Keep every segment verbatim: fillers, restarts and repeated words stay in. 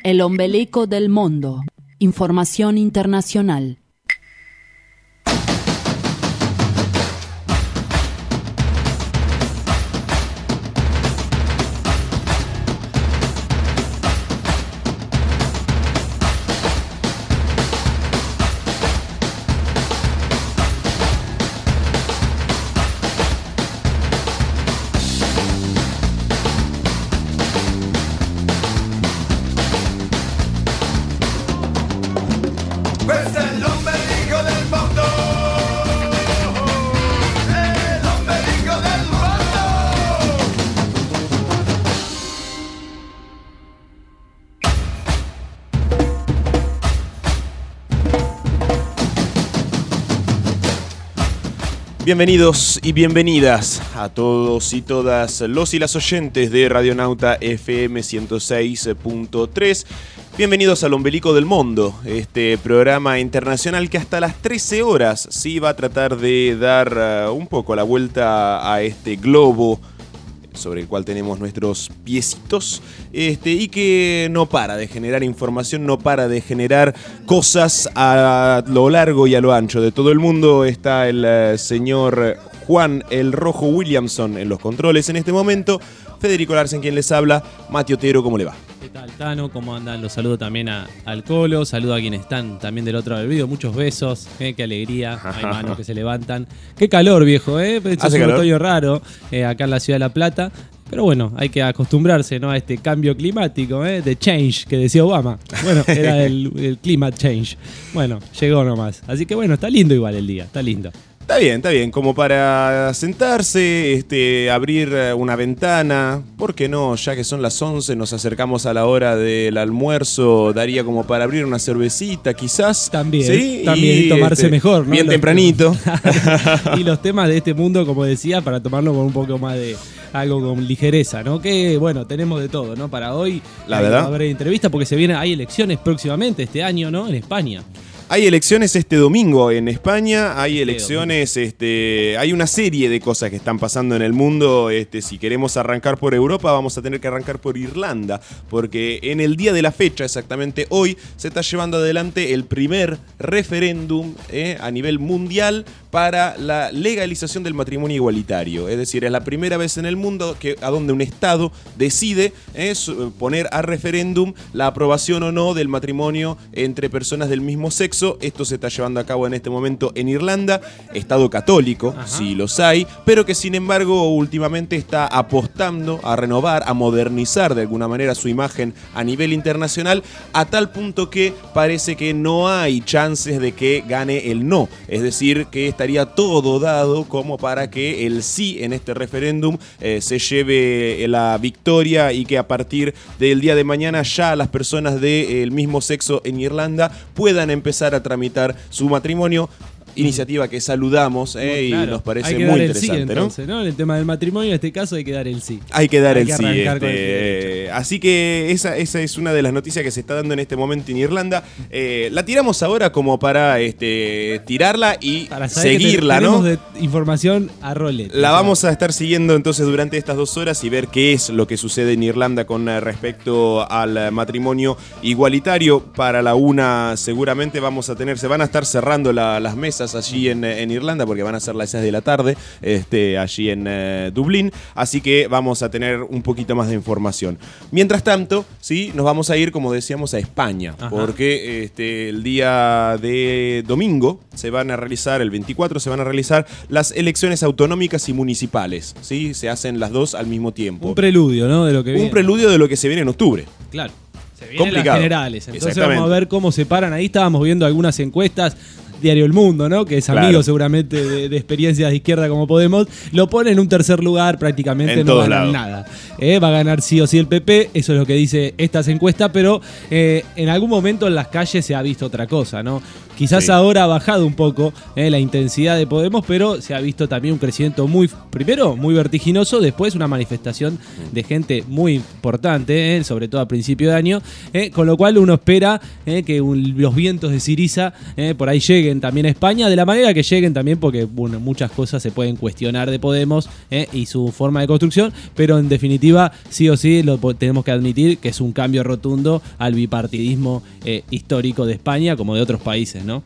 El ombelico del mundo. Información internacional. Bienvenidos y bienvenidas a todos y todas los y las oyentes de Radionauta F M ciento seis punto tres. Bienvenidos al Ombelico del Mundo, este programa internacional que hasta las trece horas sí va a tratar de dar uh, un poco la vuelta a este globo sobre el cual tenemos nuestros piecitos, este, y que no para de generar información, no para de generar cosas a lo largo y a lo ancho de todo el mundo. Está el uh, señor Juan el Rojo Williamson en los controles en este momento. Federico Larsen quien les habla. Mati Otero, ¿cómo le va? ¿Qué tal, Tano? ¿Cómo andan? Los saludo también a, al Colo, saludo a quienes están también del otro lado del video. Muchos besos, eh, qué alegría, hay manos que se levantan. Qué calor, viejo, ¿eh? Es un otoño raro eh, acá en la ciudad de La Plata. Pero bueno, hay que acostumbrarse, ¿no?, a este cambio climático, ¿eh? De change, que decía Obama. Bueno, era el, el climate change. Bueno, llegó nomás. Así que bueno, está lindo igual el día, está lindo. Está bien, está bien, como para sentarse, este, abrir una ventana, ¿por qué no? Ya que son las once, nos acercamos a la hora del almuerzo, daría como para abrir una cervecita, quizás. También, ¿sí? también, y tomarse este, mejor, ¿no? Bien los tempranito. Y los temas de este mundo, como decía, para tomarlo con un poco más de algo con ligereza, ¿no? Que, bueno, tenemos de todo, ¿no? Para hoy, la verdad, habrá entrevistas porque se vienen, hay elecciones próximamente este año, ¿no? En España. Hay elecciones este domingo en España, hay elecciones, este, hay una serie de cosas que están pasando en el mundo. Este, si queremos arrancar por Europa, vamos a tener que arrancar por Irlanda, porque en el día de la fecha, exactamente hoy, se está llevando adelante el primer referéndum eh, a nivel mundial para la legalización del matrimonio igualitario. Es decir, es la primera vez en el mundo que a donde un Estado decide eh, poner a referéndum la aprobación o no del matrimonio entre personas del mismo sexo. Esto se está llevando a cabo en este momento en Irlanda, Estado católico, Ajá. sí los hay, pero que sin embargo últimamente está apostando a renovar, a modernizar de alguna manera su imagen a nivel internacional, a tal punto que parece que no hay chances de que gane el no. Es decir, que estaría todo dado como para que el sí en este referéndum eh, se lleve la victoria y que a partir del día de mañana ya las personas del mismo sexo en Irlanda puedan empezar a tramitar su matrimonio. Iniciativa que saludamos eh, y claro, nos parece muy interesante, sí, entonces, ¿no? ¿no? En el tema del matrimonio, en este caso hay que dar el sí. Hay que dar hay el que sí. Este, el así que esa, esa es una de las noticias que se está dando en este momento en Irlanda. Eh, la tiramos ahora como para este, tirarla y para seguirla, que ¿no? De información a rolete. La vamos a estar siguiendo entonces durante estas dos horas y ver qué es lo que sucede en Irlanda con respecto al matrimonio igualitario. Para la una seguramente vamos a tener, se van a estar cerrando la, las mesas allí en, en Irlanda porque van a ser las seis de la tarde este, allí en uh, Dublín, así que vamos a tener un poquito más de información. Mientras tanto, sí, nos vamos a ir, como decíamos, a España. Ajá. Porque este, el día de domingo se van a realizar, el veinticuatro se van a realizar las elecciones autonómicas y municipales, ¿sí? Se hacen las dos al mismo tiempo. Un preludio, ¿no? De lo que viene. Un preludio de lo que se viene en octubre. Claro. Se vienen las generales, entonces vamos a ver cómo se paran. Ahí estábamos viendo algunas encuestas. Diario El Mundo, ¿no? Que es amigo claro. seguramente de, de experiencias de izquierda como Podemos, lo pone en un tercer lugar, prácticamente en no ganan nada. Eh, va a ganar sí o sí el P P, eso es lo que dice estas encuestas, pero eh, en algún momento en las calles se ha visto otra cosa, ¿no? Quizás sí. ahora ha bajado un poco eh, la intensidad de Podemos, pero se ha visto también un crecimiento muy, primero, muy vertiginoso, después una manifestación de gente muy importante, eh, sobre todo a principio de año, eh, con lo cual uno espera eh, que un, los vientos de Syriza eh, por ahí lleguen lleguen también a España, de la manera que lleguen también, porque bueno, muchas cosas se pueden cuestionar de Podemos eh, y su forma de construcción, pero en definitiva, sí o sí, lo tenemos que admitir que es un cambio rotundo al bipartidismo eh, histórico de España como de otros países, ¿no?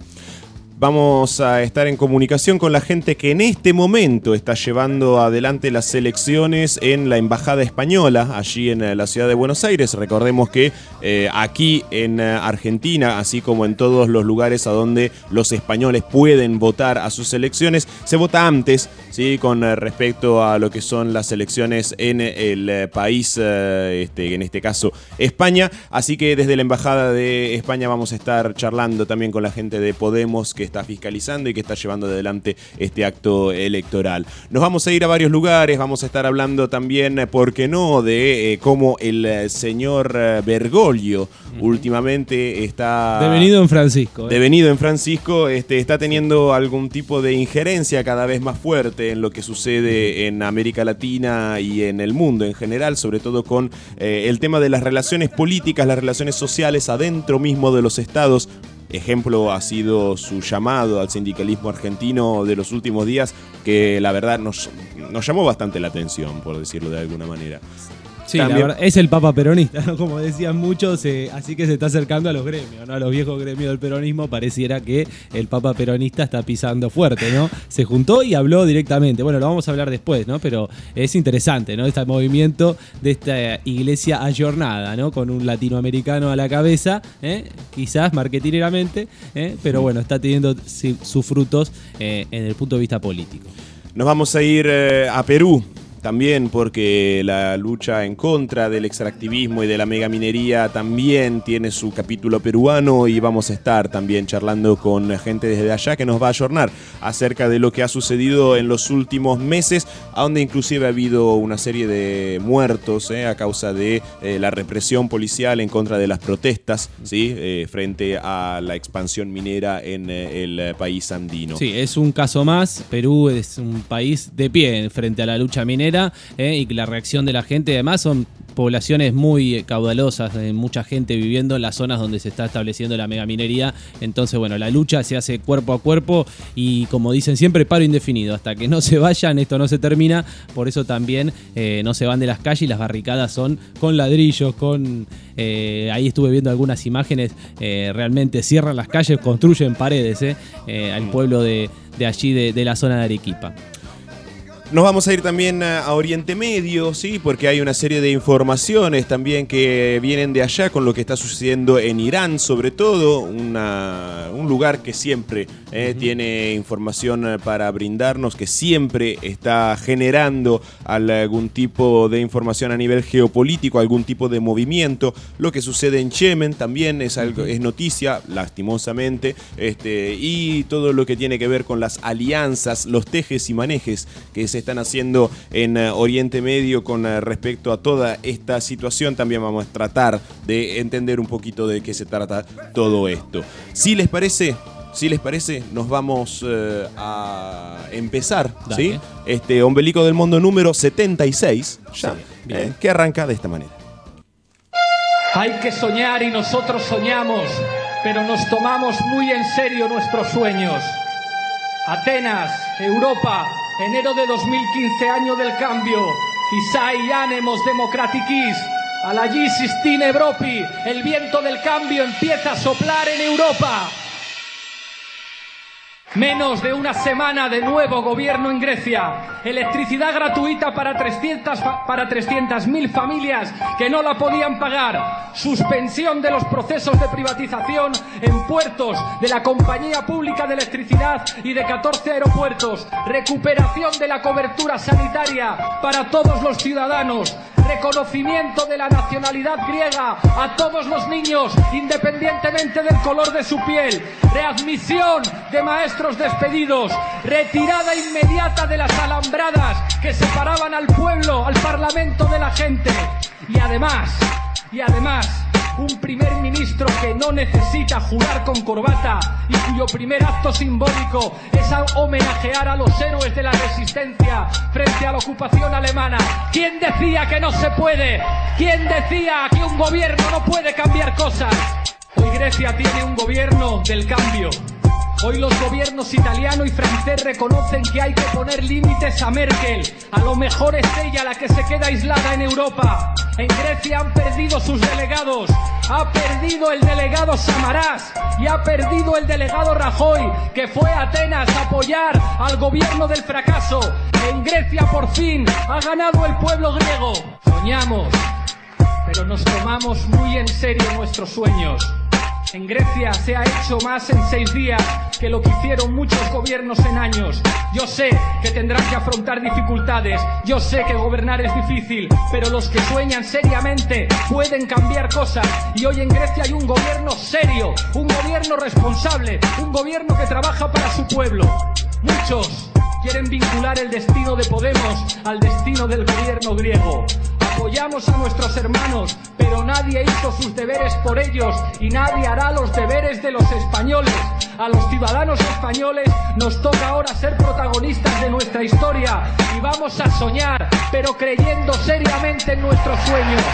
Vamos a estar en comunicación con la gente que en este momento está llevando adelante las elecciones en la Embajada Española, allí en la ciudad de Buenos Aires. Recordemos que eh, aquí en Argentina, así como en todos los lugares a donde los españoles pueden votar a sus elecciones, se vota antes, ¿sí? Con respecto a lo que son las elecciones en el país, eh, este, en este caso España. Así que desde la Embajada de España vamos a estar charlando también con la gente de Podemos, que está fiscalizando y que está llevando adelante este acto electoral. Nos vamos a ir a varios lugares, vamos a estar hablando también, ¿por qué no?, de eh, cómo el señor Bergoglio uh-huh. últimamente está... Devenido en Francisco. ¿eh? Devenido en Francisco, este, está teniendo algún tipo de injerencia cada vez más fuerte en lo que sucede en América Latina y en el mundo en general, sobre todo con eh, el tema de las relaciones políticas, las relaciones sociales adentro mismo de los estados. Ejemplo ha sido su llamado al sindicalismo argentino de los últimos días, que la verdad nos, nos llamó bastante la atención, por decirlo de alguna manera. Sí, también, la verdad, es el Papa peronista, ¿no? Como decían muchos, eh, así que se está acercando a los gremios, ¿no? A los viejos gremios del peronismo. Pareciera que el Papa peronista está pisando fuerte, ¿no? Se juntó y habló directamente. Bueno, lo vamos a hablar después, ¿no? Pero es interesante, ¿no? Este movimiento de esta iglesia ayornada, ¿no? Con un latinoamericano a la cabeza, ¿eh? Quizás marketineramente, ¿eh? Pero bueno, está teniendo sí, sus frutos eh, en el punto de vista político. Nos vamos a ir eh, a Perú. También porque la lucha en contra del extractivismo y de la megaminería también tiene su capítulo peruano, y vamos a estar también charlando con gente desde allá que nos va a ayornar acerca de lo que ha sucedido en los últimos meses, a donde inclusive ha habido una serie de muertos eh, a causa de eh, la represión policial en contra de las protestas, ¿sí? eh, frente a la expansión minera en eh, el país andino. Sí, es un caso más. Perú es un país de pie frente a la lucha minera. Eh, y que la reacción de la gente, además, son poblaciones muy caudalosas, eh, mucha gente viviendo en las zonas donde se está estableciendo la megaminería. Entonces, bueno, la lucha se hace cuerpo a cuerpo y, como dicen siempre, paro indefinido. Hasta que no se vayan, esto no se termina. Por eso también eh, no se van de las calles, y las barricadas son con ladrillos, con... Eh, ahí estuve viendo algunas imágenes, eh, realmente cierran las calles, construyen paredes eh, eh, al pueblo de, de allí, de, de la zona de Arequipa. Nos vamos a ir también a Oriente Medio, sí, porque hay una serie de informaciones también que vienen de allá con lo que está sucediendo en Irán, sobre todo, una, un lugar que siempre eh, uh-huh. tiene información para brindarnos, que siempre está generando algún tipo de información a nivel geopolítico, algún tipo de movimiento. Lo que sucede en Yemen también es algo, es noticia, lastimosamente, este, y todo lo que tiene que ver con las alianzas, los tejes y manejes que se están haciendo en uh, Oriente Medio con uh, respecto a toda esta situación. También vamos a tratar de entender un poquito de qué se trata todo esto. Si les parece, si les parece, nos vamos uh, a empezar, ¿sí? Este Ombelico del Mundo número setenta y seis, ya, sí, eh, que arranca de esta manera. Hay que soñar y nosotros soñamos, pero nos tomamos muy en serio nuestros sueños. Atenas, Europa, enero de dos mil quince, año del cambio. Isai Anemos Democratikis, Alagi Sistine Evropi, el viento del cambio empieza a soplar en Europa. Menos de una semana de nuevo gobierno en Grecia. Electricidad gratuita para trescientas para trescientas mil familias que no la podían pagar. Suspensión de los procesos de privatización en puertos de la Compañía Pública de Electricidad y de catorce aeropuertos. Recuperación de la cobertura sanitaria para todos los ciudadanos. Reconocimiento de la nacionalidad griega a todos los niños, independientemente del color de su piel. Readmisión de maestros despedidos. Retirada inmediata de las alambradas que separaban al pueblo, al parlamento de la gente. Y además, y además, un primer ministro que no necesita jurar con corbata y cuyo primer acto simbólico es a homenajear a los héroes de la resistencia frente a la ocupación alemana. ¿Quién decía que no se puede? ¿Quién decía que un gobierno no puede cambiar cosas? Hoy Grecia tiene un gobierno del cambio. Hoy los gobiernos italiano y francés reconocen que hay que poner límites a Merkel. A lo mejor es ella la que se queda aislada en Europa. En Grecia han perdido sus delegados. Ha perdido el delegado Samaras y ha perdido el delegado Rajoy, que fue a Atenas a apoyar al gobierno del fracaso. En Grecia por fin ha ganado el pueblo griego. Soñamos, pero nos tomamos muy en serio nuestros sueños. En Grecia se ha hecho más en seis días que lo que hicieron muchos gobiernos en años. Yo sé que tendrán que afrontar dificultades, yo sé que gobernar es difícil, pero los que sueñan seriamente pueden cambiar cosas. Y hoy en Grecia hay un gobierno serio, un gobierno responsable, un gobierno que trabaja para su pueblo. Muchos quieren vincular el destino de Podemos al destino del gobierno griego. Apoyamos a nuestros hermanos, pero nadie hizo sus deberes por ellos y nadie hará los deberes de los españoles. A los ciudadanos españoles nos toca ahora ser protagonistas de nuestra historia y vamos a soñar, pero creyendo seriamente en nuestros sueños.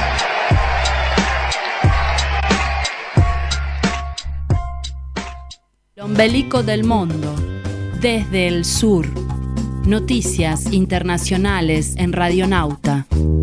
El ombelico del mundo, desde el sur. Noticias internacionales en Radionauta.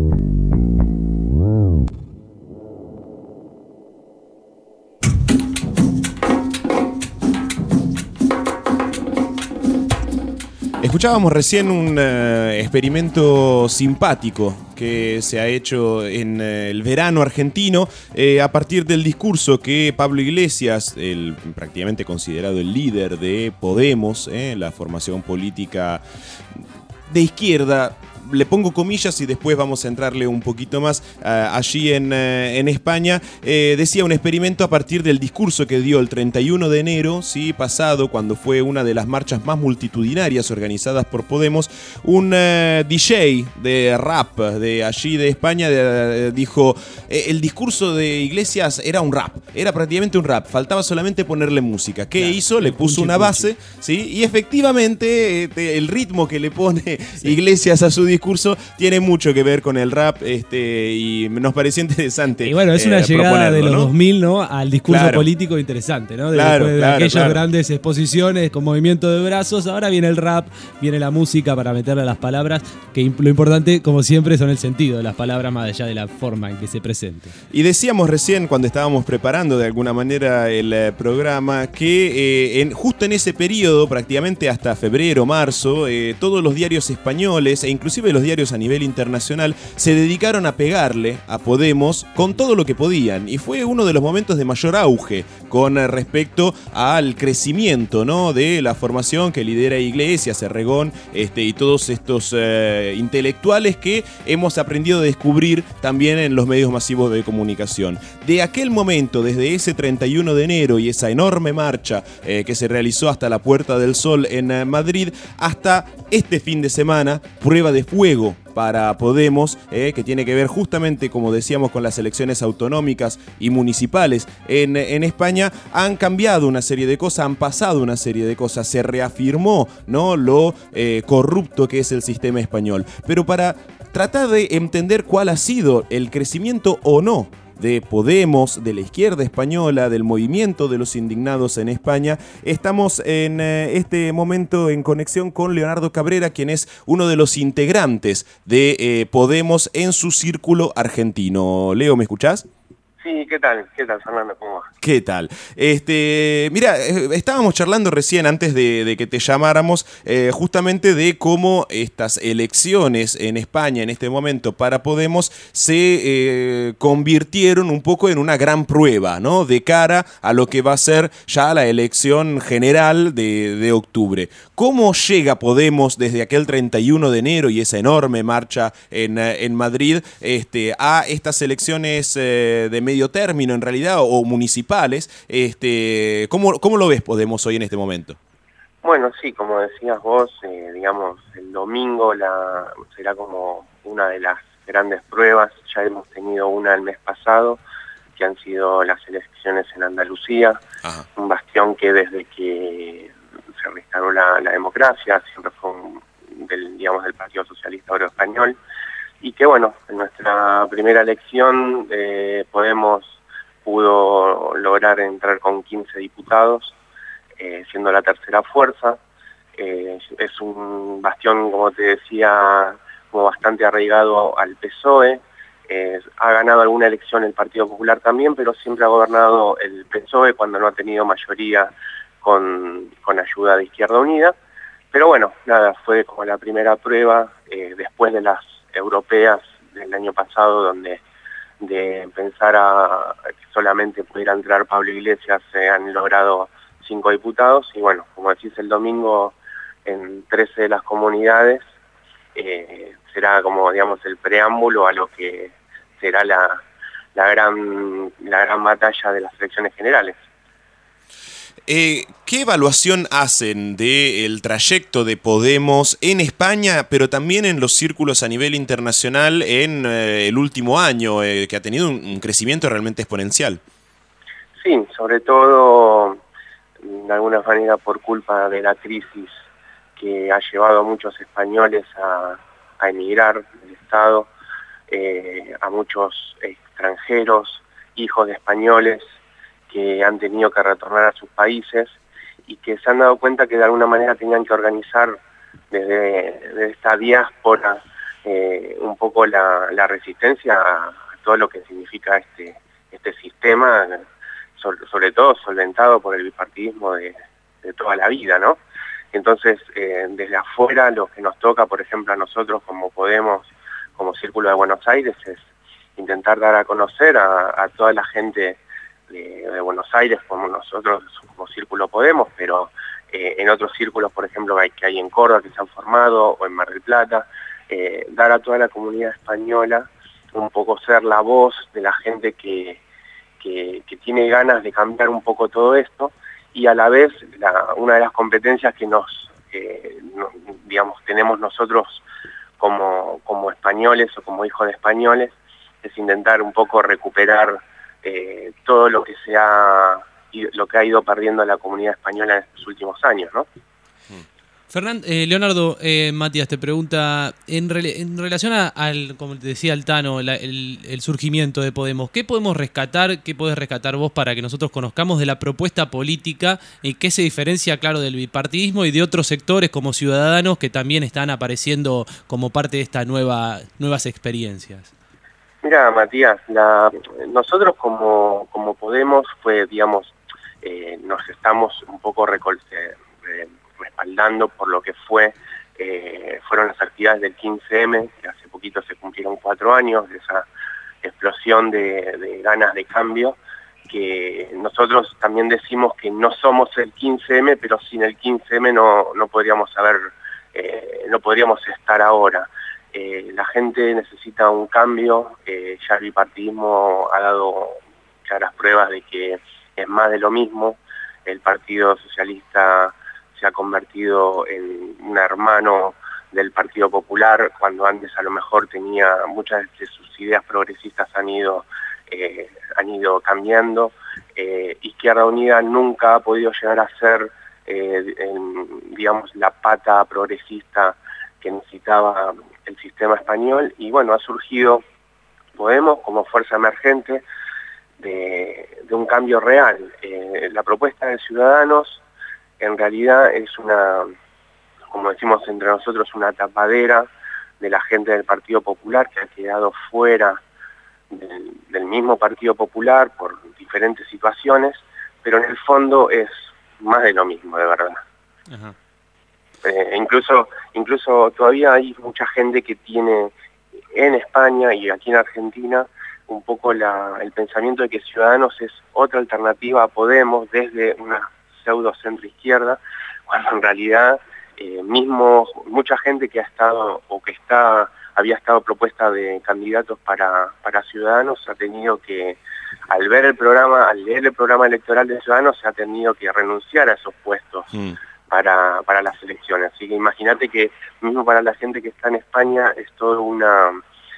Escuchábamos recién un uh, experimento simpático que se ha hecho en uh, el verano argentino eh, a partir del discurso que Pablo Iglesias, el prácticamente considerado el líder de Podemos, eh, la formación política de izquierda, le pongo comillas y después vamos a entrarle un poquito más uh, allí en, uh, en España, eh, decía un experimento a partir del discurso que dio el treinta y uno de enero, ¿sí? pasado, cuando fue una de las marchas más multitudinarias organizadas por Podemos. Un uh, D J de rap de allí de España de, uh, dijo, eh, el discurso de Iglesias era un rap, era prácticamente un rap, faltaba solamente ponerle música. ¿Qué claro, hizo? Le puso una base, ¿sí? Y efectivamente eh, el ritmo que le pone sí. Iglesias a su discurso discurso tiene mucho que ver con el rap, este, y nos pareció interesante. Y bueno, es una eh, llegada de los ¿no? dos mil, ¿no? Al discurso claro. político interesante, ¿no? De, claro, después de claro, aquellas claro. grandes exposiciones con movimiento de brazos, ahora viene el rap, viene la música para meterle las palabras, que lo importante, como siempre, son el sentido de las palabras más allá de la forma en que se presente. Y decíamos recién, cuando estábamos preparando de alguna manera el eh, programa, que eh, en, justo en ese periodo, prácticamente hasta febrero, marzo, eh, todos los diarios españoles, e inclusive los diarios a nivel internacional, se dedicaron a pegarle a Podemos con todo lo que podían, y fue uno de los momentos de mayor auge con respecto al crecimiento, ¿no? de la formación que lidera Iglesias, Errejón, este, y todos estos eh, intelectuales que hemos aprendido a descubrir también en los medios masivos de comunicación. De aquel momento, desde ese treinta y uno de enero y esa enorme marcha eh, que se realizó hasta la Puerta del Sol en eh, Madrid, hasta este fin de semana, prueba de fuego para Podemos, eh, que tiene que ver justamente, como decíamos, con las elecciones autonómicas y municipales en, en España. Han cambiado una serie de cosas, han pasado una serie de cosas, se reafirmó, ¿no? lo eh, corrupto que es el sistema español. Pero para tratar de entender cuál ha sido el crecimiento o no de Podemos, de la izquierda española, del movimiento de los indignados en España, estamos en eh, este momento en conexión con Leonardo Cabrera, quien es uno de los integrantes de eh, Podemos en su círculo argentino. Leo, ¿me escuchás? Sí, ¿qué tal? ¿Qué tal, Fernando? ¿Cómo va? ¿Qué tal? Este, mira, estábamos charlando recién antes de, de que te llamáramos eh, justamente de cómo estas elecciones en España en este momento para Podemos se eh, convirtieron un poco en una gran prueba, ¿no? De cara a lo que va a ser ya la elección general de, de octubre. ¿Cómo llega Podemos desde aquel treinta y uno de enero y esa enorme marcha en, en Madrid este, a estas elecciones eh, de medio término en realidad o, o municipales? Este, ¿cómo, ¿Cómo lo ves Podemos hoy en este momento? Bueno, sí, como decías vos, eh, digamos, el domingo la, será como una de las grandes pruebas. Ya hemos tenido una el mes pasado, que han sido las elecciones en Andalucía. Ajá. Un bastión que desde que se restauró la, la democracia siempre fue un, del, digamos, del Partido Socialista Obrero Español, y que bueno, en nuestra primera elección eh, Podemos pudo lograr entrar con quince diputados, eh, siendo la tercera fuerza. Eh, es un bastión, como te decía, como bastante arraigado al P S O E. Eh, ha ganado alguna elección el Partido Popular también, pero siempre ha gobernado el P S O E cuando no ha tenido mayoría con, con ayuda de Izquierda Unida. Pero bueno, nada, fue como la primera prueba eh, después de las europeas del año pasado, donde de pensar a que solamente pudiera entrar Pablo Iglesias, se han logrado cinco diputados, y bueno, como decís, el domingo en trece de las comunidades eh, será como, digamos, el preámbulo a lo que será la, la, gran, la gran batalla de las elecciones generales. Eh, ¿Qué evaluación hacen del trayecto de Podemos en España, pero también en los círculos a nivel internacional en eh, el último año, eh, que ha tenido un, un crecimiento realmente exponencial? Sí, sobre todo, de alguna manera, por culpa de la crisis que ha llevado a muchos españoles a, a emigrar del Estado, eh, a muchos extranjeros, hijos de españoles, que han tenido que retornar a sus países y que se han dado cuenta que de alguna manera tenían que organizar desde, desde esta diáspora eh, un poco la, la resistencia a, a todo lo que significa este, este sistema, sobre, sobre todo solventado por el bipartidismo de, de toda la vida, ¿no? Entonces, eh, desde afuera lo que nos toca, por ejemplo, a nosotros como Podemos, como Círculo de Buenos Aires, es intentar dar a conocer a, a toda la gente De, de Buenos Aires, como nosotros, como Círculo Podemos, pero eh, en otros círculos, por ejemplo, hay, que hay en Córdoba, que se han formado, o en Mar del Plata, eh, dar a toda la comunidad española un poco ser la voz de la gente que, que, que tiene ganas de cambiar un poco todo esto, y a la vez la, una de las competencias que nos, eh, no, digamos, tenemos nosotros como, como españoles o como hijos de españoles, es intentar un poco recuperar Eh, todo lo que se ha lo que ha ido perdiendo la comunidad española en estos últimos años, ¿no? Fernando, eh, Leonardo, eh, Matías te pregunta, en, re, en relación a, al, como te decía Altano, la, el, el surgimiento de Podemos, ¿qué podemos rescatar, qué podés rescatar vos para que nosotros conozcamos de la propuesta política y qué se diferencia, claro, del bipartidismo y de otros sectores como Ciudadanos que también están apareciendo como parte de estas nueva, nuevas experiencias? Mira, Matías, la, nosotros como, como Podemos fue, digamos, eh, nos estamos un poco recol, eh, respaldando por lo que fue, eh, fueron las actividades del quince eme, que hace poquito se cumplieron cuatro años de esa explosión de, de ganas de cambio, que nosotros también decimos que no somos el quince eme, pero sin el quince eme no, no podríamos haber, eh, no podríamos estar ahora. Eh, la gente necesita un cambio, eh, ya el bipartidismo ha dado claras pruebas de que es más de lo mismo. El Partido Socialista se ha convertido en un hermano del Partido Popular, cuando antes a lo mejor tenía muchas de sus ideas progresistas han ido, eh, han ido cambiando. Eh, Izquierda Unida nunca ha podido llegar a ser, eh, en, digamos, la pata progresista que necesitaba el sistema español, y bueno, ha surgido Podemos como fuerza emergente de, de un cambio real. Eh, la propuesta de Ciudadanos en realidad es una, como decimos entre nosotros, una tapadera de la gente del Partido Popular que ha quedado fuera del, del mismo Partido Popular por diferentes situaciones, pero en el fondo es más de lo mismo, de verdad. Ajá. Eh, incluso, incluso todavía hay mucha gente que tiene en España y aquí en Argentina un poco la, el pensamiento de que Ciudadanos es otra alternativa a Podemos desde una pseudo centro izquierda, cuando en realidad eh, mismo mucha gente que ha estado o que está había estado propuesta de candidatos para, para Ciudadanos ha tenido que, al ver el programa, al leer el programa electoral de Ciudadanos, se ha tenido que renunciar a esos puestos. Mm. Para, para las elecciones. Así que imagínate que mismo para la gente que está en España es todo una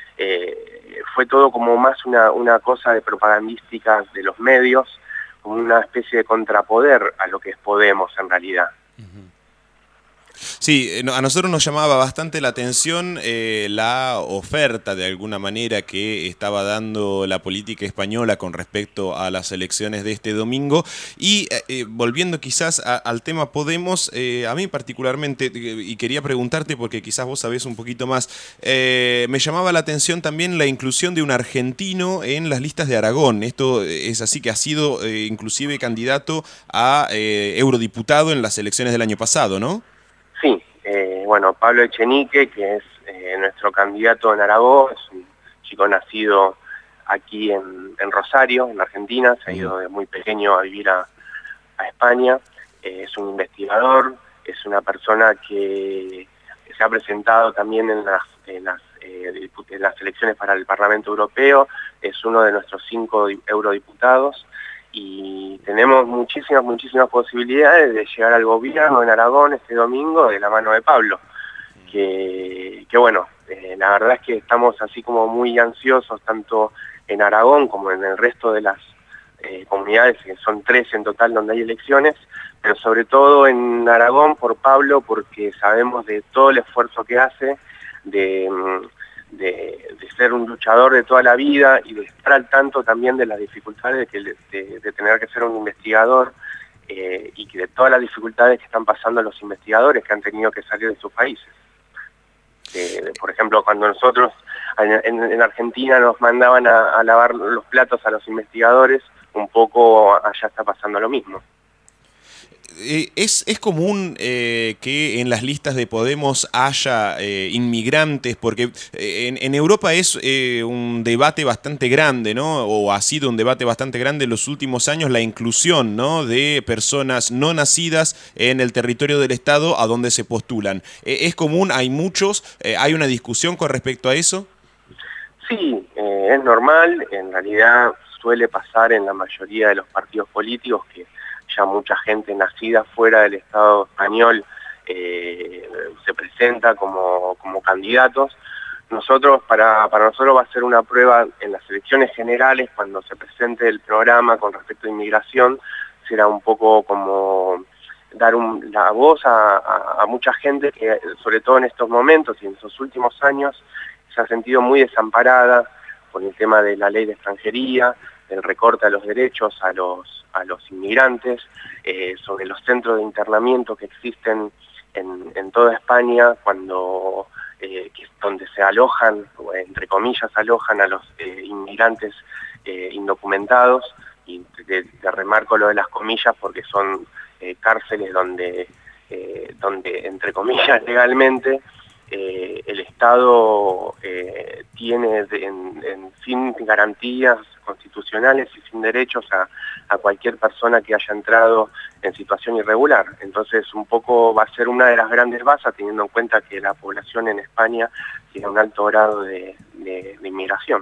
eh, fue todo como más una, una cosa de propagandística de los medios, como una especie de contrapoder a lo que es Podemos en realidad. Sí. Sí, a nosotros nos llamaba bastante la atención eh, la oferta de alguna manera que estaba dando la política española con respecto a las elecciones de este domingo y eh, volviendo quizás a, al tema Podemos, eh, a mí particularmente, y quería preguntarte porque quizás vos sabés un poquito más, eh, me llamaba la atención también la inclusión de un argentino en las listas de Aragón. Esto es así, que ha sido eh, inclusive candidato a eh, eurodiputado en las elecciones del año pasado, ¿no? Sí, eh, bueno, Pablo Echenique, que es eh, nuestro candidato en Aragón, es un chico nacido aquí en, en Rosario, en Argentina, se ha ido de muy pequeño a vivir a, a España, eh, es un investigador, es una persona que se ha presentado también en las, en las, eh, en las elecciones para el Parlamento Europeo, es uno de nuestros cinco eurodiputados, y tenemos muchísimas, muchísimas posibilidades de llegar al gobierno en Aragón este domingo de la mano de Pablo, que, que bueno, eh, la verdad es que estamos así como muy ansiosos, tanto en Aragón como en el resto de las eh, comunidades, que son tres en total donde hay elecciones, pero sobre todo en Aragón por Pablo, porque sabemos de todo el esfuerzo que hace, de... De, de ser un luchador de toda la vida y de estar al tanto también de las dificultades de, que, de, de tener que ser un investigador eh, y que de todas las dificultades que están pasando los investigadores que han tenido que salir de sus países. Eh, por ejemplo, cuando nosotros en, en, en Argentina nos mandaban a, a lavar los platos a los investigadores, un poco allá está pasando lo mismo. ¿Es, es común eh, que en las listas de Podemos haya eh, inmigrantes? Porque en, en Europa es eh, un debate bastante grande, ¿no? O ha sido un debate bastante grande en los últimos años la inclusión, ¿no?, de personas no nacidas en el territorio del Estado a donde se postulan. Eh, ¿Es común? ¿Hay muchos? Eh, ¿Hay una discusión con respecto a eso? Sí, eh, es normal. En realidad suele pasar en la mayoría de los partidos políticos que ya mucha gente nacida fuera del Estado español eh, se presenta como, como candidatos. Nosotros, para, para nosotros va a ser una prueba en las elecciones generales, cuando se presente el programa con respecto a inmigración, será un poco como dar un, la voz a, a, a mucha gente que, sobre todo en estos momentos y en estos últimos años, se ha sentido muy desamparada por el tema de la ley de extranjería, del recorte a los derechos a los, a los inmigrantes, eh, sobre los centros de internamiento que existen en, en toda España, cuando eh, que es donde se alojan, entre comillas, alojan a los eh, inmigrantes eh, indocumentados, y de, de remarco lo de las comillas porque son eh, cárceles donde, eh, donde, entre comillas, legalmente, Eh, el Estado eh, tiene de, en, en sin garantías constitucionales y sin derechos a, a cualquier persona que haya entrado en situación irregular. Entonces un poco va a ser una de las grandes bazas, teniendo en cuenta que la población en España tiene un alto grado de, de, de inmigración.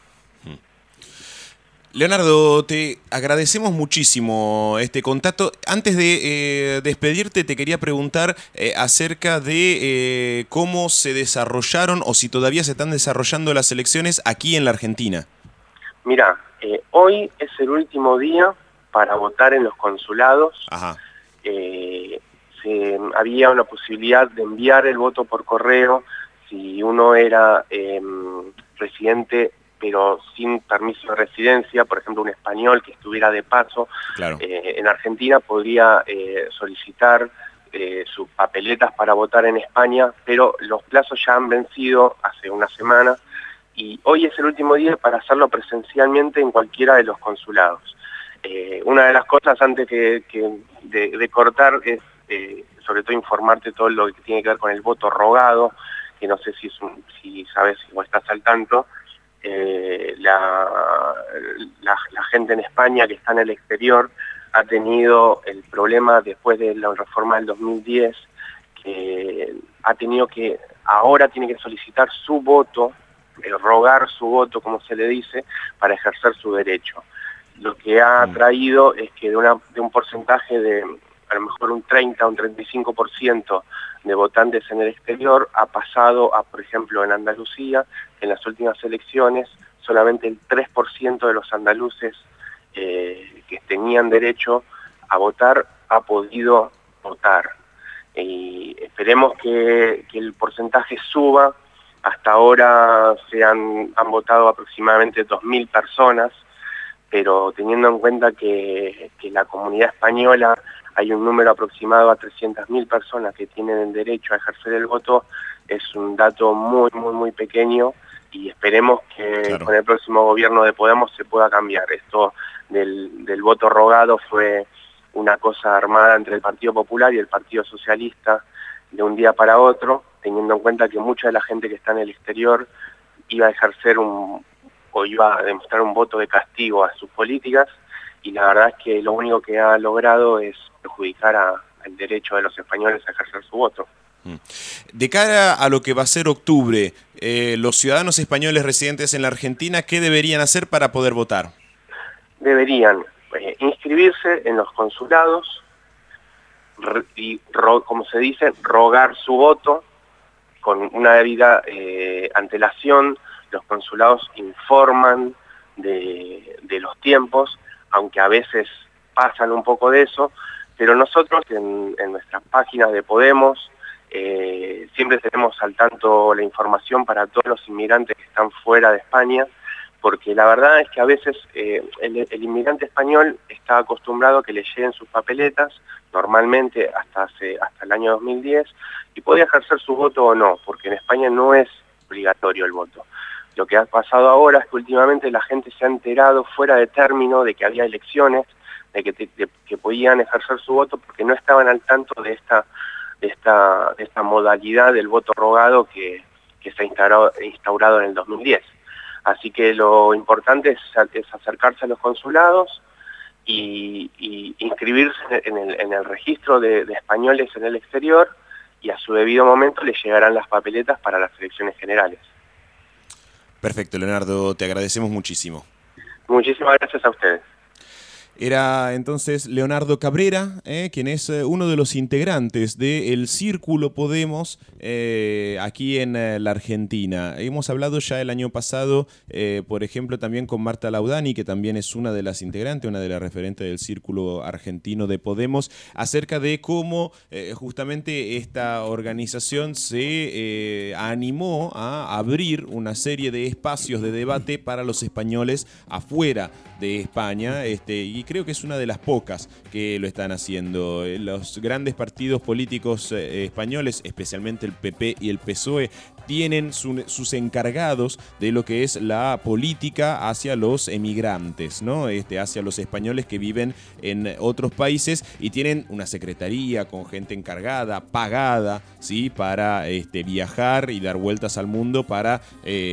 Leonardo, te agradecemos muchísimo este contacto. Antes de eh, despedirte, te quería preguntar eh, acerca de eh, cómo se desarrollaron o si todavía se están desarrollando las elecciones aquí en la Argentina. Mira, eh, hoy es el último día para votar en los consulados. Ajá. Eh, se, había una posibilidad de enviar el voto por correo si uno era eh, residente pero sin permiso de residencia, por ejemplo un español que estuviera de paso, claro. eh, en Argentina podría eh, solicitar eh, sus papeletas para votar en España, pero los plazos ya han vencido hace una semana y hoy es el último día para hacerlo presencialmente en cualquiera de los consulados. Eh, una de las cosas antes que, que de, de cortar es eh, sobre todo informarte todo lo que tiene que ver con el voto rogado, que no sé si, es un, si sabes o estás al tanto. Eh, la, la, la gente en España que está en el exterior ha tenido el problema después de la reforma del dos mil diez, que ha tenido que, ahora tiene que solicitar su voto, eh, rogar su voto, como se le dice, para ejercer su derecho. Lo que ha traído es que de, una, de un porcentaje de a lo mejor un treinta o un treinta y cinco por ciento de votantes en el exterior ha pasado a, por ejemplo, en Andalucía, en las últimas elecciones, solamente el tres por ciento de los andaluces eh, que tenían derecho a votar ha podido votar. Y esperemos que, que el porcentaje suba. Hasta ahora se han, han votado aproximadamente dos mil personas, pero teniendo en cuenta que, que la comunidad española hay un número aproximado a trescientas mil personas que tienen el derecho a ejercer el voto, es un dato muy, muy, muy pequeño, y esperemos que claro. con el próximo gobierno de Podemos se pueda cambiar. Esto del, del voto rogado fue una cosa armada entre el Partido Popular y el Partido Socialista de un día para otro, teniendo en cuenta que mucha de la gente que está en el exterior iba a ejercer un, o iba a demostrar un voto de castigo a sus políticas, y la verdad es que lo único que ha logrado es perjudicar a, al derecho de los españoles a ejercer su voto. De cara a lo que va a ser octubre, eh, los ciudadanos españoles residentes en la Argentina, ¿qué deberían hacer para poder votar? Deberían eh, inscribirse en los consulados y, ro, como se dice, rogar su voto con una debida eh, antelación. Los consulados informan de, de los tiempos, aunque a veces pasan un poco de eso, pero nosotros en, en nuestras páginas de Podemos eh, siempre tenemos al tanto la información para todos los inmigrantes que están fuera de España, porque la verdad es que a veces eh, el, el inmigrante español está acostumbrado a que le lleguen sus papeletas, normalmente hasta, hace, hasta el año dos mil diez, y podía ejercer su voto o no, porque en España no es obligatorio el voto. Lo que ha pasado ahora es que últimamente la gente se ha enterado fuera de término de que había elecciones, de que, de, que podían ejercer su voto, porque no estaban al tanto de esta, de esta, de esta modalidad del voto rogado que, que se ha instaurado, instaurado en el dos mil diez. Así que lo importante es, es acercarse a los consulados y, y inscribirse en el, en el registro de, de españoles en el exterior, y a su debido momento les llegarán las papeletas para las elecciones generales. Perfecto, Leonardo, te agradecemos muchísimo. Muchísimas gracias a ustedes. Era entonces Leonardo Cabrera, eh, quien es eh, uno de los integrantes del Círculo Podemos eh, aquí en eh, la Argentina. Hemos hablado ya el año pasado, eh, por ejemplo, también con Marta Laudani, que también es una de las integrantes, una de las referentes del Círculo Argentino de Podemos, acerca de cómo eh, justamente esta organización se eh, animó a abrir una serie de espacios de debate para los españoles afuera de España, este, y creo que es una de las pocas que lo están haciendo. Los grandes partidos políticos eh, españoles, especialmente el P P y el P S O E, tienen su, sus encargados de lo que es la política hacia los emigrantes, ¿no? Este, hacia los españoles que viven en otros países, y tienen una secretaría con gente encargada, pagada, ¿sí? Para este, viajar y dar vueltas al mundo para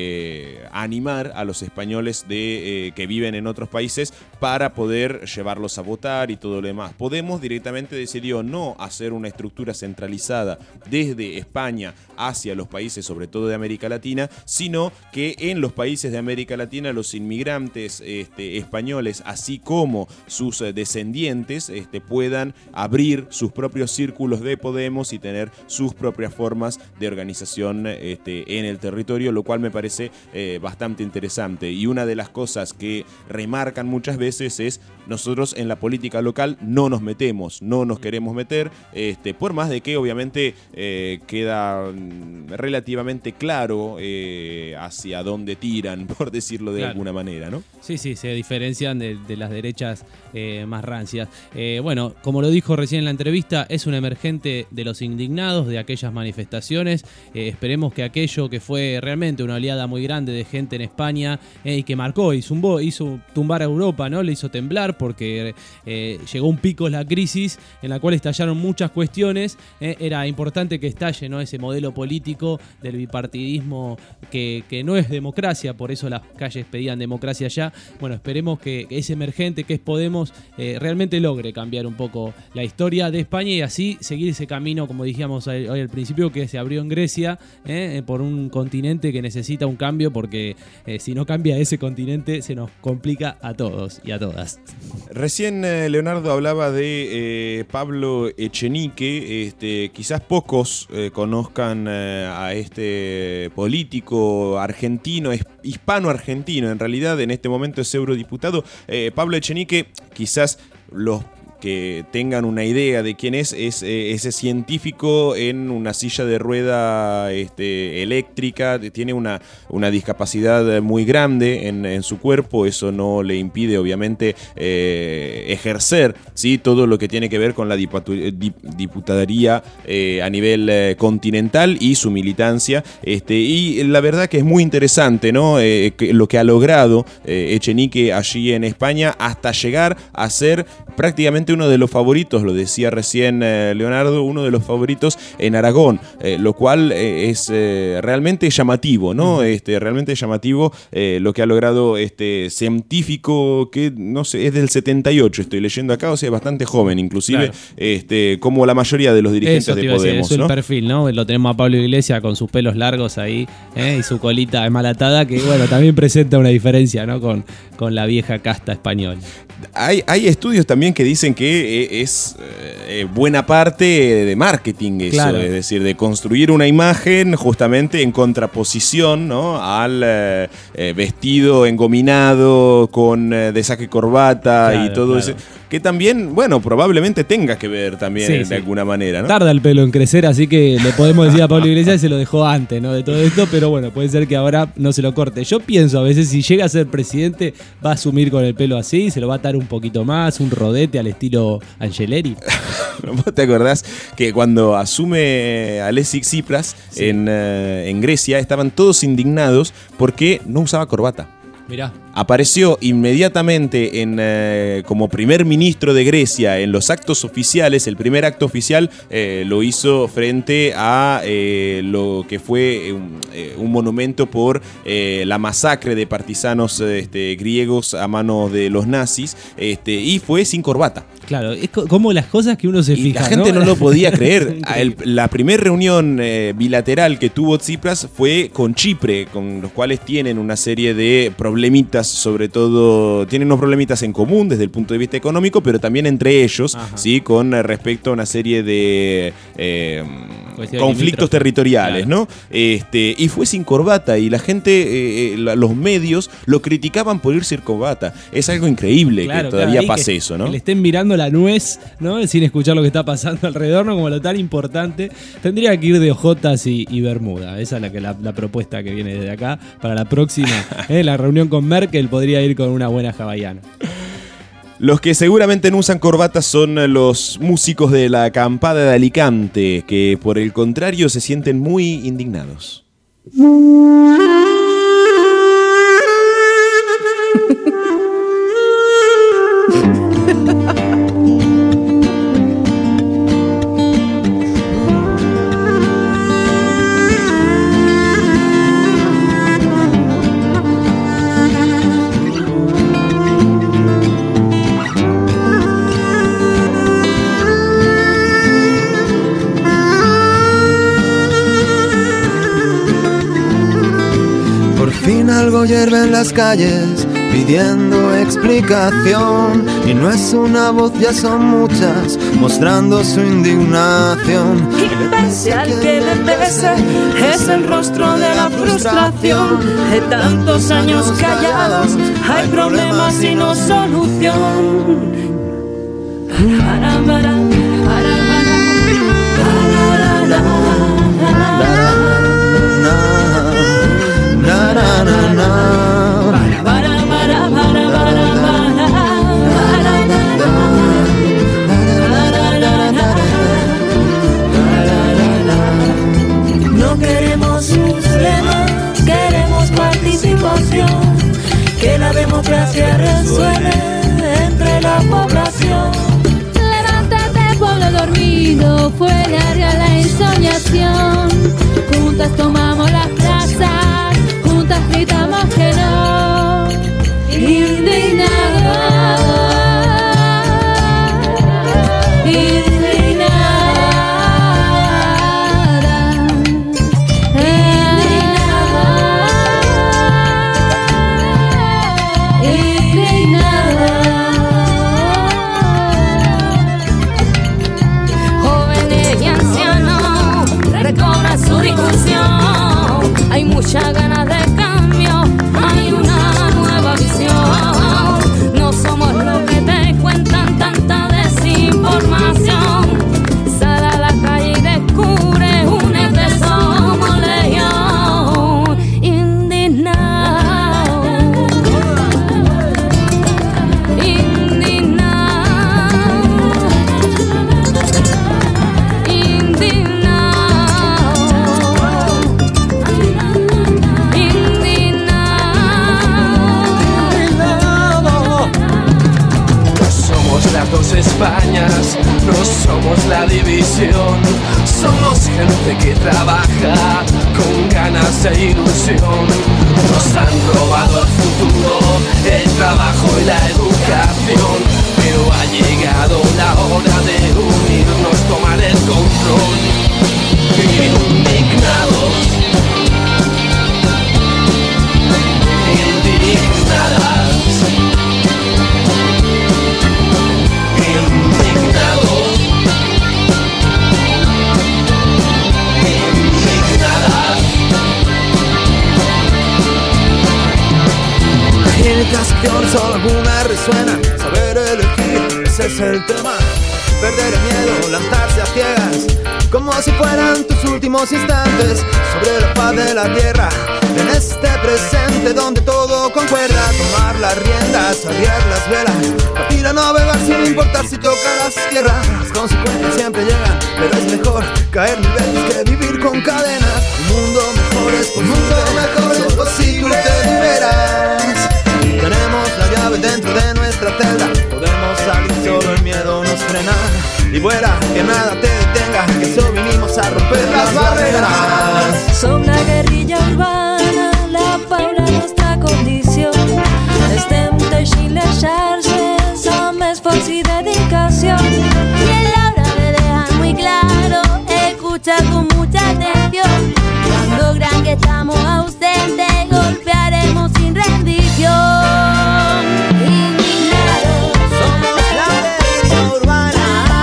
eh, animar a los españoles de, eh, que viven en otros países para poder llevarlos a votar y todo lo demás. Podemos directamente decidió no hacer una estructura centralizada desde España hacia los países, sobre todo de América Latina, sino que en los países de América Latina los inmigrantes este, españoles, así como sus eh, descendientes, este, puedan abrir sus propios círculos de Podemos y tener sus propias formas de organización este, en el territorio, lo cual me parece eh, bastante interesante. Y una de las cosas que remarcan muchas veces es: nosotros en la política local no nos metemos, no nos queremos meter, este, por más de que obviamente eh, queda relativamente claro eh, hacia dónde tiran, por decirlo de claro. alguna manera, ¿no? Sí, sí, se diferencian de, de las derechas eh, más rancias. Eh, bueno, como lo dijo recién en la entrevista, es un emergente de los indignados, de aquellas manifestaciones. Eh, esperemos que aquello que fue realmente una oleada muy grande de gente en España eh, y que marcó y zumbó, hizo tumbar a Europa, ¿no? Le hizo temblar porque eh, llegó un pico en la crisis en la cual estallaron muchas cuestiones. Eh, era importante que estalle, ¿no? Ese modelo político del bipartidismo que, que no es democracia, por eso las calles pedían democracia ya. Bueno, esperemos que ese emergente que es Podemos eh, realmente logre cambiar un poco la historia de España y así seguir ese camino, como dijimos hoy, hoy al principio, que se abrió en Grecia, eh, por un continente que necesita un cambio, porque eh, si no cambia ese continente se nos complica a todos y a todas. Recién eh, Leonardo hablaba de eh, Pablo Echenique. Este, quizás pocos eh, conozcan eh, a este político argentino, hispano-argentino, en realidad en este momento es eurodiputado. Eh, Pablo Echenique, quizás los que tengan una idea de quién es, es eh, ese científico en una silla de rueda este, eléctrica, tiene una, una discapacidad muy grande en, en su cuerpo, eso no le impide obviamente eh, ejercer, ¿sí?, todo lo que tiene que ver con la dipatu- dip- diputaduría eh, a nivel eh, continental y su militancia, este, y la verdad que es muy interesante, ¿no? Eh, que, lo que ha logrado eh, Echenique allí en España hasta llegar a ser prácticamente uno de los favoritos, lo decía recién eh, Leonardo, uno de los favoritos en Aragón, eh, lo cual eh, es eh, realmente llamativo, ¿no? Este, realmente llamativo eh, lo que ha logrado este científico que, no sé, es del setenta y ocho, estoy leyendo acá, o sea, bastante joven, inclusive, claro. este, como la mayoría de los dirigentes de Podemos, decir, es ¿no? el perfil, ¿no? Lo tenemos a Pablo Iglesias con sus pelos largos ahí, ¿eh? Y su colita emalatada, que, bueno, también presenta una diferencia, ¿no? Con, con la vieja casta española. Hay, hay estudios también que dicen que es eh, buena parte de marketing eso, claro. Es decir, de construir una imagen justamente en contraposición, ¿no?, al eh, vestido engominado con eh, de saque corbata, claro, y todo claro. eso. Que también, bueno, probablemente tenga que ver también sí, de sí. alguna manera, ¿no? Tarda el pelo en crecer, así que le podemos decir a Pablo Iglesias que se lo dejó antes, ¿no?, de todo esto, pero bueno, puede ser que ahora no se lo corte. Yo pienso a veces, si llega a ser presidente, va a asumir con el pelo así, se lo va a atar un poquito más, un rodete al estilo Angeleri. ¿Vos te acordás que cuando asume Alexis Tsipras sí. en, uh, en Grecia, estaban todos indignados porque no usaba corbata? Mirá. Apareció inmediatamente en, eh, como primer ministro de Grecia en los actos oficiales. El primer acto oficial eh, lo hizo frente a eh, lo que fue un, eh, un monumento por eh, la masacre de partisanos este, griegos a manos de los nazis, este, y fue sin corbata. Claro, es como las cosas que uno se y fija, la gente no, no lo podía creer. El, la primera reunión eh, bilateral que tuvo Tsipras fue con Chipre, con los cuales tienen una serie de problemitas, sobre todo, tienen unos problemitas en común desde el punto de vista económico, pero también entre ellos, ¿sí?, con respecto a una serie de eh, conflictos territoriales, claro. ¿no? Este, y fue sin corbata, y la gente, eh, los medios lo criticaban por ir sin corbata. Es algo increíble, claro, que todavía claro, pase que, eso, ¿no? Que le estén mirando la nuez, ¿no?, sin escuchar lo que está pasando alrededor, ¿no?, como lo tan importante. Tendría que ir de ojotas y, y bermuda. Esa es la, que, la, la propuesta que viene desde acá. Para la próxima, ¿eh? La reunión con Merkel podría ir con una buena hawaiana. Los que seguramente no usan corbatas son los músicos de la acampada de Alicante, que por el contrario se sienten muy indignados. Algo hierve en las calles pidiendo explicación, y no es una voz, ya son muchas mostrando su indignación. Y pese al que le pese, es el rostro de la frustración de tantos años callados. Hay problemas y no solución. Para, para, para, para, para, na na na na. Para, para, para, para, para, para. No queremos sus lemas, queremos participación, que la democracia resuene entre la población. Levántate las dos Españas, no somos la división. Somos gente que trabaja con ganas e ilusión. Nos han robado el futuro, el trabajo y la educación, pero ha llegado la hora de unirnos, tomar el control. Indignados, indignadas, indignados, indignadas. Mil canciones, solo algunas resuenan. Saber elegir, ese es el tema. Perder el miedo, lanzarse a ciegas, como si fueran tus últimos instantes. Sobre la faz de la tierra, en este presente donde todo concuerda. Tomar las riendas, arriar las velas, partir a navegar sin importar si tocarás tierra. Las consecuencias siempre llegan, pero es mejor caer mil veces que vivir con cadenas. Un mundo mejor es posible, un mundo mejor es posible, te liberas. Tenemos la llave dentro de nuestra celda, podemos salir, solo el miedo nos frena. Y vuela, que nada te detenga, que solo vinimos a romper las barreras. Som la guerrilla urbana, la fauna nuestra condició. Estem teixint les xarxes amb esforç i dedicació. Y es la hora de dejar muy claro, escucha con mucha atención. Cuando gran que estamos ausentes, golpearemos sin rendición. Indignados, somos la guerrilla urbana.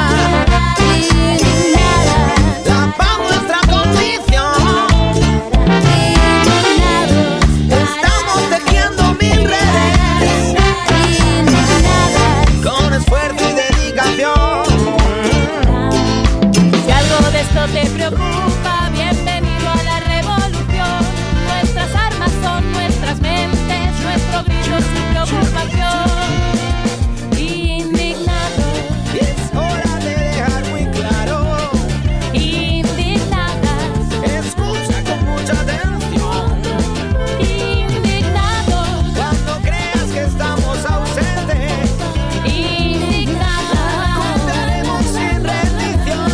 Te preocupa, bienvenido a la revolución. Nuestras armas son nuestras mentes, nuestro grito es su preocupación. Indignados, es hora de dejar muy claro. Indignadas, escucha con mucha atención. Indignados, cuando creas que estamos ausentes. Indignadas, contaremos sin rendición.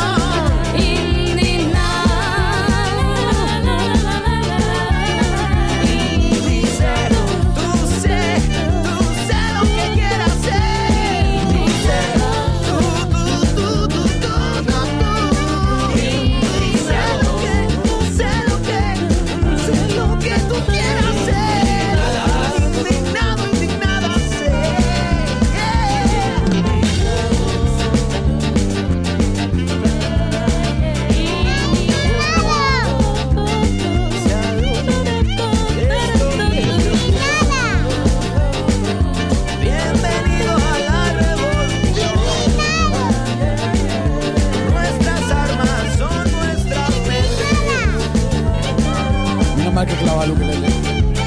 Que clava lo que le lee.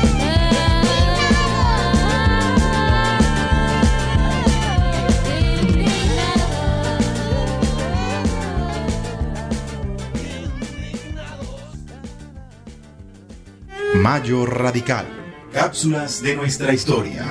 Mayo Radical. Cápsulas de nuestra historia.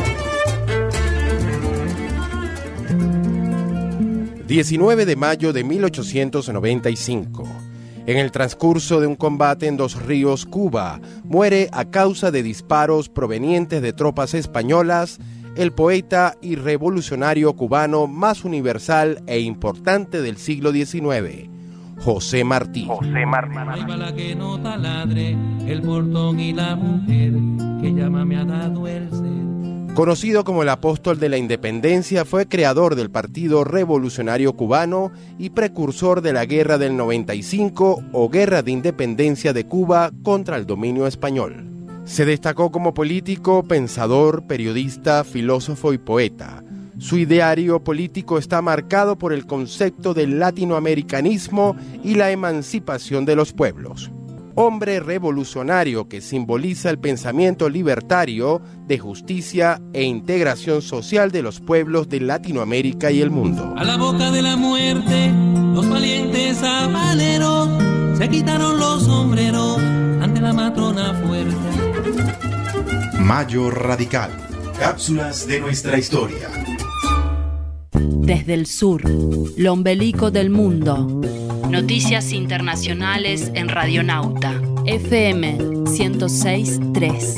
diecinueve de mayo de mil ochocientos noventa y cinco. En el transcurso de un combate en Dos Ríos, Cuba, muere a causa de disparos provenientes de tropas españolas el poeta y revolucionario cubano más universal e importante del siglo diecinueve, José Martí. José Martí. Ahí va la que no taladre, el portón y la mujer que llama me ha dado el ser. Conocido como el apóstol de la independencia, fue creador del Partido Revolucionario Cubano y precursor de la Guerra del noventa y cinco o Guerra de Independencia de Cuba contra el dominio español. Se destacó como político, pensador, periodista, filósofo y poeta. Su ideario político está marcado por el concepto del latinoamericanismo y la emancipación de los pueblos. Hombre revolucionario que simboliza el pensamiento libertario de justicia e integración social de los pueblos de Latinoamérica y el mundo. A la boca de la muerte, los valientes habaneros se quitaron los sombreros ante la matrona fuerte. Mayo Radical. Cápsulas de nuestra historia. Desde el sur, lo ombelico del mundo. Noticias internacionales en Radionauta. F M ciento seis punto tres.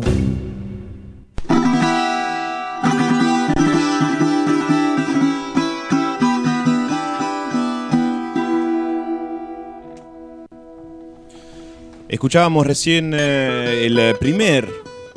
Escuchábamos recién eh, el primer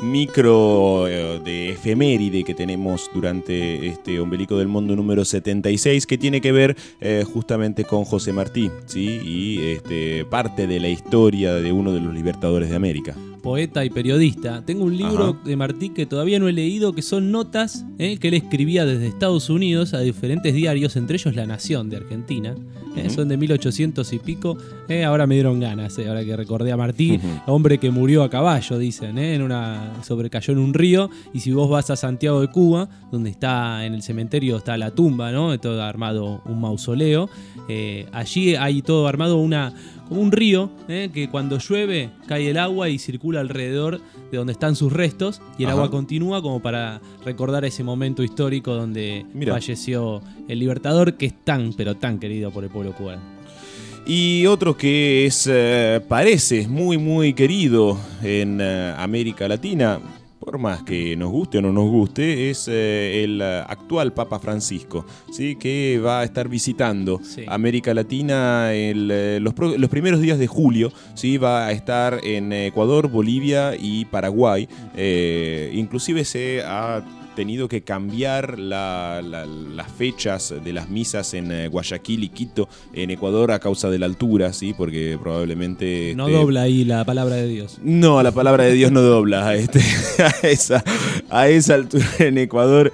micro eh, de efeméride que tenemos durante este Ombelico del Mundo número setenta y seis, que tiene que ver eh, justamente con José Martí, ¿sí? Y este, parte de la historia de uno de los libertadores de América. Poeta y periodista. Tengo un libro Ajá. de Martí que todavía no he leído, que son notas eh, que él escribía desde Estados Unidos a diferentes diarios, entre ellos La Nación de Argentina. Eh, uh-huh. Son de mil ochocientos y pico. Eh, ahora me dieron ganas, eh, ahora que recordé a Martí, uh-huh. hombre que murió a caballo, dicen, eh, en una sobrecayó en un río. Y si vos vas a Santiago de Cuba, donde está en el cementerio está la tumba, ¿no? Todo armado un mausoleo. Eh, allí hay todo armado una como un río, eh, que cuando llueve cae el agua y circula alrededor de donde están sus restos, y el Ajá. agua continúa como para recordar ese momento histórico donde Mirá. falleció el libertador, que es tan, pero tan querido por el pueblo cubano. Y otro que es, eh, parece muy, muy querido en eh, América Latina, por más que nos guste o no nos guste, es eh, el actual Papa Francisco, ¿sí? Que va a estar visitando sí. América Latina el, eh, los, pro, los primeros días de julio, ¿sí? Va a estar en Ecuador, Bolivia y Paraguay. Eh, inclusive se ha tenido que cambiar la, la, las fechas de las misas en eh, Guayaquil y Quito, en Ecuador, a causa de la altura, ¿sí? Porque probablemente... No este, dobla ahí la palabra de Dios. No, la palabra de Dios no dobla este, a, esa, a esa altura en Ecuador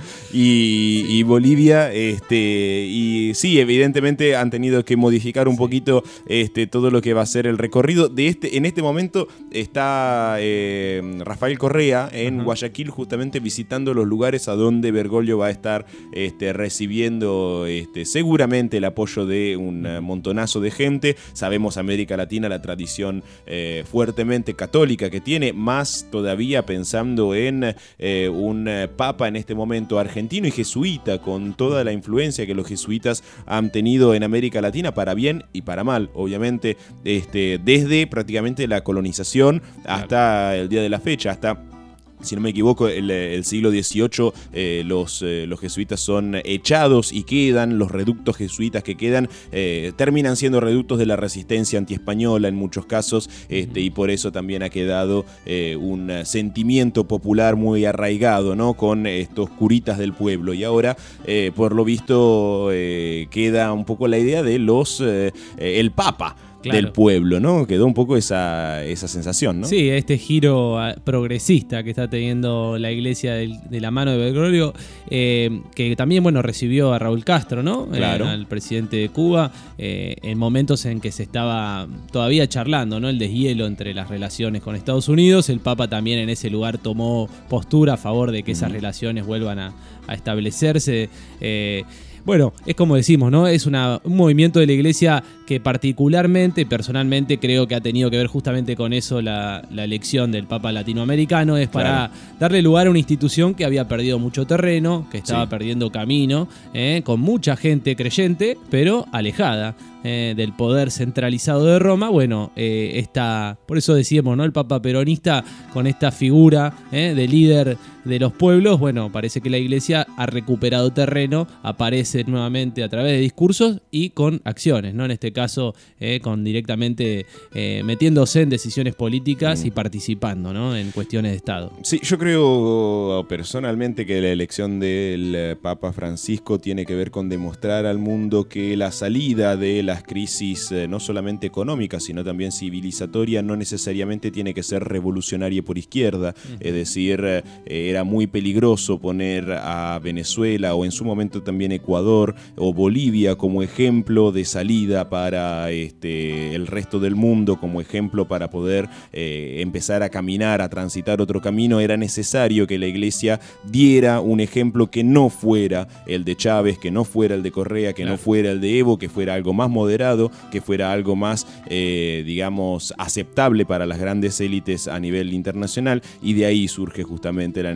y, y Bolivia. Este, y sí, evidentemente han tenido que modificar un sí. poquito este, todo lo que va a ser el recorrido. De este, en este momento está eh, Rafael Correa en uh-huh. Guayaquil, justamente visitando los lugares a donde Bergoglio va a estar este, recibiendo este, seguramente el apoyo de un montonazo de gente. Sabemos América Latina, la tradición eh, fuertemente católica que tiene, más todavía pensando en eh, un papa en este momento argentino y jesuita, con toda la influencia que los jesuitas han tenido en América Latina, para bien y para mal, obviamente, este, desde prácticamente la colonización hasta claro. el día de la fecha, hasta... Si no me equivoco, el, el siglo dieciocho eh, los, eh, los jesuitas son echados y quedan, los reductos jesuitas que quedan eh, terminan siendo reductos de la resistencia antiespañola en muchos casos, este, y por eso también ha quedado eh, un sentimiento popular muy arraigado, ¿no? Con estos curitas del pueblo. Y ahora, eh, por lo visto, eh, queda un poco la idea de los eh, el Papa. Claro. Del pueblo, ¿no? Quedó un poco esa, esa sensación, ¿no? Sí, este giro progresista que está teniendo la iglesia del, de la mano de Bergoglio, eh, que también, bueno, recibió a Raúl Castro, ¿no? Claro. Eh, al presidente de Cuba, eh, en momentos en que se estaba todavía charlando, ¿no? El deshielo entre las relaciones con Estados Unidos. El Papa también en ese lugar tomó postura a favor de que esas uh-huh. relaciones vuelvan a, a establecerse. Eh, Bueno, es como decimos, ¿no? Es una, un movimiento de la iglesia que particularmente, personalmente, creo que ha tenido que ver justamente con eso la, la elección del Papa latinoamericano. Es para claro. darle lugar a una institución que había perdido mucho terreno, que estaba sí. perdiendo camino, ¿eh? Con mucha gente creyente, pero alejada eh, del poder centralizado de Roma. Bueno, eh, esta, por eso decíamos, ¿no? El Papa peronista, con esta figura eh, de líder de los pueblos, bueno, parece que la iglesia ha recuperado terreno, aparece nuevamente a través de discursos y con acciones, ¿no? En este caso, eh, con directamente eh, metiéndose en decisiones políticas mm. y participando, ¿no? En cuestiones de Estado. Sí, yo creo personalmente que la elección del Papa Francisco tiene que ver con demostrar al mundo que la salida de las crisis, eh, no solamente económicas, sino también civilizatoria, no necesariamente tiene que ser revolucionaria por izquierda. Mm. Es decir, eh, era muy peligroso poner a Venezuela o en su momento también Ecuador o Bolivia como ejemplo de salida para este, el resto del mundo, como ejemplo para poder eh, empezar a caminar, a transitar otro camino. Era necesario que la iglesia diera un ejemplo que no fuera el de Chávez, que no fuera el de Correa, que claro. no fuera el de Evo, que fuera algo más moderado, que fuera algo más, eh, digamos, aceptable para las grandes élites a nivel internacional, y de ahí surge justamente la necesidad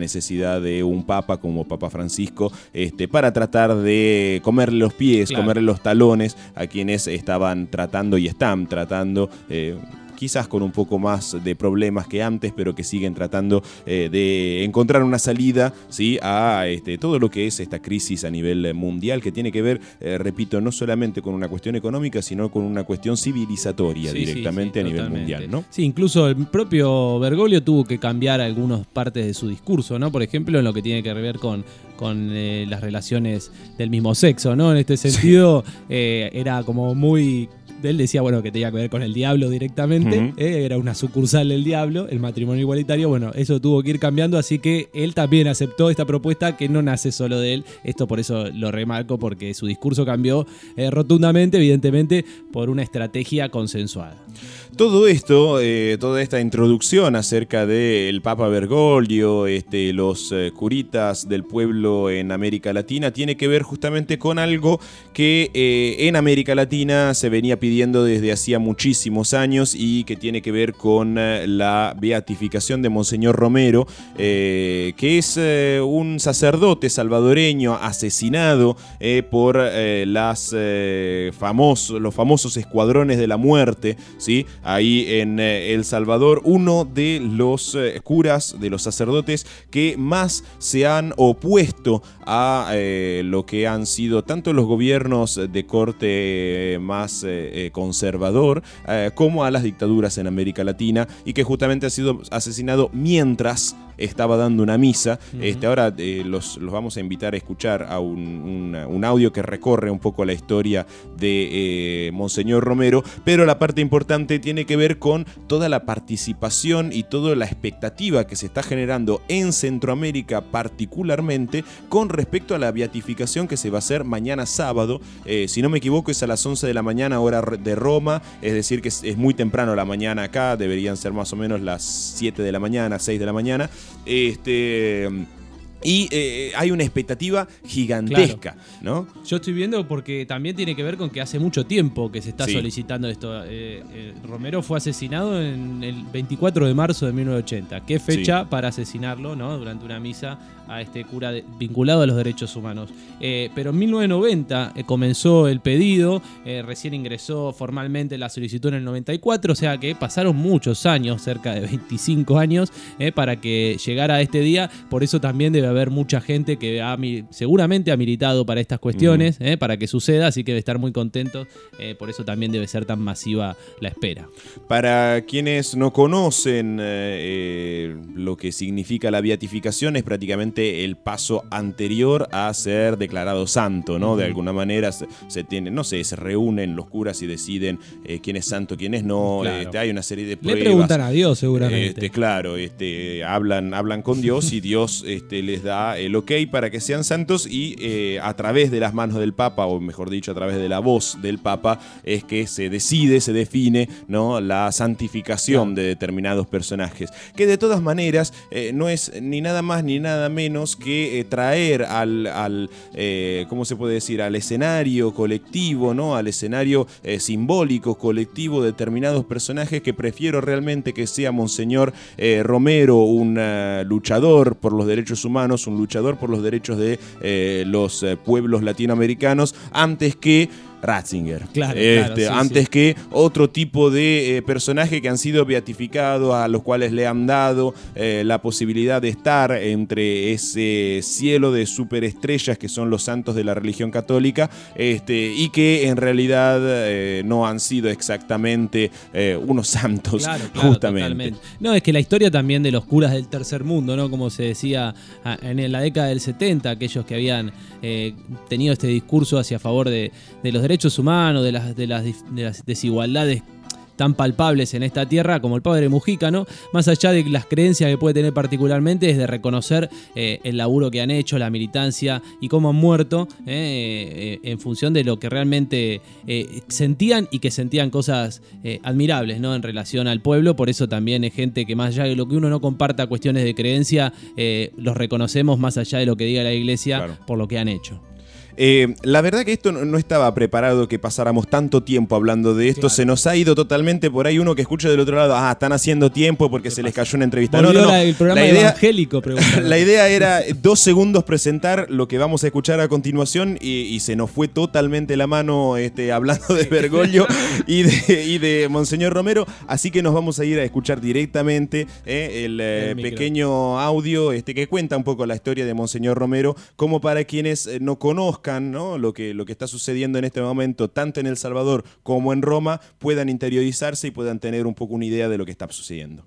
necesidad de un papa como Papa Francisco este, para tratar de comerle los pies, claro. comerle los talones a quienes estaban tratando y están tratando eh, quizás con un poco más de problemas que antes, pero que siguen tratando eh, de encontrar una salida, ¿sí? a este, todo lo que es esta crisis a nivel mundial, que tiene que ver, eh, repito, no solamente con una cuestión económica, sino con una cuestión civilizatoria sí, directamente sí, sí, a nivel mundial, ¿no? Sí, incluso el propio Bergoglio tuvo que cambiar algunas partes de su discurso, ¿no? Por ejemplo, en lo que tiene que ver con, con eh, las relaciones del mismo sexo, ¿no? En este sentido, sí. eh, era como muy... Él decía, bueno, que tenía que ver con el diablo directamente, uh-huh. eh, era una sucursal del diablo, el matrimonio igualitario, bueno, eso tuvo que ir cambiando, así que él también aceptó esta propuesta que no nace solo de él, esto por eso lo remarco, porque su discurso cambió eh, rotundamente, evidentemente, por una estrategia consensuada. Todo esto, eh, toda esta introducción acerca del Papa Bergoglio, este, los eh, curitas del pueblo en América Latina, tiene que ver justamente con algo que eh, en América Latina se venía pidiendo desde hacía muchísimos años y que tiene que ver con eh, la beatificación de Monseñor Romero, eh, que es eh, un sacerdote salvadoreño asesinado eh, por eh, las, eh, famosos, los famosos escuadrones de la muerte, ¿sí? Ahí en eh, El Salvador, uno de los eh, curas, de los sacerdotes que más se han opuesto a eh, lo que han sido tanto los gobiernos de corte eh, más eh, conservador eh, como a las dictaduras en América Latina, y que justamente ha sido asesinado mientras estaba dando una misa. Uh-huh. Este, ahora eh, los, los vamos a invitar a escuchar a un, un, un audio que recorre un poco la historia de eh, Monseñor Romero, pero la parte importante tiene que ver con toda la participación y toda la expectativa que se está generando en Centroamérica particularmente con respecto a la beatificación que se va a hacer mañana sábado. Eh, si no me equivoco es a las once de la mañana hora de Roma, es decir que es, es muy temprano la mañana acá, deberían ser más o menos las siete de la mañana, seis de la mañana. Este... Y eh, hay una expectativa gigantesca, claro. ¿no? Yo estoy viendo porque también tiene que ver con que hace mucho tiempo que se está sí. solicitando esto. Eh, eh, Romero fue asesinado en el veinticuatro de marzo de mil novecientos ochenta. ¿Qué fecha sí. para asesinarlo, ¿no? Durante una misa a este cura de, vinculado a los derechos humanos? Eh, pero en mil novecientos noventa eh, comenzó el pedido, eh, recién ingresó formalmente la solicitud en el noventa y cuatro, o sea que pasaron muchos años, cerca de veinticinco años, eh, para que llegara a este día. Por eso también debe haber mucha gente que ha, seguramente ha militado para estas cuestiones, uh-huh. eh, para que suceda, así que debe estar muy contentos, eh, por eso también debe ser tan masiva la espera. Para quienes no conocen eh, lo que significa la beatificación, es prácticamente el paso anterior a ser declarado santo, ¿no? Uh-huh. De alguna manera se, se tiene, no sé, se reúnen los curas y deciden eh, quién es santo, quién es no, claro. este, hay una serie de pruebas. Le preguntan a Dios seguramente. Este, claro, este, hablan, hablan con Dios y Dios este, les da el ok para que sean santos, y eh, a través de las manos del Papa, o mejor dicho, a través de la voz del Papa, es que se decide, se define, ¿no? la santificación de determinados personajes, que de todas maneras eh, no es ni nada más ni nada menos que eh, traer al, al eh, ¿cómo se puede decir? Al escenario colectivo, ¿no? Al escenario eh, simbólico colectivo determinados personajes, que prefiero realmente que sea Monseñor eh, Romero un uh, luchador por los derechos humanos, un luchador por los derechos de eh, los eh, pueblos latinoamericanos, antes que Ratzinger, claro, este, claro, sí, antes sí. que otro tipo de eh, personaje que han sido beatificados, a los cuales le han dado eh, la posibilidad de estar entre ese cielo de superestrellas que son los santos de la religión católica, este, y que en realidad eh, no han sido exactamente eh, unos santos, claro, claro, justamente. Totalmente. No, es que la historia también de los curas del tercer mundo, ¿no? Como se decía en la década del setenta, aquellos que habían eh, tenido este discurso hacia favor de, de los derechos humanos, de las, de las, de las desigualdades tan palpables en esta tierra, como el padre Mujica, ¿no? Más allá de las creencias que puede tener particularmente, es de reconocer eh, el laburo que han hecho, la militancia y cómo han muerto eh, eh, en función de lo que realmente eh, sentían, y que sentían cosas eh, admirables, ¿no? En relación al pueblo. Por eso también es gente que, más allá de lo que uno no comparta cuestiones de creencia, eh, los reconocemos más allá de lo que diga la iglesia, claro. por lo que han hecho. Eh, la verdad que esto no, no estaba preparado que pasáramos tanto tiempo hablando de esto. Claro. Se nos ha ido totalmente por ahí uno que escucha del otro lado, ah, están haciendo tiempo porque se les cayó una entrevista. No, no, no. La, el programa la idea, evangélico, la idea era dos segundos presentar lo que vamos a escuchar a continuación y, y se nos fue totalmente la mano este, hablando de Bergoglio y de, y de Monseñor Romero. Así que nos vamos a ir a escuchar directamente eh, el, eh, el pequeño audio este, que cuenta un poco la historia de Monseñor Romero, como para quienes eh, no conozcan, ¿no? Lo que, lo que está sucediendo en este momento, tanto en El Salvador como en Roma, puedan interiorizarse y puedan tener un poco una idea de lo que está sucediendo.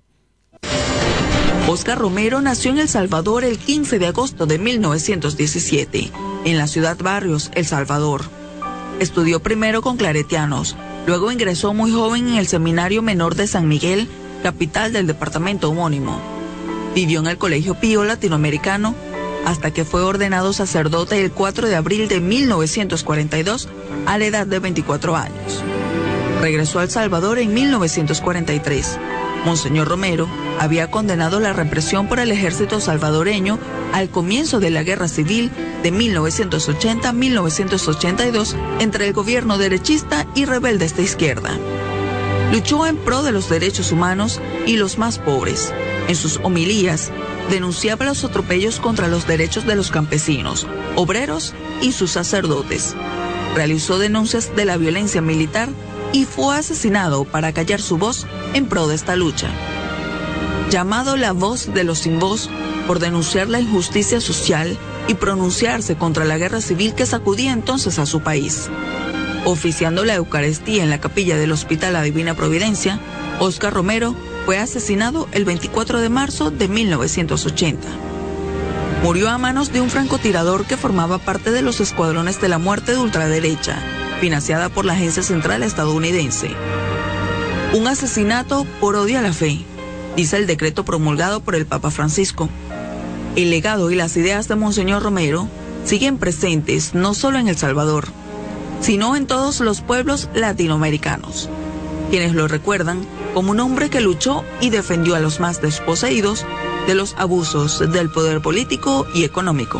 Óscar Romero nació en El Salvador el quince de agosto de mil novecientos diecisiete, en la ciudad Barrios, El Salvador. Estudió primero con claretianos, luego ingresó muy joven en el Seminario Menor de San Miguel, capital del departamento homónimo. Vivió en el Colegio Pío Latinoamericano hasta que fue ordenado sacerdote el cuatro de abril de mil novecientos cuarenta y dos a la edad de veinticuatro años. Regresó a El Salvador en mil novecientos cuarenta y tres. Monseñor Romero había condenado la represión por el ejército salvadoreño al comienzo de la Guerra Civil de mil novecientos ochenta a mil novecientos ochenta y dos entre el gobierno derechista y rebeldes de izquierda. Luchó en pro de los derechos humanos y los más pobres. En sus homilías, denunciaba los atropellos contra los derechos de los campesinos, obreros y sus sacerdotes. Realizó denuncias de la violencia militar y fue asesinado para callar su voz en pro de esta lucha. Llamado la voz de los sin voz por denunciar la injusticia social y pronunciarse contra la guerra civil que sacudía entonces a su país. Oficiando la Eucaristía en la capilla del Hospital La Divina Providencia, Óscar Romero fue asesinado el veinticuatro de marzo de mil novecientos ochenta. Murió a manos de un francotirador que formaba parte de los escuadrones de la muerte de ultraderecha, financiada por la Agencia Central estadounidense. Un asesinato por odio a la fe, dice el decreto promulgado por el Papa Francisco. El legado y las ideas de Monseñor Romero siguen presentes no solo en El Salvador, sino en todos los pueblos latinoamericanos, quienes lo recuerdan como un hombre que luchó y defendió a los más desposeídos de los abusos del poder político y económico.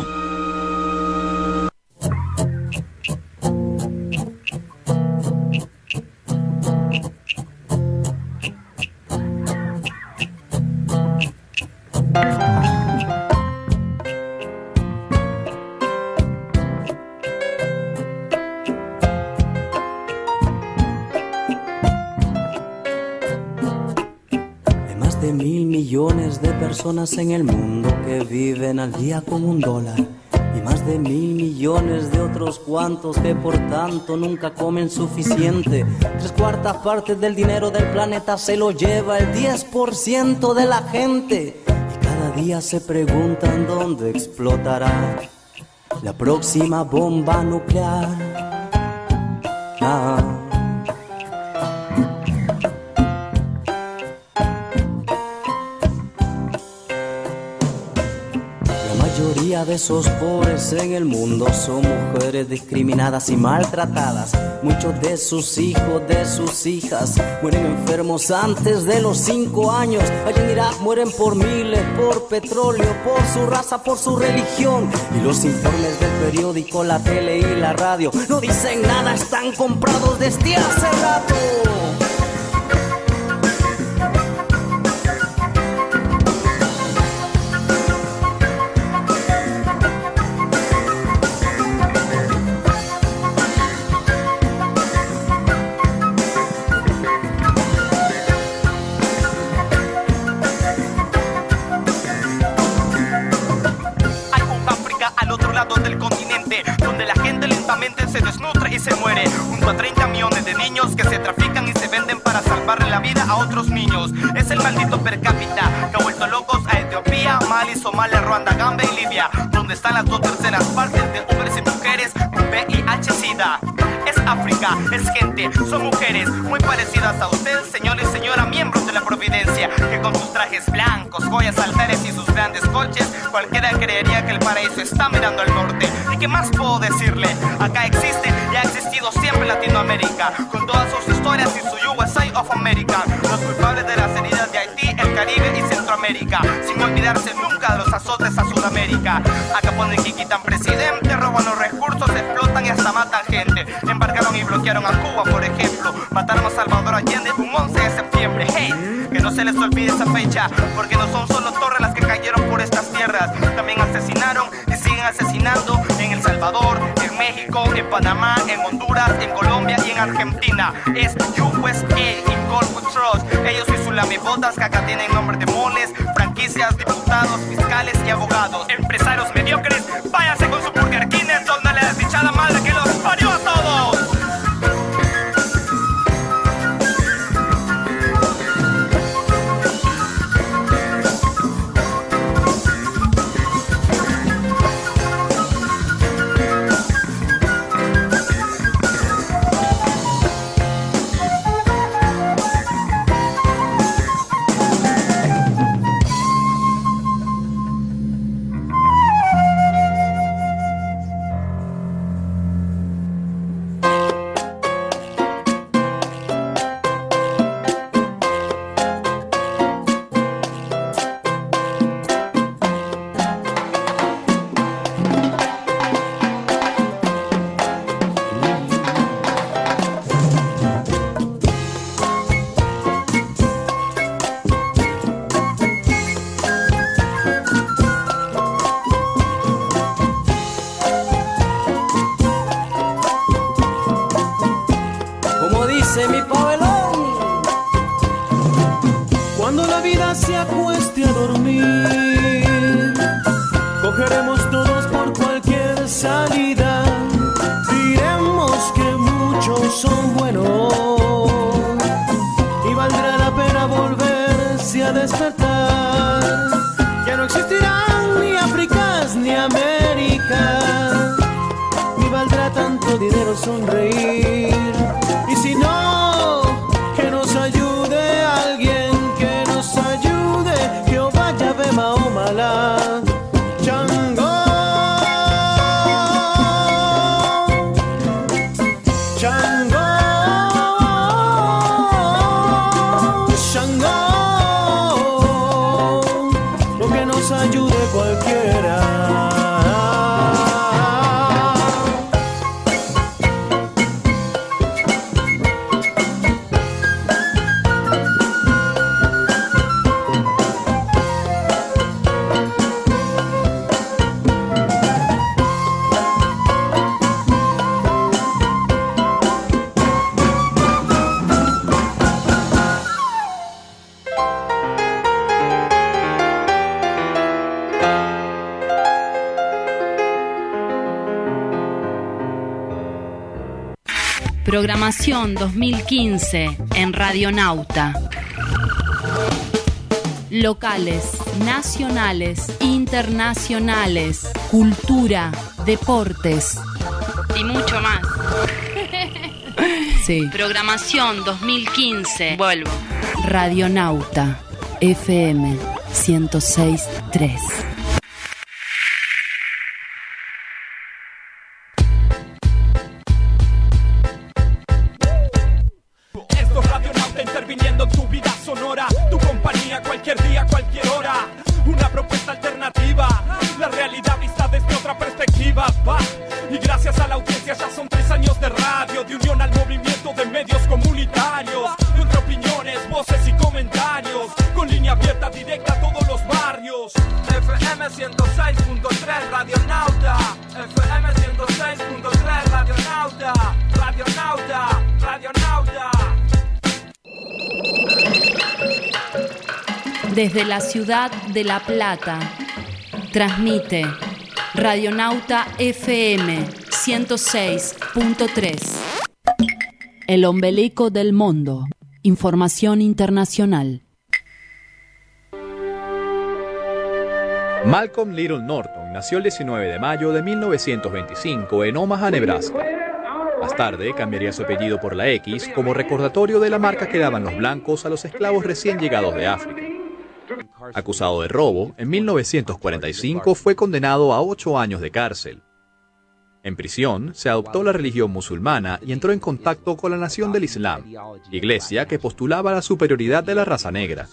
Personas en el mundo que viven al día con un dólar y más de mil millones de otros cuantos que por tanto nunca comen suficiente. Tres cuartas partes del dinero del planeta se lo lleva el diez por ciento de la gente y cada día se preguntan dónde explotará la próxima bomba nuclear. Ah. De esos pobres en el mundo son mujeres discriminadas y maltratadas. Muchos de sus hijos, de sus hijas mueren enfermos antes de los cinco años. Allá en Irak mueren por miles, por petróleo, por su raza, por su religión. Y los informes del periódico, la tele y la radio no dicen nada, están comprados desde hace rato. A otros niños, es el maldito per cápita que ha vuelto locos a Etiopía, Mali, Somalia, Ruanda, Gambia y Libia, donde están las dos terceras partes de hombres y mujeres con V I H SIDA. Es África, es gente, son mujeres muy parecidas a usted, señor y señora, miembros de la Providencia, que con sus trajes blancos, joyas, altares y sus grandes coches, cualquiera creería que el paraíso está mirando al norte. ¿Y qué más puedo decirle? Acá existe y ha existido siempre Latinoamérica, con todas sus historias y su U S A of America, los culpables de las heridas de Haití, el Caribe y Centroamérica, sin olvidarse nunca de los azotes a Sudamérica. Acá ponen que quitan presidente, roban los recursos, explotan hasta matan gente. Embarcaron y bloquearon a Cuba, por ejemplo. Mataron a Salvador Allende un once de septiembre. Hey, que no se les olvide esa fecha, porque no son solo torres las que cayeron por estas tierras. También asesinaron y siguen asesinando en El Salvador, en México, en Panamá, en Honduras, en Colombia y en Argentina. Es U S A y Gulf Trust. Ellos y sus lamibotas que acá tienen nombre de moles, franquicias, diputados, fiscales y abogados. Empresarios mediocres, váyanse con su Burger King, donde la desdichada madre que los parió a todos. Mi pabellón, cuando la vida se acueste a dormir, cogeremos todos por cualquier salida, diremos que muchos son buenos y valdrá la pena volverse a despertar. Ya no existirán ni Áfricas ni Américas, ni valdrá tanto dinero sonreír. Y si no, que nos ayude alguien, que nos ayude, que o vaya ve Mahomala. Chango, Chango, Chango, lo que nos ayude cualquiera. Programación dos mil quince en Radionauta. Locales, nacionales, internacionales, cultura, deportes y mucho más. Sí. Programación dos mil quince. Vuelvo. Radionauta F M ciento seis punto tres. Desde la ciudad de La Plata, transmite Radionauta F M ciento seis punto tres. El ombelico del mundo. Información internacional. Malcolm Little Norton nació el diecinueve de mayo de mil novecientos veinticinco en Omaha, Nebraska. Más tarde cambiaría su apellido por la X como recordatorio de la marca que daban los blancos a los esclavos recién llegados de África. Acusado de robo, en mil novecientos cuarenta y cinco fue condenado a ocho años de cárcel. En prisión, se adoptó la religión musulmana y entró en contacto con la Nación del Islam, iglesia que postulaba la superioridad de la raza negra.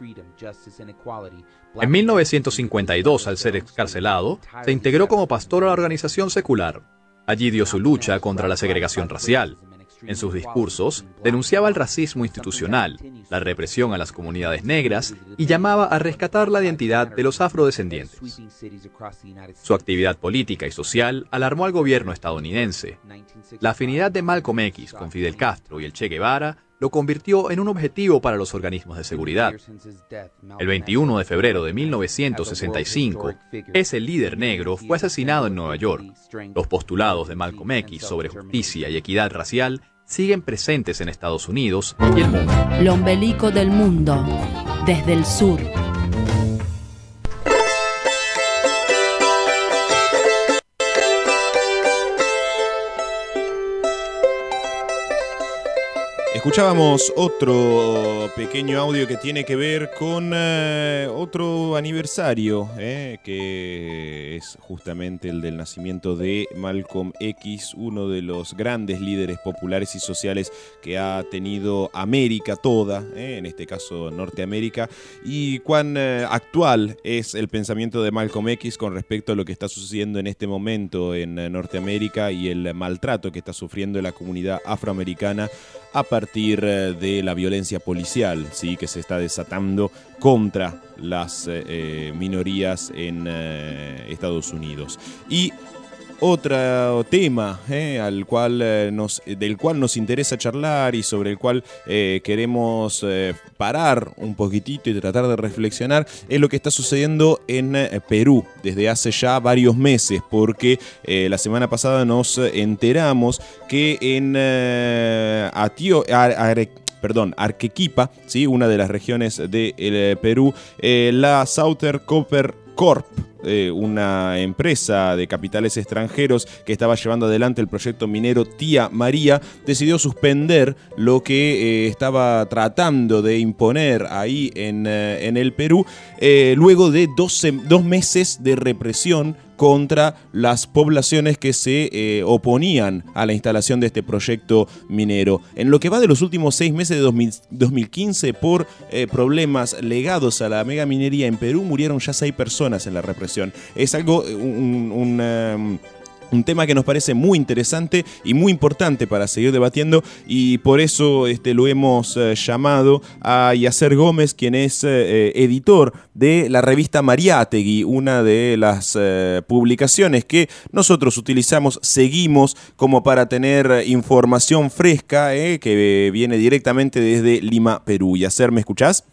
En mil novecientos cincuenta y dos, al ser excarcelado, se integró como pastor a la organización secular. Allí dio su lucha contra la segregación racial. En sus discursos, denunciaba el racismo institucional, la represión a las comunidades negras y llamaba a rescatar la identidad de los afrodescendientes. Su actividad política y social alarmó al gobierno estadounidense. La afinidad de Malcolm X con Fidel Castro y el Che Guevara lo convirtió en un objetivo para los organismos de seguridad. El veintiuno de febrero de mil novecientos sesenta y cinco, ese líder negro fue asesinado en Nueva York. Los postulados de Malcolm X sobre justicia y equidad racial siguen presentes en Estados Unidos y el mundo. El ombelico del mundo, desde el sur. Escuchábamos otro pequeño audio que tiene que ver con uh, otro aniversario, eh, que es justamente el del nacimiento de Malcolm X, uno de los grandes líderes populares y sociales que ha tenido América toda, eh, en este caso Norteamérica, y cuán uh, actual es el pensamiento de Malcolm X con respecto a lo que está sucediendo en este momento en uh, Norteamérica y el maltrato que está sufriendo la comunidad afroamericana a partir de la violencia policial, ¿sí?, que se está desatando contra las eh, minorías en eh, Estados Unidos. Y otro tema eh, al cual, eh, nos, del cual nos interesa charlar y sobre el cual eh, queremos eh, parar un poquitito y tratar de reflexionar es lo que está sucediendo en eh, Perú desde hace ya varios meses, porque eh, la semana pasada nos enteramos que en eh, Atio, Ar, Ar, perdón, Arequipa, ¿sí?, una de las regiones de eh, Perú, eh, la Southern Copper Corp, eh, una empresa de capitales extranjeros que estaba llevando adelante el proyecto minero Tía María, decidió suspender lo que eh, estaba tratando de imponer ahí en, eh, en el Perú, eh, luego de doce, dos meses de represión contra las poblaciones que se eh, oponían a la instalación de este proyecto minero. En lo que va de los últimos seis meses de dos mil quince, por eh, problemas legados a la megaminería en Perú, murieron ya seis personas en la represión. Es algo, un... un um, Un tema que nos parece muy interesante y muy importante para seguir debatiendo, y por eso este, lo hemos eh, llamado a Yacer Gómez, quien es eh, editor de la revista Mariátegui, una de las eh, publicaciones que nosotros utilizamos, seguimos como para tener información fresca eh, que viene directamente desde Lima, Perú. Yacer, ¿me escuchás?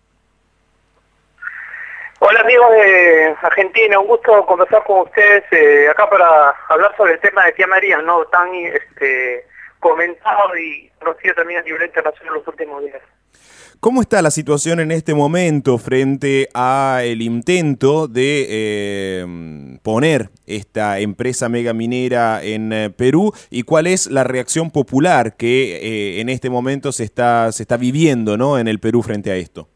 Hola amigos de Argentina, un gusto conversar con ustedes eh, acá para hablar sobre el tema de Tía María, ¿no?, tan este, comentado y conocido también a nivel internacional en los últimos días. ¿Cómo está la situación en este momento frente al intento de eh, poner esta empresa megaminera en eh, Perú, y cuál es la reacción popular que eh, en este momento se está, se está viviendo, ¿no?, en el Perú frente a esto?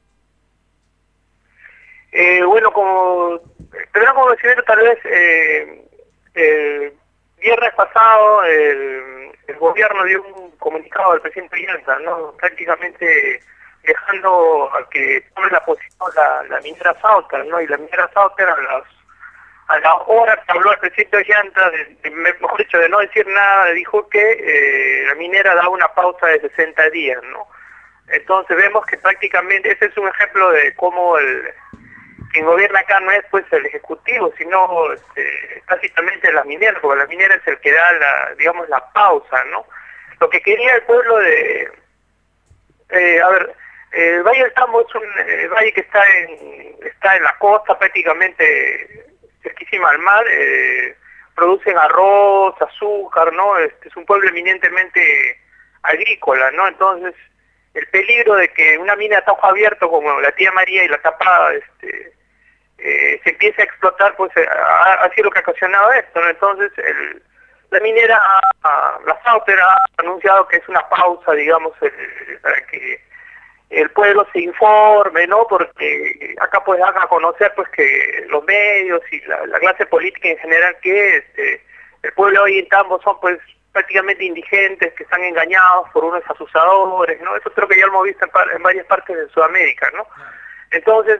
Eh, bueno, como primero como conocimiento, tal vez eh, el viernes pasado el, el gobierno dio un comunicado al presidente Villalta, ¿no?, prácticamente dejando a que tome la posición la, la minera Sauter, ¿no?, y la minera Sauter a las a la hora que habló el presidente Ollanta, de, de, mejor dicho, de no decir nada, dijo que eh, la minera da una pausa de sesenta días, ¿no? Entonces vemos que prácticamente ese es un ejemplo de cómo el quien gobierna acá no es pues el ejecutivo, sino este, básicamente la minera, porque la minera es el que da la, digamos, la pausa, ¿no? Lo que quería el pueblo de, eh, a ver, el eh, Valle del Tambo es un eh, valle que está en, está en la costa, prácticamente cerquísima al mar, eh, producen arroz, azúcar, ¿no? Este, es un pueblo eminentemente agrícola, ¿no? Entonces, el peligro de que una mina a ojo abierto como la Tía María y la Tapada este, eh, se empiece a explotar, pues ha, ha sido lo que ha ocasionado esto, ¿no? Entonces el, la minera, a, la Sauter ha anunciado que es una pausa, digamos, el, para que el pueblo se informe, ¿no? Porque acá pues haga a conocer pues que los medios y la, la clase política en general que este, el pueblo hoy en Tambo son pues prácticamente indigentes, que están engañados por unos asusadores, ¿no? Eso creo que ya lo hemos visto en, par en varias partes de Sudamérica, ¿no? Entonces,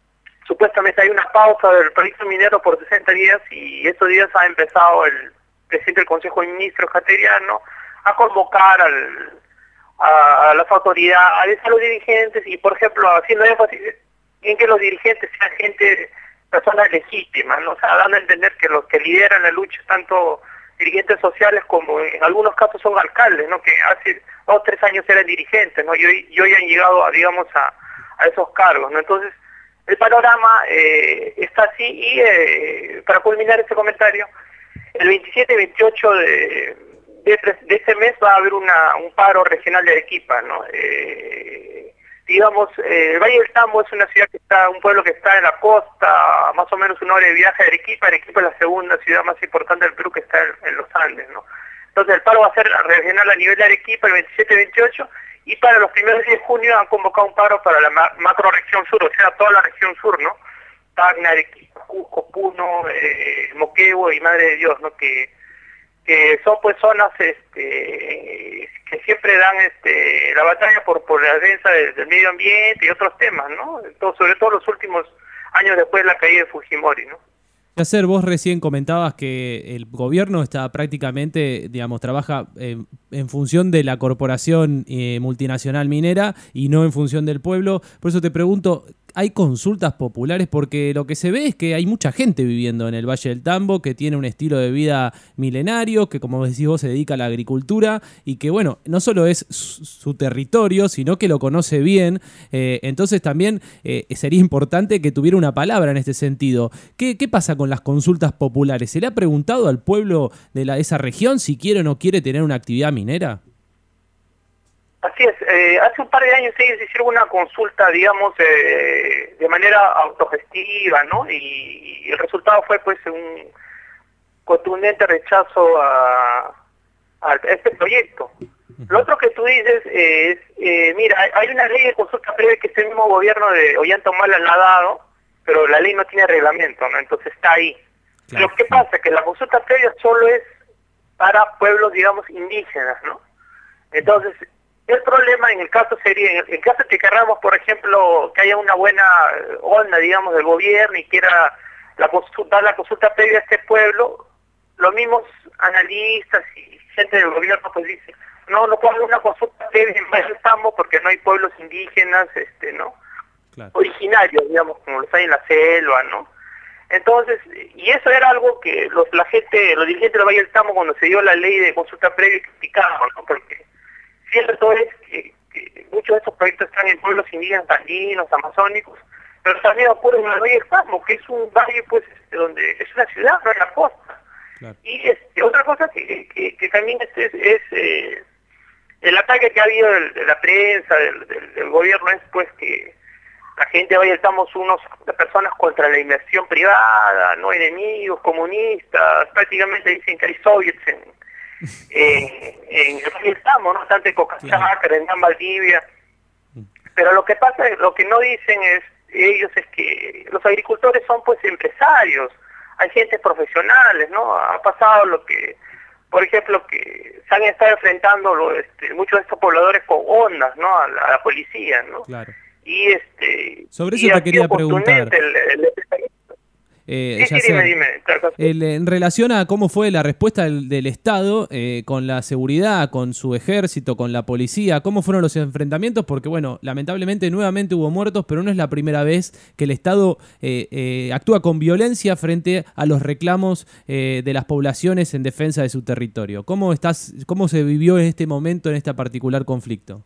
supuestamente hay una pausa del proyecto minero por sesenta días, y estos días ha empezado el presidente del Consejo de Ministros cateriano a convocar al, a, a las autoridades, a los dirigentes, y por ejemplo haciendo énfasis en que los dirigentes sean gente, personas legítimas, ¿no? O sea, dando a entender que los que lideran la lucha, tanto dirigentes sociales como en algunos casos son alcaldes, ¿no? Que hace dos o tres años eran dirigentes, ¿no? Y hoy, y hoy han llegado, a, digamos, a, a esos cargos, ¿no? Entonces, el panorama eh, está así, y eh, para culminar este comentario, el veintisiete y veintiocho de, de, de este mes va a haber una, un paro regional de Arequipa, ¿no? Eh, digamos, eh, el Valle del Tambo es una ciudad que está, un pueblo que está en la costa, más o menos una hora de viaje de Arequipa. Arequipa es la segunda ciudad más importante del Perú, que está en, en los Andes, ¿no? Entonces el paro va a ser regional a nivel de Arequipa el veintisiete y veintiocho, y para los primeros días de junio han convocado un paro para la ma macro región sur, o sea, toda la región sur, ¿no? Tacna, Arequipa, Cusco, Puno, eh, Moquegua y Madre de Dios, ¿no? Que, que son pues zonas este, que siempre dan este, la batalla por, por la defensa del, del medio ambiente y otros temas, ¿no? Entonces, sobre todo los últimos años después de la caída de Fujimori, ¿no? Yacer, vos recién comentabas que el gobierno está prácticamente, digamos, trabaja en, en función de la corporación eh, multinacional minera y no en función del pueblo. Por eso te pregunto, ¿hay consultas populares? Porque lo que se ve es que hay mucha gente viviendo en el Valle del Tambo que tiene un estilo de vida milenario, que como decís vos se dedica a la agricultura y que, bueno, no solo es su, su territorio, sino que lo conoce bien. Eh, entonces también eh, sería importante que tuviera una palabra en este sentido. ¿Qué, qué pasa con las consultas populares? ¿Se le ha preguntado al pueblo de la, esa región si quiere o no quiere tener una actividad minera? Así es, eh, hace un par de años ellos hicieron una consulta, digamos, eh, de manera autogestiva, ¿no? Y, y el resultado fue, pues, un contundente rechazo a, a este proyecto. Uh-huh. Lo otro que tú dices es, eh, mira, hay, hay una ley de consulta previa que este mismo gobierno de Ollanta Humala ha dado, pero la ley no tiene reglamento, ¿no? Entonces está ahí. Claro. Lo que pasa es que la consulta previa solo es para pueblos, digamos, indígenas, ¿no? Entonces, el problema en el caso sería, en el, en el caso de que queramos, por ejemplo, que haya una buena onda, digamos, del gobierno y quiera la consulta, dar la consulta previa a este pueblo, los mismos analistas y gente del gobierno pues dicen, no, no puedo hacer una consulta previa en Valle del Tambo porque no hay pueblos indígenas, este, ¿no? Claro. Originarios, digamos, como los hay en la selva, ¿no? Entonces, y eso era algo que los, la gente, los dirigentes del Valle del Tambo, cuando se dio la ley de consulta previa, criticaban, ¿no? Porque cierto es que, que muchos de estos proyectos están en pueblos indígenas, andinos, amazónicos, pero también ocurre en el Valle del Tambo, que es un valle, pues, este, donde es una ciudad, no es la costa. Claro. Y este, otra cosa que, que, que también es, es, es eh, el ataque que ha habido de, de la prensa, del, del, del gobierno, es pues que la gente de Valle del Tambo son unos personas contra la inversión privada, no enemigos, comunistas, prácticamente dicen que hay soviets en Eh, en el Valle del Tambo, ¿no? Tanto en Cocachaca, en Gran Valdivia. Pero lo que pasa, lo que no dicen es ellos es que los agricultores son pues empresarios, hay gente profesionales, ¿no? Ha pasado lo que, por ejemplo, que se han estado enfrentando lo, este, muchos de estos pobladores con ondas, ¿no? A la, a la policía, ¿no? Claro. Y este sobre eso te quería preguntar. El, el, el, Eh, sí, sí, dime, dime. El, en relación a cómo fue la respuesta del, del Estado eh, con la seguridad, con su ejército, con la policía, cómo fueron los enfrentamientos, porque bueno, lamentablemente nuevamente hubo muertos, pero no es la primera vez que el Estado eh, eh, actúa con violencia frente a los reclamos eh, de las poblaciones en defensa de su territorio. ¿Cómo estás, cómo se vivió en este momento, en este particular conflicto?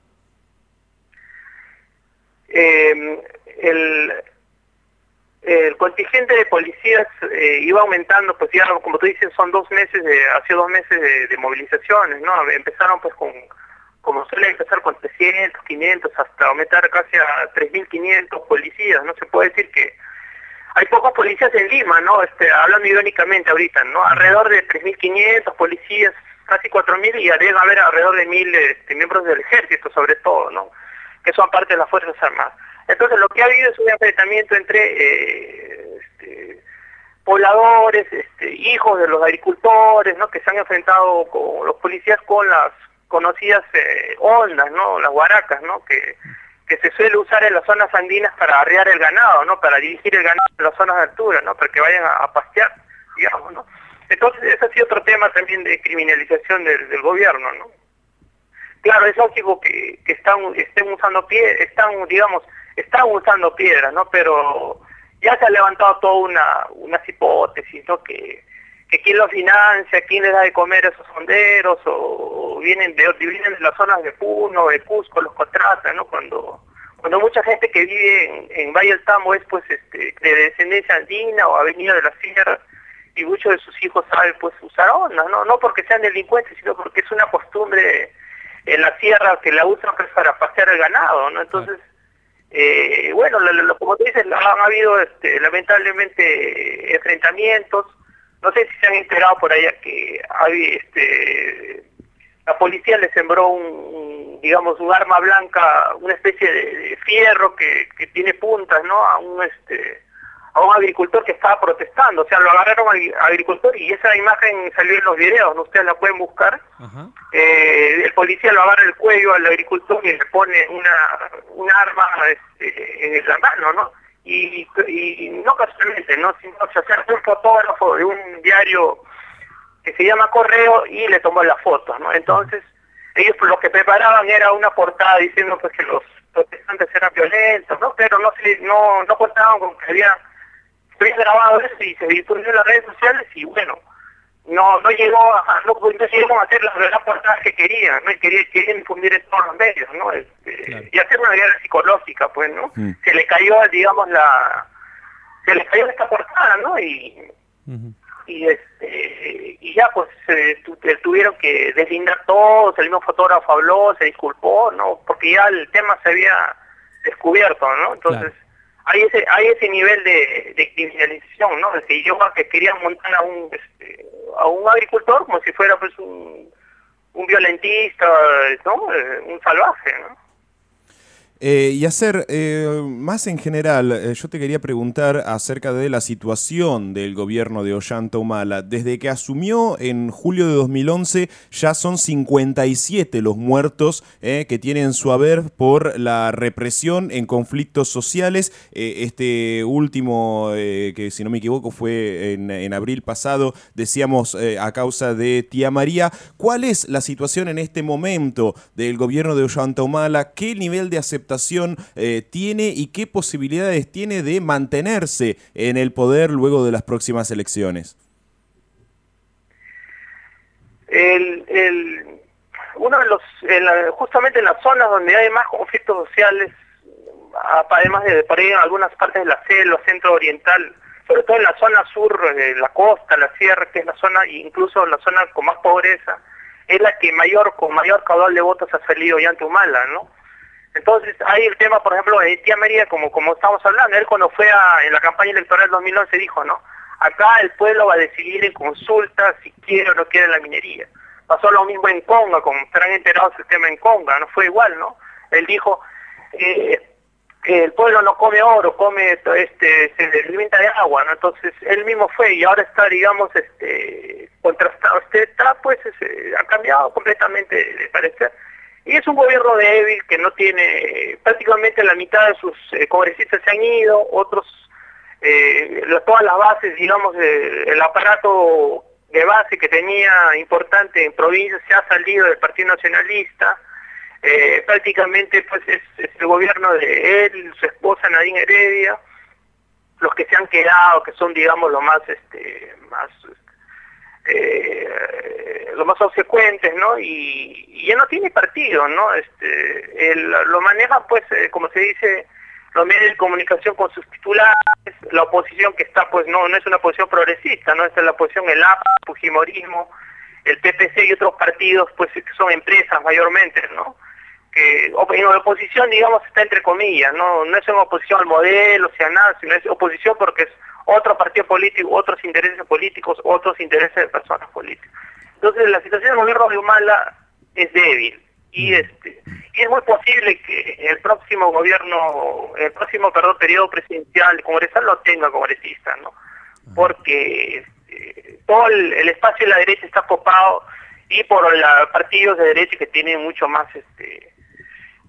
Eh, el... El contingente de policías eh, iba aumentando, pues ya como tú dices, son dos meses, de, hace dos meses de, de movilizaciones, ¿no? Empezaron pues con, como suele empezar con trescientos, quinientos, hasta aumentar casi a tres mil quinientos policías, ¿no? Se puede decir que hay pocos policías en Lima, ¿no? Este, hablando irónicamente ahorita, ¿no? Alrededor de tres mil quinientos policías, casi cuatro mil, y debe haber alrededor de mil este, miembros del ejército, sobre todo, ¿no? Que son parte de las Fuerzas Armadas. Entonces lo que ha habido es un enfrentamiento entre eh, este, pobladores, este, hijos de los agricultores, ¿no? Que se han enfrentado con los policías con las conocidas eh, ondas, ¿no? Las guaracas, ¿no? Que, que se suele usar en las zonas andinas para arrear el ganado, ¿no? Para dirigir el ganado en las zonas de altura, ¿no? Para que vayan a, a pastear, digamos, ¿no? Entonces ese ha sido otro tema también de criminalización del, del gobierno, ¿no? Claro, es lógico que, que están, estén usando pie, están, digamos, están usando piedras, ¿no? Pero ya se ha levantado toda una, unas hipótesis, ¿no? Que, que quién los financia, quién les da de comer a esos honderos, o vienen de, vienen de las zonas de Puno, de Cusco, los contratan, ¿no? Cuando cuando mucha gente que vive en, en Valle del Tambo es pues este de descendencia andina o ha venido de la sierra, y muchos de sus hijos saben pues usar ondas, ¿no? No porque sean delincuentes, sino porque es una costumbre en la sierra que la usan pues para pasear el ganado, ¿no? Entonces, eh, bueno, lo, lo, como tú dices, han habido este, lamentablemente enfrentamientos. No sé si se han enterado por allá que hay, este, la policía le sembró un, un, digamos, un arma blanca, una especie de, de fierro que, que tiene puntas, ¿no? A un este a un agricultor que estaba protestando, o sea, lo agarraron al agricultor y esa imagen salió en los videos, ¿no? Ustedes la pueden buscar. Ajá. Eh, el policía lo agarra el cuello al agricultor y le pone una, una arma este, en la mano, ¿no? Y, y no casualmente, ¿no? Sino se acercó un fotógrafo de un diario que se llama Correo y le tomó las fotos, ¿no? Entonces, ellos lo que preparaban era una portada diciendo pues que los protestantes eran violentos, ¿no? Pero no se, no, no contaban con que había, se había grabado eso y se difundió en las redes sociales y bueno, no no llegó a, no, no llegaron a hacer las la portadas que querían, ¿no? Y querían, querían difundir en todos los medios, ¿no? Este, claro. Y hacer una guerra psicológica, pues, ¿no? Mm. Se le cayó, digamos, la... Se le cayó esta portada, ¿no? Y... Uh-huh. Y este y ya, pues, eh, tu, tuvieron que deslindar todo, el mismo fotógrafo habló, se disculpó, ¿no? Porque ya el tema se había descubierto, ¿no? Entonces... Claro. Hay ese hay ese nivel de, de criminalización, ¿no? Es que yo que querían montar a un este, a un agricultor como si fuera pues un, un violentista, ¿no? Un salvaje, ¿no? Eh, y hacer eh, más en general, eh, yo te quería preguntar acerca de la situación del gobierno de Ollanta Humala. Desde que asumió en julio de dos mil once, ya son cincuenta y siete los muertos eh, que tienen su haber por la represión en conflictos sociales. Eh, este último, eh, que si no me equivoco fue en, en abril pasado, decíamos eh, a causa de Tía María. ¿Cuál es la situación en este momento del gobierno de Ollanta Humala? ¿Qué nivel de aceptación Eh, tiene y qué posibilidades tiene de mantenerse en el poder luego de las próximas elecciones? El, el, uno de los, en la, justamente en las zonas donde hay más conflictos sociales, además de por ahí en algunas partes de la selva, centro oriental, sobre todo en la zona sur, eh, la costa, la sierra, que es la zona, incluso la zona con más pobreza, es la que mayor con mayor caudal de votos ha salido Ollanta Humala, ¿no? Entonces, hay el tema, por ejemplo, de Tía María, como como estamos hablando, él cuando fue a, en la campaña electoral del dos mil once dijo, ¿no? Acá el pueblo va a decidir en consulta si quiere o no quiere la minería. Pasó lo mismo en Conga, como estarán enterados el tema en Conga, no fue igual, ¿no? Él dijo, eh, que el pueblo no come oro, come, este, se alimenta de agua, ¿no? Entonces, él mismo fue y ahora está, digamos, este, contrastado, usted está, pues, ese, ha cambiado completamente de parecer. Y es un gobierno débil que no tiene, prácticamente la mitad de sus eh, congresistas se han ido, otros, eh, todas las bases, digamos, eh, el aparato de base que tenía importante en provincias se ha salido del Partido Nacionalista, eh, prácticamente pues es, es el gobierno de él, su esposa Nadine Heredia, los que se han quedado, que son, digamos, los más, este, más... Eh, lo más obsecuentes, ¿no? Y, y ya no tiene partido, ¿no? Este, el, lo manejan, pues, eh, como se dice, los medios de comunicación con sus titulares, la oposición que está, pues, no no es una oposición progresista, ¿no? Esta es la oposición, el A P A, el Fujimorismo, el P P C y otros partidos, pues, que son empresas mayormente, ¿no? Que la oposición, digamos, está entre comillas, ¿no? No es una oposición al modelo, o sea, nada, sino es oposición porque es otro partido político, otros intereses políticos, otros intereses de personas políticas. Entonces la situación del gobierno de Humala es débil y este y es muy posible que el próximo gobierno, el próximo perdón periodo presidencial, congresal lo tenga congresista, ¿no? Porque este, todo el, el espacio de la derecha está copado y por los partidos de derecha que tienen mucho más este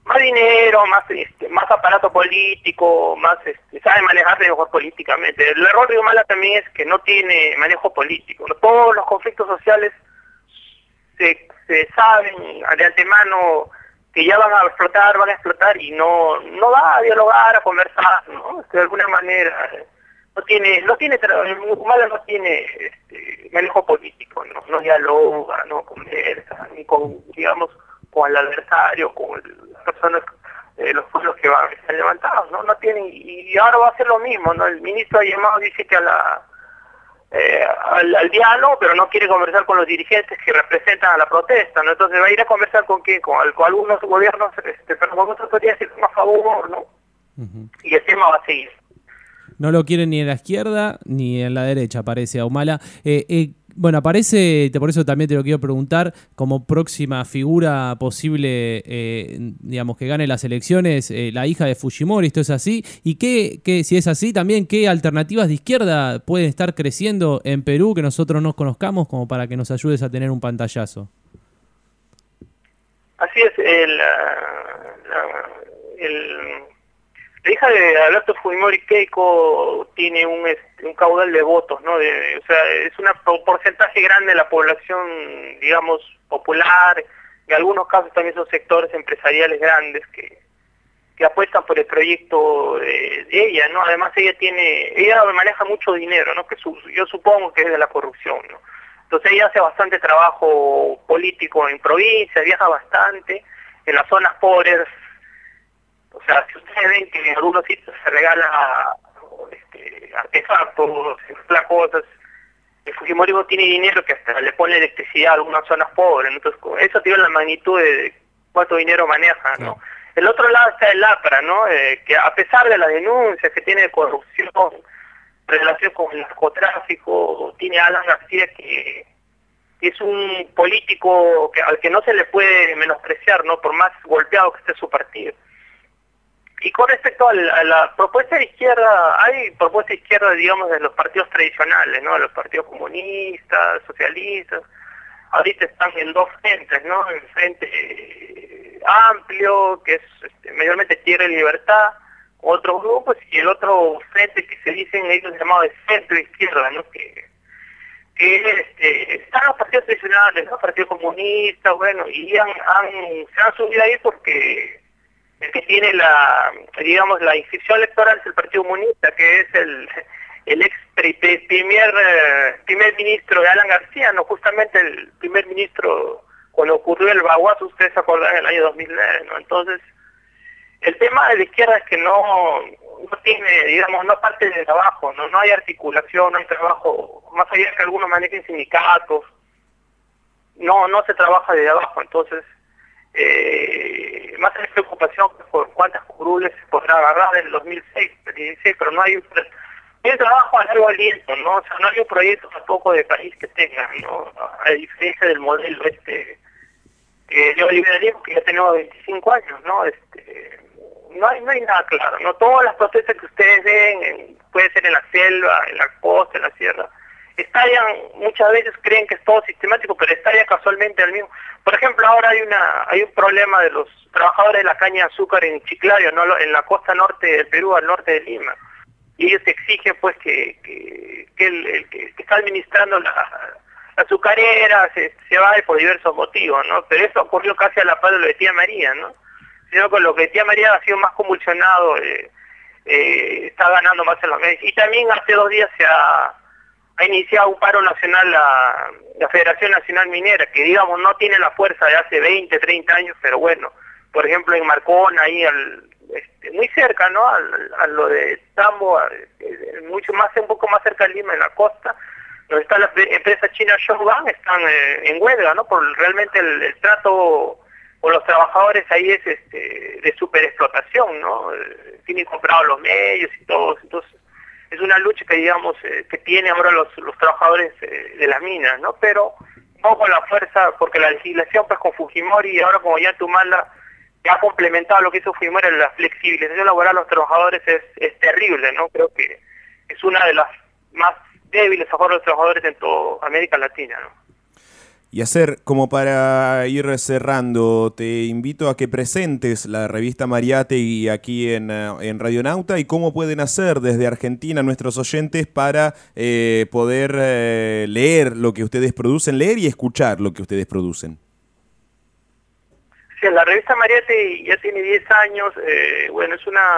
más dinero, más este, más aparato político, más este, sabe manejarse mejor políticamente. El error de Humala también es que no tiene manejo político. Todos los conflictos sociales se, se saben de antemano que ya van a explotar, van a explotar y no no va a dialogar, a conversar, ¿no? De alguna manera no tiene, no tiene, Humala no tiene este, manejo político, no, no dialoga, no conversa, ni con, digamos, con el adversario, con el, las personas, eh, los pueblos que van a estar levantados, ¿no? No tienen, y, y ahora va a hacer lo mismo, ¿no? El ministro ha llamado, dice que a la Eh, al, al diálogo, pero no quiere conversar con los dirigentes que representan a la protesta, ¿no? Entonces va a ir a conversar con quién, con, con algunos gobiernos, este, pero con otras autoridades que están a favor, ¿no? Uh-huh. Y el tema va a seguir. No lo quieren ni en la izquierda ni en la derecha, parece, a Humala. Eh, eh, bueno, aparece, por eso también te lo quiero preguntar, como próxima figura posible, eh, digamos, que gane las elecciones, eh, la hija de Fujimori, ¿esto es así? ¿Y qué, qué, si es así, también qué alternativas de izquierda pueden estar creciendo en Perú que nosotros no conozcamos, como para que nos ayudes a tener un pantallazo? Así es, el, la, el, la hija de Alberto Fujimori, Keiko, tiene un, un caudal de votos, ¿no? De, o sea, es una, un porcentaje grande de la población, digamos, popular. En algunos casos también son sectores empresariales grandes que, que apuestan por el proyecto de, de ella, ¿no? Además ella tiene, ella maneja mucho dinero, ¿no? Que su, yo supongo que es de la corrupción, ¿no? Entonces ella hace bastante trabajo político en provincia, viaja bastante, en las zonas pobres. O sea, si ustedes ven que en algunos sitios se regala este, artefactos, se regala cosas, el Fujimori no tiene dinero que hasta le pone electricidad a algunas zonas pobres, entonces eso tiene la magnitud de cuánto dinero maneja, ¿no? No. El otro lado está el APRA, ¿no? Eh, que a pesar de las denuncias que tiene de corrupción, relación con el narcotráfico, tiene a Alan García que, que es un político que, al que no se le puede menospreciar, ¿no? Por más golpeado que esté su partido. Y con respecto a la, a la propuesta de izquierda, hay propuesta de izquierda, digamos, de los partidos tradicionales, ¿no? Los partidos comunistas, socialistas. Ahorita están en dos frentes, ¿no? El frente amplio, que es este, mayoramente Tierra y Libertad, otros grupos, y el otro frente que se dicen ellos llamados de centro izquierda, ¿no? Que, que este, están los partidos tradicionales, ¿no? Partido comunista, bueno, y han, han, se han subido ahí porque el que tiene la, digamos, la inscripción electoral es el Partido Comunista, que es el, el ex primer, primer ministro de Alan García, no justamente el primer ministro cuando ocurrió el baguazo, ustedes se acordan, en el año dos mil nueve, ¿no? Entonces, el tema de la izquierda es que no, no tiene, digamos, no parte de trabajo, ¿no? No hay articulación, no hay trabajo, más allá de que algunos manejen sindicatos, no, no se trabaja desde abajo, entonces, eh, más hay preocupación por cuántas curules se podrá agarrar en el dos mil seis, dieciséis, pero no hay un, hay un trabajo a largo aliento, ¿no? O sea, no hay un proyecto tampoco de país que tenga, ¿no? A diferencia del modelo este eh, neoliberalismo que ya tenemos veinticinco años, ¿no? Este, no hay, no hay nada claro, ¿no? Todas las protestas que ustedes ven, en, puede ser en la selva, en la costa, en la sierra, estallan, muchas veces creen que es todo sistemático, pero estalla casualmente al mismo. Por ejemplo, ahora hay una hay un problema de los trabajadores de la caña de azúcar en Chiclayo, ¿no? En la costa norte del Perú, al norte de Lima. Y ellos exigen, pues, que, que, que el, el que, que está administrando la, la azucarera se, se vaya por diversos motivos, ¿no? Pero eso ocurrió casi a la par de lo de Tía María, ¿no? Sino con lo que Tía María ha sido más convulsionado, eh, eh, está ganando más en los medios. Y también hace dos días se ha... ha iniciado un paro nacional la, la Federación Nacional Minera, que digamos no tiene la fuerza de hace veinte, treinta años, pero bueno, por ejemplo en Marcona, ahí al, este, muy cerca, ¿no? Al, a lo de Tambo, a, eh, mucho más, un poco más cerca de Lima, en la costa, donde está la empresa china Shougang, están eh, en huelga, ¿no? Por realmente el, el trato con los trabajadores ahí es este de superexplotación, ¿no? Eh, tienen comprados los medios y todo, entonces es una lucha que digamos eh, que tiene ahora los, los trabajadores eh, de las minas, ¿no? Pero no con la fuerza, porque la legislación pues con Fujimori y ahora como ya Tumala que ha complementado lo que hizo Fujimori, la flexibilización laboral de los trabajadores es, es terrible, ¿no? Creo que es una de las más débiles a favor de los trabajadores en toda América Latina, ¿no? Y hacer, como para ir cerrando, te invito a que presentes la revista Mariátegui aquí en, en Radionauta y cómo pueden hacer desde Argentina nuestros oyentes para eh, poder eh, leer lo que ustedes producen, leer y escuchar lo que ustedes producen. Sí, la revista Mariátegui ya tiene diez años, eh, bueno, es una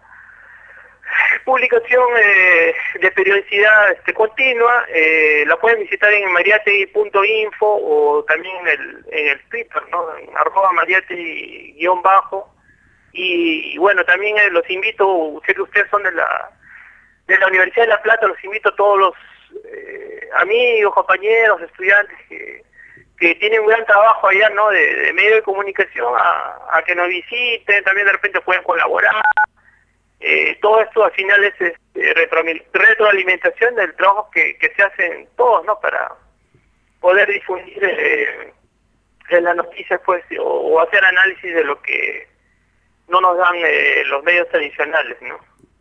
publicación eh, de periodicidad este, continua. Eh, la pueden visitar en mariategui punto info o también en el, en el Twitter, ¿no? En arroba mariategui guión bajo. Y, y bueno, también eh, los invito, sé que ustedes son de la de la Universidad de La Plata, los invito a todos los eh, amigos, compañeros, estudiantes que, que tienen un gran trabajo allá, ¿no? De, de medio de comunicación a, a que nos visiten, también de repente pueden colaborar. Eh, todo esto al final es, es eh, retro, retroalimentación del trabajo que, que se hacen todos, ¿no? Para poder difundir eh, las noticias, pues, o, o hacer análisis de lo que no nos dan eh, los medios tradicionales, ¿no?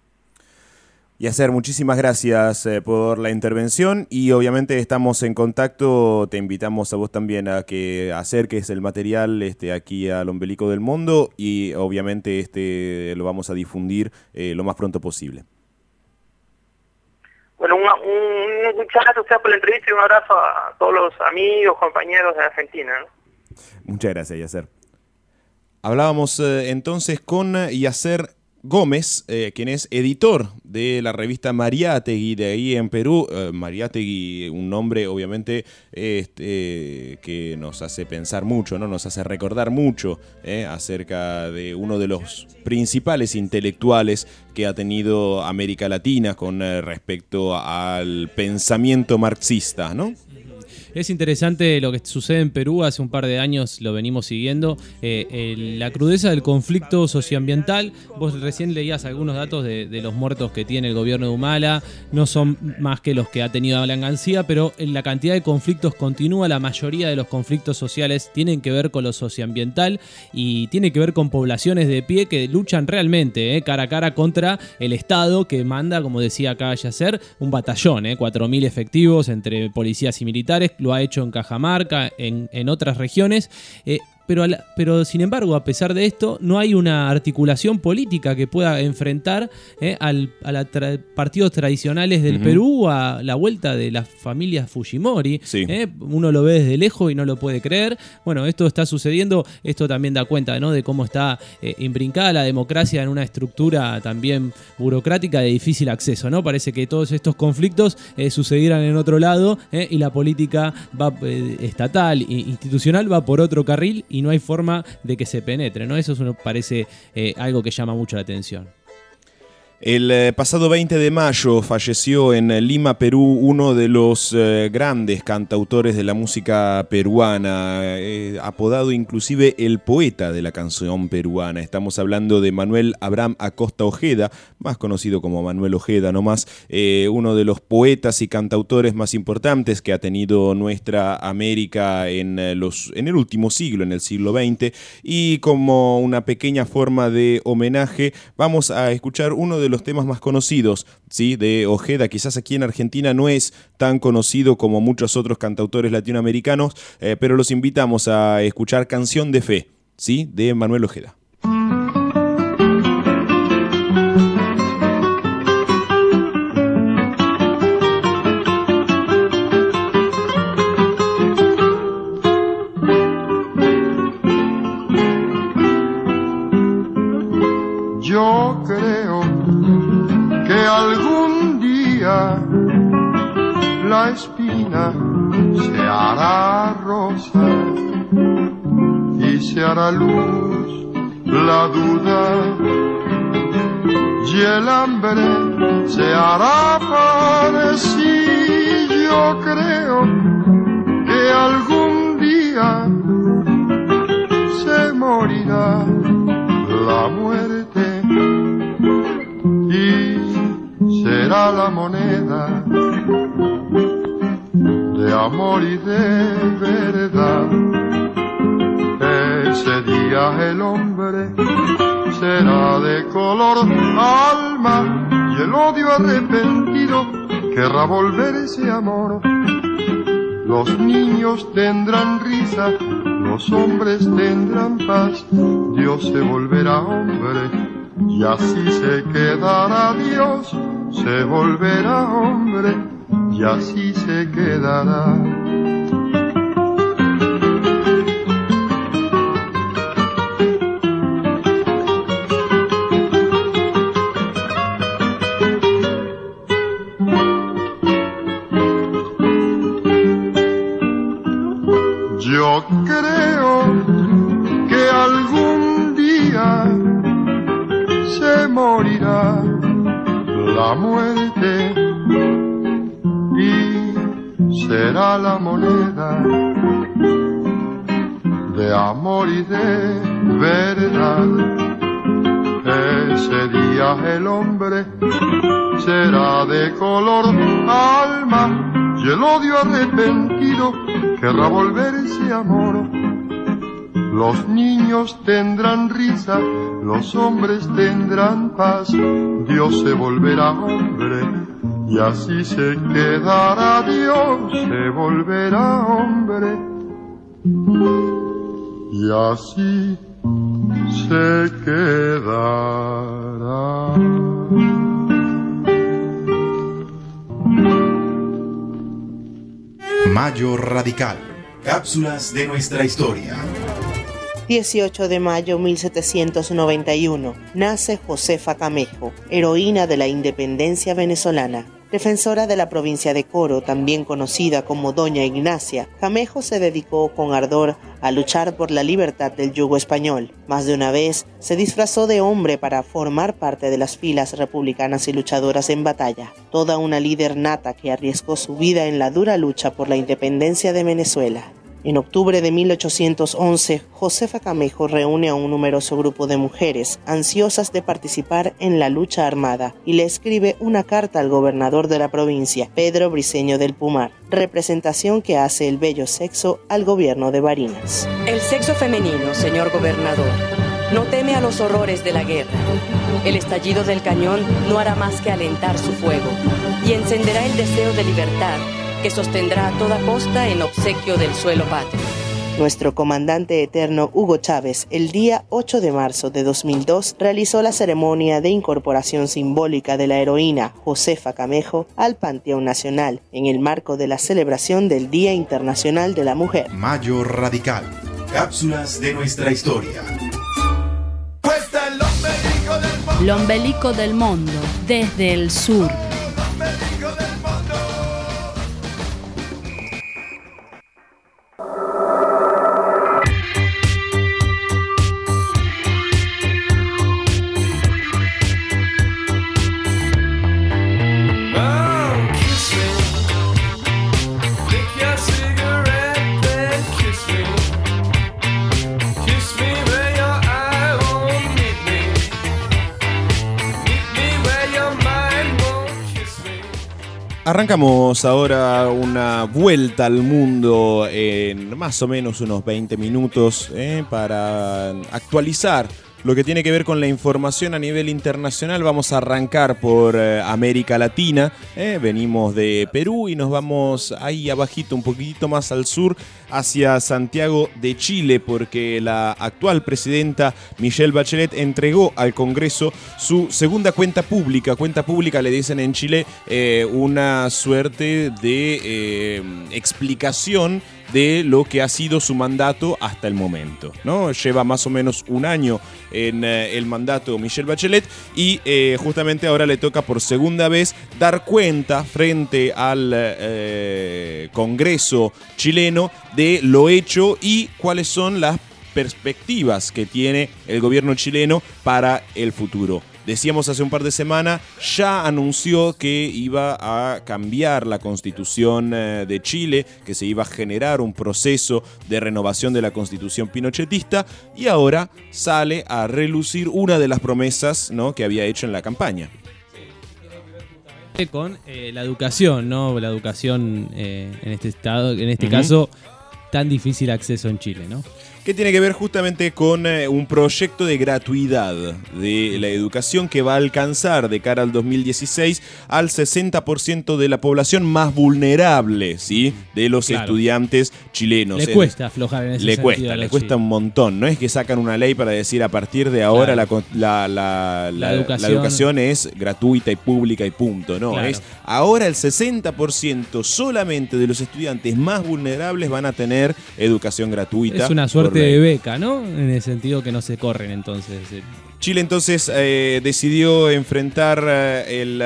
Yacer, muchísimas gracias eh, por la intervención y obviamente estamos en contacto. Te invitamos a vos también a que acerques el material este, aquí al Ombelico del Mundo y obviamente este lo vamos a difundir eh, lo más pronto posible. Bueno, un, un, muchas gracias a usted por la entrevista y un abrazo a todos los amigos, compañeros de Argentina, ¿no? Muchas gracias, Yacer. Hablábamos eh, entonces con Yacer Gómez, eh, quien es editor de la revista Mariátegui de ahí en Perú. eh, Mariátegui, un nombre obviamente este, que nos hace pensar mucho, ¿no? Nos hace recordar mucho eh, acerca de uno de los principales intelectuales que ha tenido América Latina con eh, respecto al pensamiento marxista, ¿no? Es interesante lo que sucede en Perú, hace un par de años lo venimos siguiendo, eh, el, la crudeza del conflicto socioambiental. Vos recién leías algunos datos de, de los muertos que tiene el gobierno de Humala, no son más que los que ha tenido Alan García, pero en la cantidad de conflictos continúa, la mayoría de los conflictos sociales tienen que ver con lo socioambiental y tiene que ver con poblaciones de pie que luchan realmente eh, cara a cara contra el Estado que manda, como decía acá Yacer, un batallón, eh, cuatro mil efectivos entre policías y militares. Lo ha hecho en Cajamarca, en, en otras regiones, eh, pero, pero sin embargo, a pesar de esto, no hay una articulación política que pueda enfrentar eh, al, a los tra partidos tradicionales del uh-huh. Perú, a la vuelta de las familias Fujimori. Sí. Eh, uno lo ve desde lejos y no lo puede creer. Bueno, esto está sucediendo, esto también da cuenta, ¿no? De cómo está eh, imbrincada la democracia en una estructura también burocrática de difícil acceso, ¿no? Parece que todos estos conflictos eh, sucedieran en otro lado eh, y la política va, eh, estatal e institucional va por otro carril y no hay forma de que se penetre, ¿no? Eso parece eh, algo que llama mucho la atención. El eh, pasado veinte de mayo falleció en Lima, Perú, uno de los eh, grandes cantautores de la música peruana, eh, apodado inclusive el poeta de la canción peruana. Estamos hablando de Manuel Abraham Acosta Ojeda, más conocido como Manuel Ojeda nomás, eh, uno de los poetas y cantautores más importantes que ha tenido nuestra América en, eh, los, en el último siglo, en el siglo veinte, y como una pequeña forma de homenaje vamos a escuchar uno de los temas más conocidos, ¿sí? De Ojeda. Quizás aquí en Argentina no es tan conocido como muchos otros cantautores latinoamericanos, eh, pero los invitamos a escuchar Canción de Fe, ¿sí? De Manuel Ojeda. Yo creo que algún día la espina se hará rosa y se hará luz la duda y el hambre se hará pan. Sí, yo creo que algún día se morirá la muerte y será la moneda de amor y de verdad. Ese día el hombre será de color alma y el odio arrepentido querrá volverse amor. Los niños tendrán risa, los hombres tendrán paz, Dios se volverá hombre y así se quedará. Dios se volverá hombre y así se quedará. Yo creo que algún día se morirá la muerte y será la moneda de amor y de verdad. Ese día el hombre será de color alma y el odio arrepentido querrá volverse amor. Los niños tendrán risa, los hombres tendrán paz, Dios se volverá hombre y así se quedará. Dios se volverá hombre y así se quedará. Mayo Radical. Cápsulas de nuestra historia. dieciocho de mayo de mil setecientos noventa y uno. Nace Josefa Camejo, heroína de la independencia venezolana. Defensora de la provincia de Coro, también conocida como Doña Ignacia, Camejo se dedicó con ardor a luchar por la libertad del yugo español. Más de una vez se disfrazó de hombre para formar parte de las filas republicanas y luchadoras en batalla. Toda una líder nata que arriesgó su vida en la dura lucha por la independencia de Venezuela. En octubre de mil ochocientos once, Josefa Camejo reúne a un numeroso grupo de mujeres ansiosas de participar en la lucha armada y le escribe una carta al gobernador de la provincia, Pedro Briceño del Pumar, representación que hace el bello sexo al gobierno de Barinas. El sexo femenino, señor gobernador, no teme a los horrores de la guerra. El estallido del cañón no hará más que alentar su fuego y encenderá el deseo de libertad que sostendrá a toda costa en obsequio del suelo patrio. Nuestro comandante eterno Hugo Chávez, el día ocho de marzo de dos mil dos, realizó la ceremonia de incorporación simbólica de la heroína Josefa Camejo al Panteón Nacional, en el marco de la celebración del Día Internacional de la Mujer. Mayo Radical. Cápsulas de nuestra historia. El ombelico del mundo, desde el sur. Arrancamos ahora una vuelta al mundo en más o menos unos veinte minutos eh, para actualizar lo que tiene que ver con la información a nivel internacional. Vamos a arrancar por eh, América Latina. Eh, venimos de Perú y nos vamos ahí abajito, un poquitito más al sur, hacia Santiago de Chile, porque la actual presidenta Michelle Bachelet entregó al Congreso su segunda cuenta pública. Cuenta pública le dicen en Chile eh, una suerte de eh, explicación de lo que ha sido su mandato hasta el momento, ¿no? Lleva más o menos un año en eh, el mandato Michelle Bachelet y eh, justamente ahora le toca por segunda vez dar cuenta frente al eh, Congreso chileno de lo hecho y cuáles son las perspectivas que tiene el gobierno chileno para el futuro. Decíamos hace un par de semanas, ya anunció que iba a cambiar la constitución de Chile, que se iba a generar un proceso de renovación de la constitución pinochetista y ahora sale a relucir una de las promesas, ¿no?, que había hecho en la campaña. Con eh, la educación, ¿no? La educación eh, en este estado, en este uh-huh. caso tan difícil acceso en Chile, ¿no? Que tiene que ver justamente con eh, un proyecto de gratuidad de la educación que va a alcanzar de cara al dos mil dieciséis al sesenta por ciento de la población más vulnerable, ¿sí? De los claro. estudiantes chilenos. Le cuesta aflojar en ese Le sentido cuesta, le cuesta Chile. un montón. No es que sacan una ley para decir a partir de ahora claro. la, la, la, la, la, educación. la educación es gratuita y pública y punto. No, claro. es ahora el sesenta por ciento solamente de los estudiantes más vulnerables van a tener educación gratuita. Es una suerte de beca, ¿no? En el sentido que no se corren entonces. Chile entonces eh, decidió enfrentar eh, el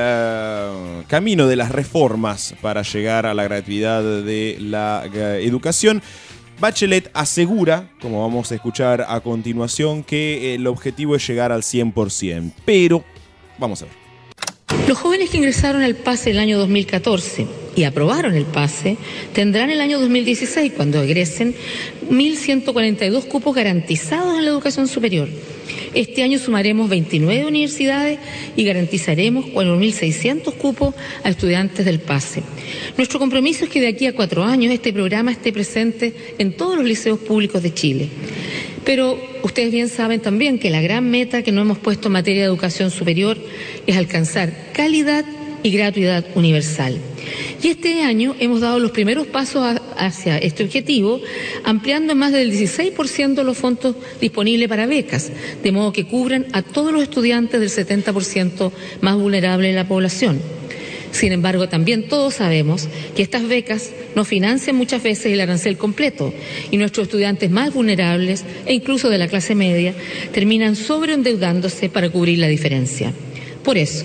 uh, camino de las reformas para llegar a la gratuidad de la uh, educación. Bachelet asegura, como vamos a escuchar a continuación, que el objetivo es llegar al cien por ciento. Pero, vamos a ver. Los jóvenes que ingresaron al PASE el año dos mil catorce y aprobaron el PASE tendrán el año dos mil dieciséis, cuando egresen, mil ciento cuarenta y dos cupos garantizados en la educación superior. Este año sumaremos veintinueve universidades y garantizaremos cuatro mil seiscientos cupos a estudiantes del PASE. Nuestro compromiso es que de aquí a cuatro años este programa esté presente en todos los liceos públicos de Chile. Pero ustedes bien saben también que la gran meta que nos hemos puesto en materia de educación superior es alcanzar calidad y gratuidad universal. Y este año hemos dado los primeros pasos hacia este objetivo, ampliando en más del dieciséis por ciento los fondos disponibles para becas, de modo que cubran a todos los estudiantes del setenta por ciento más vulnerable de la población. Sin embargo, también todos sabemos que estas becas no financian muchas veces el arancel completo y nuestros estudiantes más vulnerables e incluso de la clase media terminan sobreendeudándose para cubrir la diferencia. Por eso,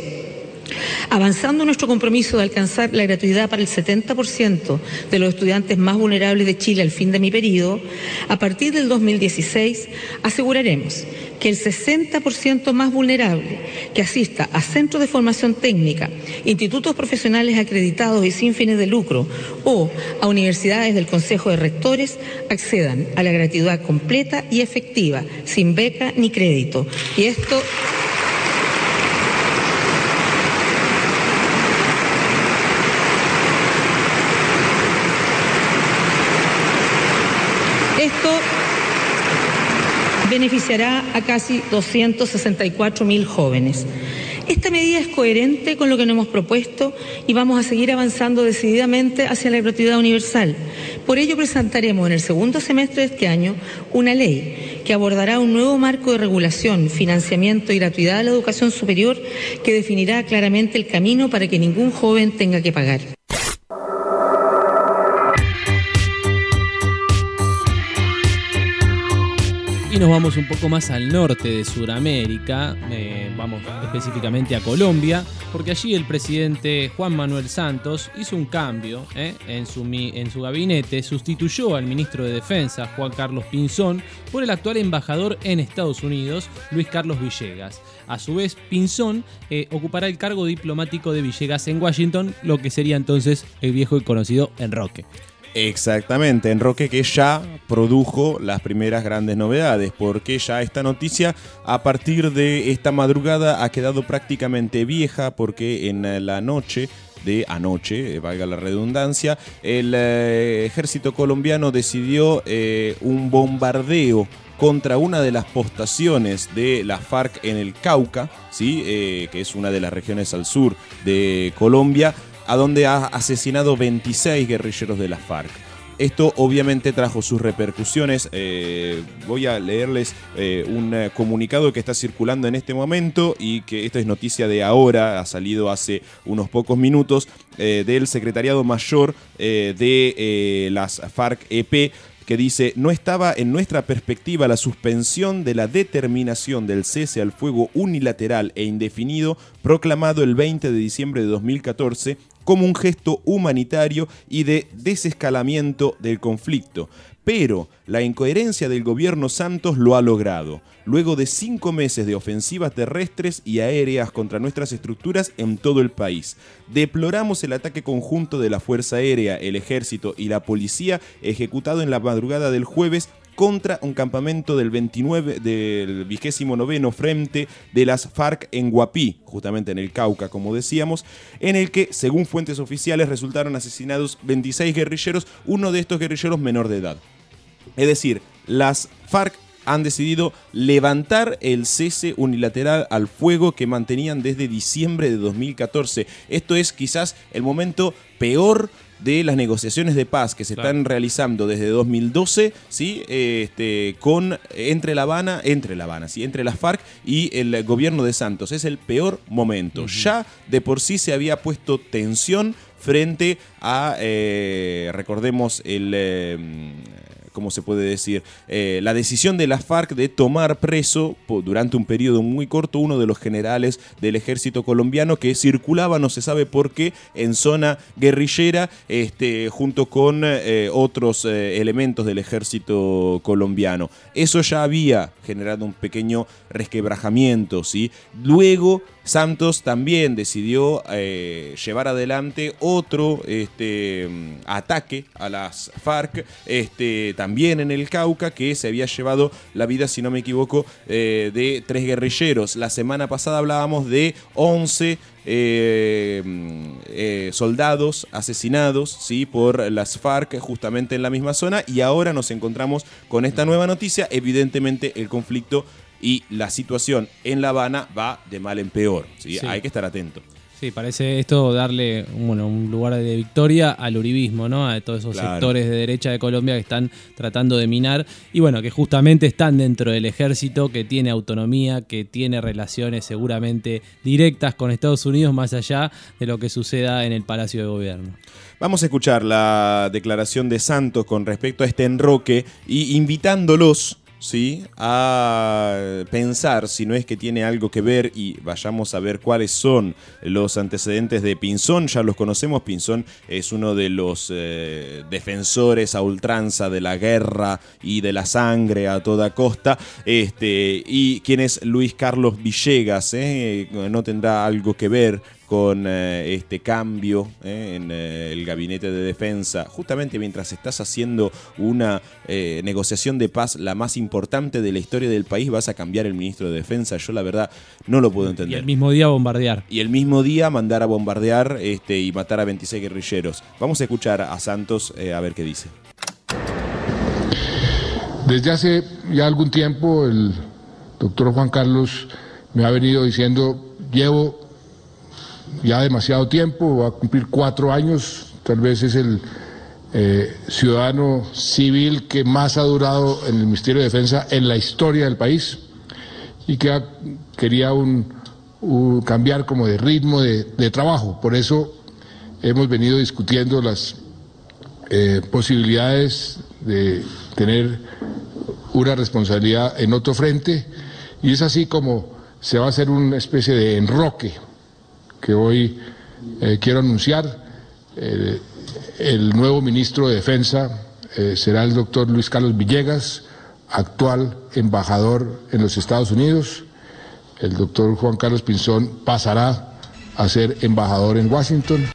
avanzando en nuestro compromiso de alcanzar la gratuidad para el setenta por ciento de los estudiantes más vulnerables de Chile al fin de mi periodo, a partir del dos mil dieciséis aseguraremos que el sesenta por ciento más vulnerable que asista a centros de formación técnica, institutos profesionales acreditados y sin fines de lucro o a universidades del Consejo de Rectores accedan a la gratuidad completa y efectiva, sin beca ni crédito. Y esto... Esto beneficiará a casi doscientos sesenta y cuatro mil jóvenes. Esta medida es coherente con lo que nos hemos propuesto y vamos a seguir avanzando decididamente hacia la gratuidad universal. Por ello presentaremos en el segundo semestre de este año una ley que abordará un nuevo marco de regulación, financiamiento y gratuidad de la educación superior que definirá claramente el camino para que ningún joven tenga que pagar. Y nos vamos un poco más al norte de Sudamérica, eh, vamos específicamente a Colombia, porque allí el presidente Juan Manuel Santos hizo un cambio eh, en, su, en su gabinete, sustituyó al ministro de Defensa, Juan Carlos Pinzón, por el actual embajador en Estados Unidos, Luis Carlos Villegas. A su vez, Pinzón eh, ocupará el cargo diplomático de Villegas en Washington, lo que sería entonces el viejo y conocido Enroque. Exactamente, Enroque, que ya produjo las primeras grandes novedades, porque ya esta noticia a partir de esta madrugada ha quedado prácticamente vieja, porque en la noche de anoche, valga la redundancia, el eh, ejército colombiano decidió eh, un bombardeo contra una de las postaciones de la FARC en el Cauca, ¿sí? eh, que es una de las regiones al sur de Colombia, a donde ha asesinado veintiséis guerrilleros de la FARC. Esto obviamente trajo sus repercusiones. Eh, voy a leerles eh, un eh, comunicado que está circulando en este momento y que esta es noticia de ahora, ha salido hace unos pocos minutos, eh, del Secretariado Mayor eh, de eh, las FARC-E P, que dice: no estaba en nuestra perspectiva la suspensión de la determinación del cese al fuego unilateral e indefinido proclamado el veinte de diciembre de dos mil catorce como un gesto humanitario y de desescalamiento del conflicto. Pero la incoherencia del gobierno Santos lo ha logrado. Luego de cinco meses de ofensivas terrestres y aéreas contra nuestras estructuras en todo el país, deploramos el ataque conjunto de la Fuerza Aérea, el Ejército y la Policía ejecutado en la madrugada del jueves contra un campamento del veintinueve del vigésimo noveno Frente de las FARC en Guapí, justamente en el Cauca, como decíamos, en el que, según fuentes oficiales, resultaron asesinados veintiséis guerrilleros, uno de estos guerrilleros menor de edad. Es decir, las FARC han decidido levantar el cese unilateral al fuego que mantenían desde diciembre de dos mil catorce. Esto es quizás el momento peor de las negociaciones de paz que se claro. están realizando desde dos mil doce, ¿sí? este, con, entre La Habana, entre La Habana, ¿sí? entre las FARC y el gobierno de Santos. Es el peor momento. Uh-huh. Ya de por sí se había puesto tensión frente a, eh, recordemos, el... Eh, ¿cómo se puede decir? Eh, la decisión de las FARC de tomar preso por, durante un periodo muy corto uno de los generales del ejército colombiano que circulaba, no se sabe por qué, en zona guerrillera este, junto con eh, otros eh, elementos del ejército colombiano. Eso ya había generado un pequeño resquebrajamiento, ¿sí? Luego Santos también decidió eh, llevar adelante otro este, ataque a las FARC, este, también en el Cauca, que se había llevado la vida, si no me equivoco, eh, de tres guerrilleros. La semana pasada hablábamos de once eh, eh, soldados asesinados, ¿sí? por las FARC justamente en la misma zona, y ahora nos encontramos con esta nueva noticia. Evidentemente el conflicto y la situación en La Habana va de mal en peor, ¿sí? Sí. Hay que estar atento. Sí, parece esto darle bueno, un lugar de victoria al uribismo, ¿no? A todos esos claro. sectores de derecha de Colombia que están tratando de minar y bueno, que justamente están dentro del ejército, que tiene autonomía, que tiene relaciones seguramente directas con Estados Unidos más allá de lo que suceda en el Palacio de Gobierno. Vamos a escuchar la declaración de Santos con respecto a este enroque y invitándolos, ¿sí? a pensar si no es que tiene algo que ver, y vayamos a ver cuáles son los antecedentes de Pinzón. Ya los conocemos. Pinzón es uno de los eh, defensores a ultranza de la guerra y de la sangre a toda costa. Este, y quién es Luis Carlos Villegas, ¿eh? no tendrá algo que ver con eh, este cambio eh, en eh, el gabinete de defensa, justamente mientras estás haciendo una eh, negociación de paz, la más importante de la historia del país, vas a cambiar el ministro de defensa. Yo la verdad no lo puedo entender. Y el mismo día bombardear. Y el mismo día mandar a bombardear este, y matar a veintiséis guerrilleros. Vamos a escuchar a Santos eh, a ver qué dice. Desde hace ya algún tiempo el doctor Juan Carlos me ha venido diciendo, llevo ya demasiado tiempo, va a cumplir cuatro años, tal vez es el eh, ciudadano civil que más ha durado en el Ministerio de Defensa en la historia del país y que ha, quería un, un cambiar como de ritmo de, de trabajo. Por eso hemos venido discutiendo las eh, posibilidades de tener una responsabilidad en otro frente, y es así como se va a hacer una especie de enroque que hoy eh, quiero anunciar. Eh, el nuevo ministro de Defensa eh, será el doctor Luis Carlos Villegas, actual embajador en los Estados Unidos. El doctor Juan Carlos Pinzón pasará a ser embajador en Washington.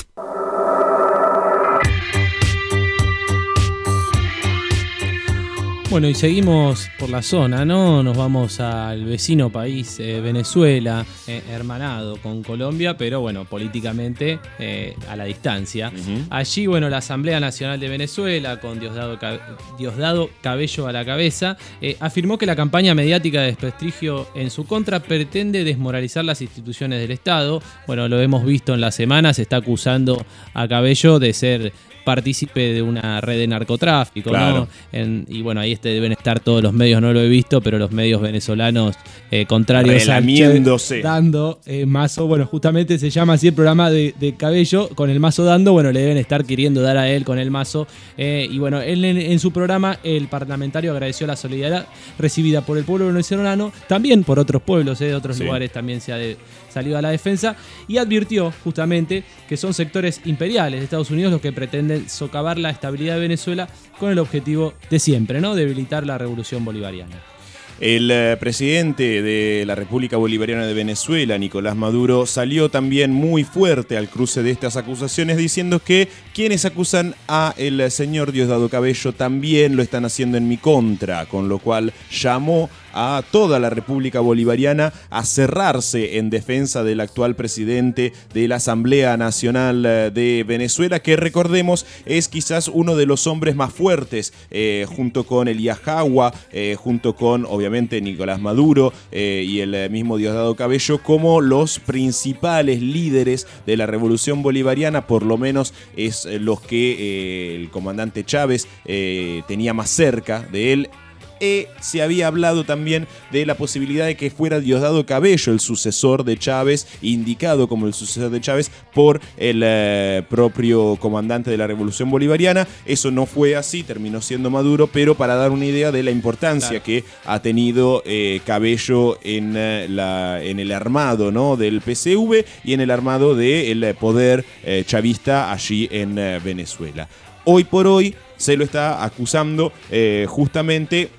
Bueno, y seguimos por la zona, ¿no? Nos vamos al vecino país, eh, Venezuela, eh, hermanado con Colombia, pero bueno, políticamente eh, a la distancia. Uh-huh. Allí, bueno, la Asamblea Nacional de Venezuela, con Diosdado, Diosdado Cabello a la cabeza, eh, afirmó que la campaña mediática de desprestigio en su contra pretende desmoralizar las instituciones del Estado. Bueno, lo hemos visto en la semana, se está acusando a Cabello de ser partícipe de una red de narcotráfico, claro. ¿no? En, y bueno, ahí este deben estar todos los medios, no lo he visto, pero los medios venezolanos eh, contrarios a dando eh, mazo, bueno, justamente se llama así el programa de, de Cabello, con el mazo dando, bueno, le deben estar queriendo dar a él con el mazo, eh, y bueno, él en, en su programa, el parlamentario agradeció la solidaridad recibida por el pueblo venezolano, también por otros pueblos, eh, de otros sí. lugares también se ha de, salido a la defensa, y advirtió justamente que son sectores imperiales de Estados Unidos los que pretenden socavar la estabilidad de Venezuela con el objetivo de siempre, ¿no? Debilitar la revolución bolivariana. El eh, presidente de la República Bolivariana de Venezuela, Nicolás Maduro, salió también muy fuerte al cruce de estas acusaciones, diciendo que quienes acusan a el señor Diosdado Cabello también lo están haciendo en mi contra, con lo cual llamó a toda la República Bolivariana a cerrarse en defensa del actual presidente de la Asamblea Nacional de Venezuela, que recordemos es quizás uno de los hombres más fuertes, eh, junto con Elías Jagua, eh, junto con obviamente Nicolás Maduro eh, y el mismo Diosdado Cabello, como los principales líderes de la Revolución Bolivariana, por lo menos es los que eh, el comandante Chávez eh, tenía más cerca de él. Eh, se había hablado también de la posibilidad de que fuera Diosdado Cabello el sucesor de Chávez, indicado como el sucesor de Chávez por el eh, propio comandante de la Revolución Bolivariana. Eso no fue así, terminó siendo Maduro, pero para dar una idea de la importancia claro. que ha tenido eh, Cabello en, eh, la, en el armado, ¿no?, del P C V y en el armado del poder eh, chavista allí en eh, Venezuela. Hoy por hoy se lo está acusando eh, justamente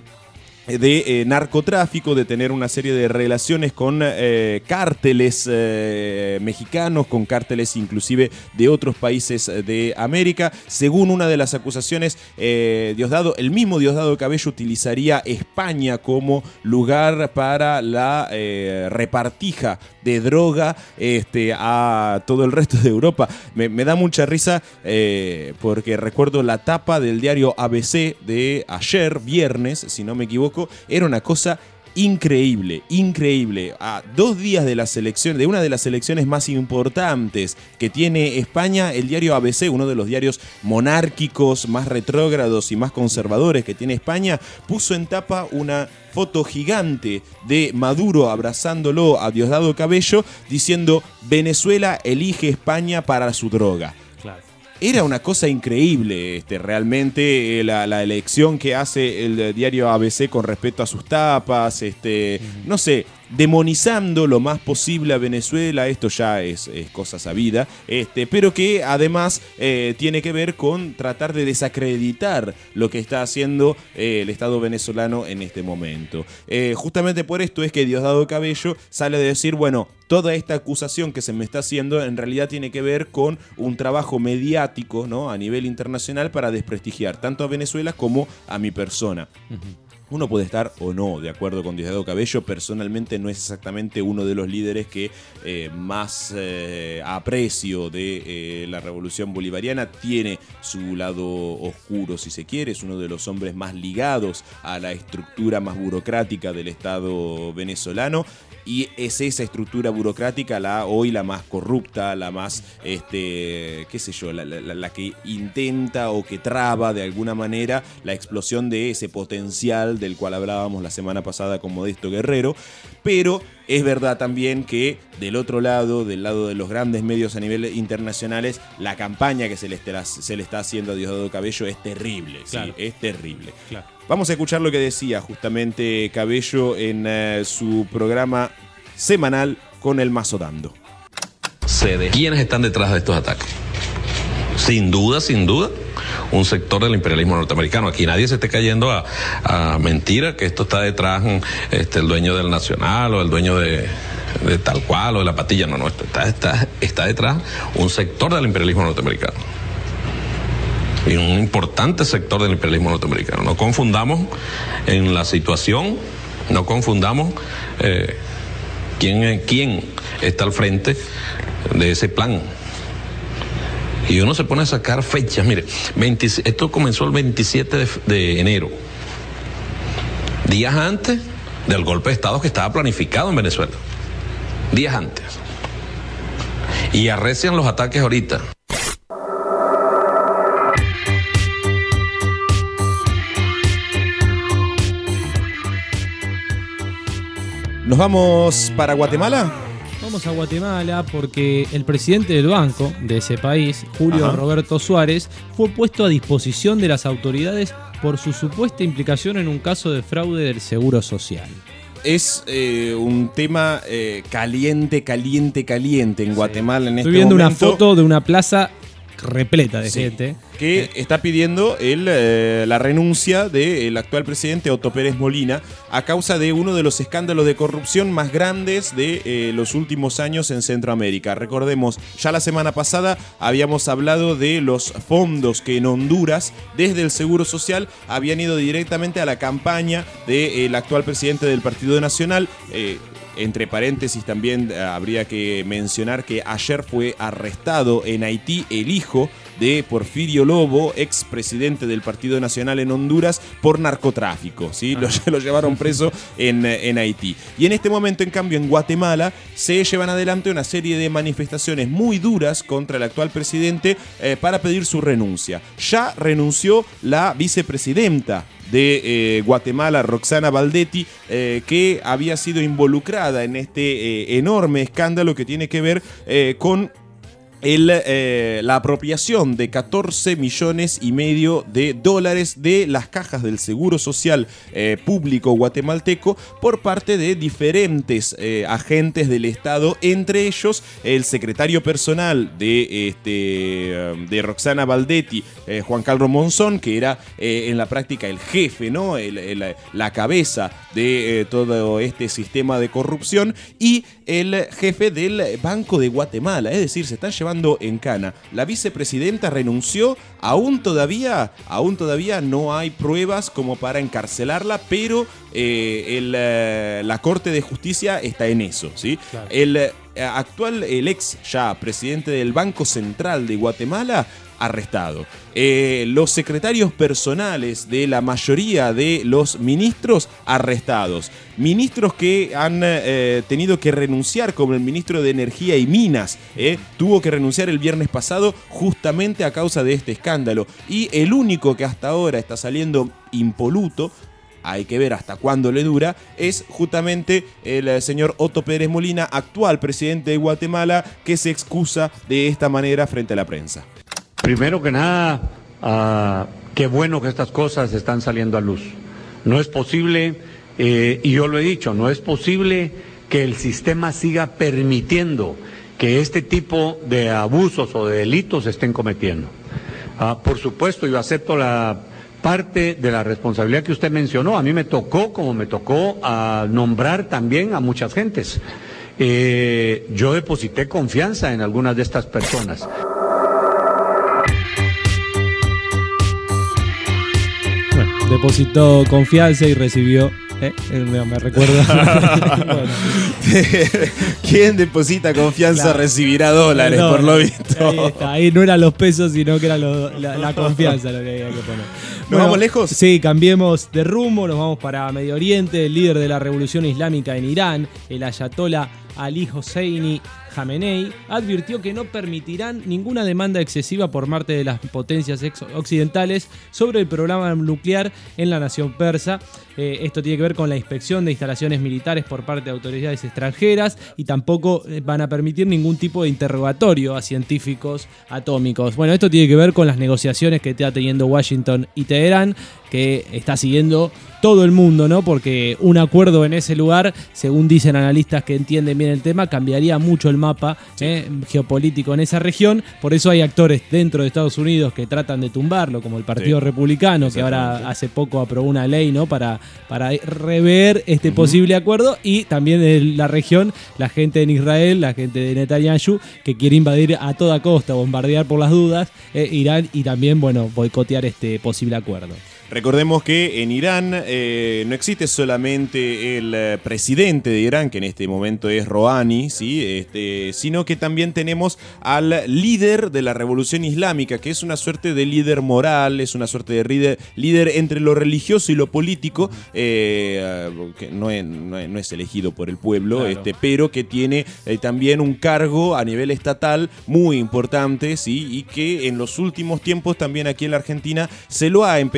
de eh, narcotráfico, de tener una serie de relaciones con eh, cárteles eh, mexicanos, con cárteles inclusive de otros países de América. Según una de las acusaciones, eh, Diosdado, el mismo Diosdado Cabello utilizaría España como lugar para la eh, repartija de droga este, a todo el resto de Europa. Me, me da mucha risa eh, porque recuerdo la tapa del diario A B C de ayer, viernes, si no me equivoco. Era una cosa increíble, increíble. A dos días de las elecciones, de una de las elecciones más importantes que tiene España, el diario A B C, uno de los diarios monárquicos más retrógrados y más conservadores que tiene España, puso en tapa una foto gigante de Maduro abrazándolo a Diosdado Cabello, diciendo: Venezuela elige España para su droga. Claro. Era una cosa increíble, este, realmente, eh, la, la elección que hace el diario A B C con respecto a sus tapas, este, uh-huh. no sé, demonizando lo más posible a Venezuela. Esto ya es, es cosa sabida, este, pero que además eh, tiene que ver con tratar de desacreditar lo que está haciendo eh, el Estado venezolano en este momento. Eh, justamente por esto es que Diosdado Cabello sale a decir, bueno, toda esta acusación que se me está haciendo en realidad tiene que ver con un trabajo mediático, ¿no?, a nivel internacional para desprestigiar tanto a Venezuela como a mi persona. Uh-huh. Uno puede estar o no de acuerdo con Diosdado Cabello. Personalmente no es exactamente uno de los líderes que eh, más eh, aprecio de eh, la Revolución Bolivariana. Tiene su lado oscuro, si se quiere. Es uno de los hombres más ligados a la estructura más burocrática del Estado venezolano. Y es esa estructura burocrática la hoy la más corrupta, la más, este, qué sé yo, la, la, la que intenta o que traba de alguna manera la explosión de ese potencial del cual hablábamos la semana pasada con Modesto Guerrero. Pero es verdad también que del otro lado, del lado de los grandes medios a nivel internacionales, la campaña que se le está, se le está haciendo a Diosdado Cabello es terrible, claro. ¿sí? Es terrible. Claro. Vamos a escuchar lo que decía justamente Cabello en uh, su programa semanal con el Mazo Dando. ¿Quiénes están detrás de estos ataques? Sin duda, sin duda, un sector del imperialismo norteamericano. Aquí nadie se esté cayendo a, a mentira que esto está detrás este, el dueño del Nacional o el dueño de, de tal cual o de la patilla. No, no, está, está, está detrás un sector del imperialismo norteamericano. Y un importante sector del imperialismo norteamericano. No confundamos en la situación, no confundamos eh, quién, quién está al frente de ese plan. Y uno se pone a sacar fechas. Mire, veinte, esto comenzó el veintisiete de, de enero, días antes del golpe de Estado que estaba planificado en Venezuela. Días antes. Y arrecian los ataques ahorita. ¿Nos vamos para Guatemala? Vamos a Guatemala porque el presidente del banco de ese país, Julio Ajá. Roberto Suárez, fue puesto a disposición de las autoridades por su supuesta implicación en un caso de fraude del Seguro Social. Es eh, un tema eh, caliente, caliente, caliente en sí. Guatemala en Estoy este momento. Estoy viendo momento. una foto de una plaza repleta de sí. gente. que está pidiendo el, eh, la renuncia del actual presidente Otto Pérez Molina a causa de uno de los escándalos de corrupción más grandes de eh, los últimos años en Centroamérica. Recordemos, ya la semana pasada habíamos hablado de los fondos que en Honduras, desde el Seguro Social, habían ido directamente a la campaña del actual presidente del Partido Nacional. Eh, Entre paréntesis también eh, habría que mencionar que ayer fue arrestado en Haití el hijo de Porfirio Lobo, expresidente del Partido Nacional en Honduras, por narcotráfico, ¿sí? Lo, lo llevaron preso en, en Haití. Y en este momento, en cambio, en Guatemala se llevan adelante una serie de manifestaciones muy duras contra el actual presidente eh, para pedir su renuncia. Ya renunció la vicepresidenta de eh, Guatemala, Roxana Baldetti, eh, que había sido involucrada en este eh, enorme escándalo que tiene que ver eh, con El, eh, la apropiación de catorce millones y medio de dólares de las cajas del Seguro Social eh, público guatemalteco por parte de diferentes eh, agentes del Estado, entre ellos el secretario personal de, este, de Roxana Baldetti, eh, Juan Carlos Monzón, que era eh, en la práctica el jefe, ¿no? el, el, la cabeza de eh, todo este sistema de corrupción, y el jefe del Banco de Guatemala. Es decir, se están llevando en cana. La vicepresidenta renunció, aún todavía, aún todavía no hay pruebas como para encarcelarla, pero eh, el, eh, la Corte de Justicia está en eso, ¿sí? Claro. El eh, actual, el ex ya presidente del Banco Central de Guatemala, arrestado. Eh, los secretarios personales de la mayoría de los ministros, arrestados. Ministros que han eh, tenido que renunciar, como el ministro de Energía y Minas, eh, tuvo que renunciar el viernes pasado justamente a causa de este escándalo. Y el único que hasta ahora está saliendo impoluto, hay que ver hasta cuándo le dura, es justamente el señor Otto Pérez Molina, actual presidente de Guatemala, que se excusa de esta manera frente a la prensa. Primero que nada, uh, qué bueno que estas cosas están saliendo a luz. No es posible, eh, y yo lo he dicho, no es posible que el sistema siga permitiendo que este tipo de abusos o de delitos se estén cometiendo. Uh, por supuesto, yo acepto la parte de la responsabilidad que usted mencionó. A mí me tocó, como me tocó, uh, nombrar también a muchas gentes. Eh, yo deposité confianza en algunas de estas personas. Depositó confianza y recibió. ¿eh? Me, me recuerda. Bueno. ¿Quién deposita confianza claro. recibirá dólares, no, por lo visto? Ahí está. Ahí no eran los pesos, sino que era lo, la, la confianza lo que había que poner. ¿Nos bueno, vamos lejos? Sí, cambiemos de rumbo, nos vamos para Medio Oriente. El líder de la revolución islámica en Irán, el ayatolá Ali Hosseini Jamenei, advirtió que no permitirán ninguna demanda excesiva por parte de las potencias occidentales sobre el programa nuclear en la nación persa. Eh, esto tiene que ver con la inspección de instalaciones militares por parte de autoridades extranjeras, y tampoco van a permitir ningún tipo de interrogatorio a científicos atómicos. Bueno, esto tiene que ver con las negociaciones que está teniendo Washington y Teherán, que está siguiendo todo el mundo, ¿no? Porque un acuerdo en ese lugar, según dicen analistas que entienden bien el tema, cambiaría mucho el mapa eh, geopolítico en esa región. Por eso hay actores dentro de Estados Unidos que tratan de tumbarlo, como el Partido sí. Republicano, que ahora hace poco aprobó una ley, ¿no? Para, para rever este uh-huh. posible acuerdo. Y también en la región, la gente en Israel, la gente de Netanyahu, que quiere invadir a toda costa, bombardear por las dudas eh, Irán, y también, bueno, boicotear este posible acuerdo. Recordemos que en Irán eh, no existe solamente el eh, presidente de Irán, que en este momento es Rouhani, ¿sí? este, sino que también tenemos al líder de la revolución islámica, que es una suerte de líder moral, es una suerte de líder, líder entre lo religioso y lo político, eh, que no es, no, es, no es elegido por el pueblo, claro. este, pero que tiene eh, también un cargo a nivel estatal muy importante, ¿sí? Y que en los últimos tiempos también aquí en la Argentina se lo ha empezado a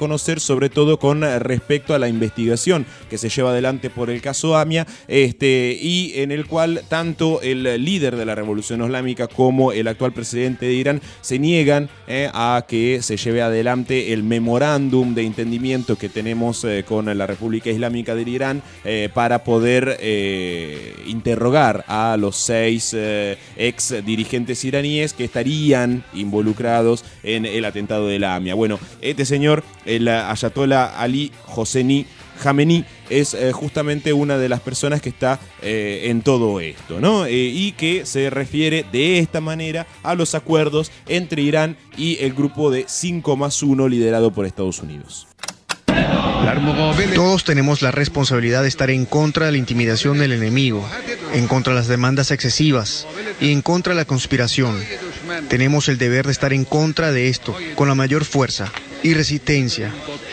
conocer, sobre todo con respecto a la investigación que se lleva adelante por el caso AMIA, este, y en el cual tanto el líder de la Revolución Islámica como el actual presidente de Irán se niegan eh, a que se lleve adelante el memorándum de entendimiento que tenemos eh, con la República Islámica del Irán eh, para poder eh, interrogar a los seis eh, ex dirigentes iraníes que estarían involucrados en el atentado de la AMIA. Bueno, este señor, el Ayatollah Ali Hosseini Jamenei, es eh, justamente una de las personas que está eh, en todo esto, ¿no? Eh, y que se refiere de esta manera a los acuerdos entre Irán y el grupo de cinco más uno liderado por Estados Unidos. Todos tenemos la responsabilidad de estar en contra de la intimidación del enemigo, en contra de las demandas excesivas y en contra de la conspiración. Tenemos el deber de estar en contra de esto con la mayor fuerza y resistencia.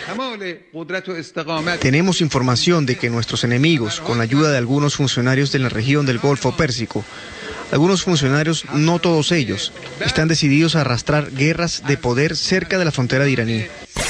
Tenemos información de que nuestros enemigos, con la ayuda de algunos funcionarios de la región del Golfo Pérsico, algunos funcionarios, no todos ellos, están decididos a arrastrar guerras de poder cerca de la frontera iraní.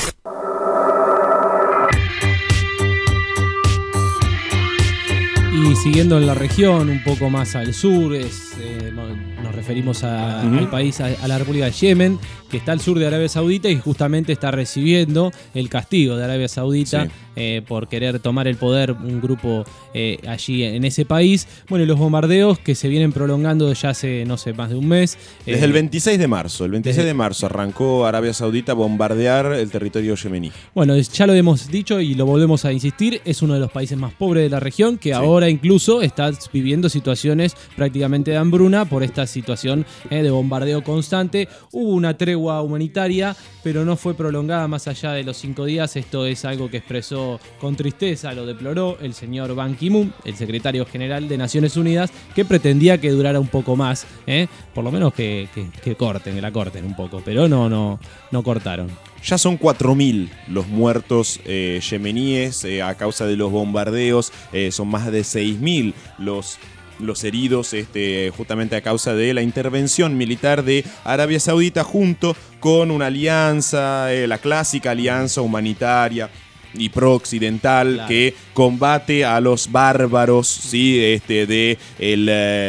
Y siguiendo en la región, un poco más al sur, es, eh, nos referimos a, uh-huh. al país, a, a la República de Yemen, que está al sur de Arabia Saudita y justamente está recibiendo el castigo de Arabia Saudita sí. eh, por querer tomar el poder un grupo eh, allí en ese país. Bueno, y los bombardeos que se vienen prolongando ya hace, no sé, más de un mes. Desde eh, el veintiséis de marzo, el veintiséis desde... de marzo arrancó Arabia Saudita a bombardear el territorio yemení. Bueno, ya lo hemos dicho y lo volvemos a insistir, es uno de los países más pobres de la región que sí. ahora incluso está viviendo situaciones prácticamente de hambruna por esta situación eh, de bombardeo constante. Hubo una tregua humanitaria, pero no fue prolongada más allá de los cinco días. Esto es algo que expresó con tristeza, lo deploró el señor Ban Ki-moon, el secretario general de Naciones Unidas, que pretendía que durara un poco más, ¿eh? por lo menos que, que, que corten, que la corten un poco, pero no, no, no cortaron. Ya son cuatro mil los muertos eh, yemeníes eh, a causa de los bombardeos, eh, son más de seis mil los los heridos este, justamente a causa de la intervención militar de Arabia Saudita junto con una alianza, eh, la clásica alianza humanitaria y pro-occidental claro. que combate a los bárbaros ¿sí? este, de el,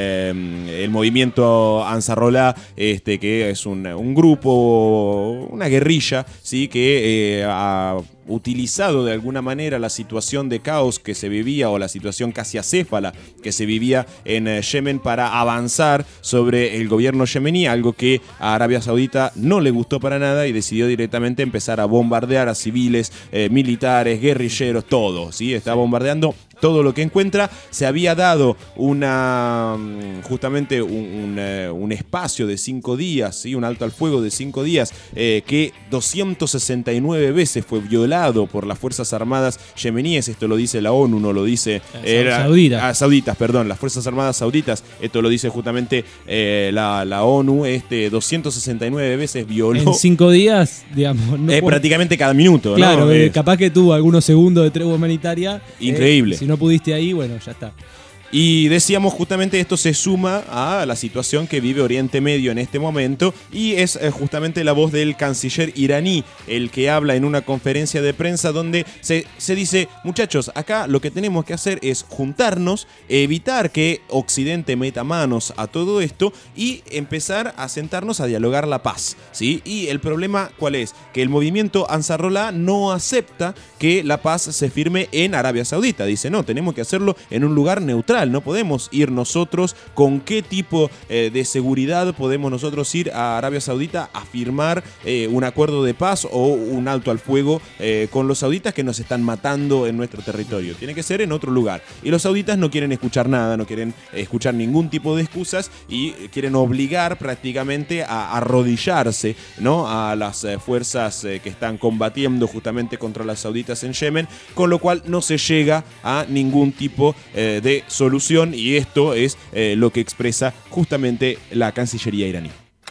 eh, el movimiento Ansarollah, este, que es un, un grupo, una guerrilla ¿sí? que eh, ha utilizado de alguna manera la situación de caos que se vivía o la situación casi acéfala que se vivía en eh, Yemen para avanzar sobre el gobierno yemení, algo que a Arabia Saudita no le gustó para nada y decidió directamente empezar a bombardear a civiles, eh, militares, guerrilleros, todo, ¿sí? Está bombardeando todo lo que encuentra. Se había dado una justamente un, un, un espacio de cinco días, ¿sí? Un alto al fuego de cinco días eh, que doscientas sesenta y nueve veces fue violado por las Fuerzas Armadas yemeníes. Esto lo dice la ONU, no lo dice eh, sauditas. Ah, sauditas, perdón, las Fuerzas Armadas sauditas. Esto lo dice justamente eh, la, la ONU. Este, doscientas sesenta y nueve veces violó. En cinco días, digamos. No eh, puedo... Prácticamente cada minuto. Claro, ¿no? eh, capaz que tuvo algunos segundos de tregua humanitaria. Increíble. Eh, si no pudiste ahí, bueno, ya está. Y decíamos justamente esto se suma a la situación que vive Oriente Medio en este momento y es eh, justamente la voz del canciller iraní el que habla en una conferencia de prensa donde se, se dice, muchachos, acá lo que tenemos que hacer es juntarnos, evitar que Occidente meta manos a todo esto y empezar a sentarnos a dialogar la paz, ¿sí? Y el problema, ¿cuál es? Que el movimiento Ansarollah no acepta que la paz se firme en Arabia Saudita. Dice, no, tenemos que hacerlo en un lugar neutral. No podemos ir nosotros, con qué tipo eh, de seguridad podemos nosotros ir a Arabia Saudita a firmar eh, un acuerdo de paz o un alto al fuego eh, con los sauditas que nos están matando en nuestro territorio. Tiene que ser en otro lugar. Y los sauditas no quieren escuchar nada, no quieren escuchar ningún tipo de excusas y quieren obligar prácticamente a arrodillarse, ¿no? a las eh, fuerzas eh, que están combatiendo justamente contra las sauditas en Yemen, con lo cual no se llega a ningún tipo eh, de solución. Y esto es eh, lo que expresa justamente la Cancillería iraní.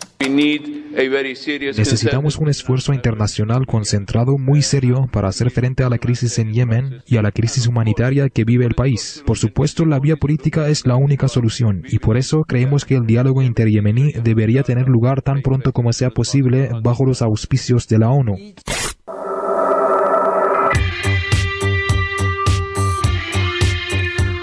Necesitamos un esfuerzo internacional concentrado muy serio para hacer frente a la crisis en Yemen y a la crisis humanitaria que vive el país. Por supuesto, la vía política es la única solución y por eso creemos que el diálogo interyemení debería tener lugar tan pronto como sea posible bajo los auspicios de la ONU.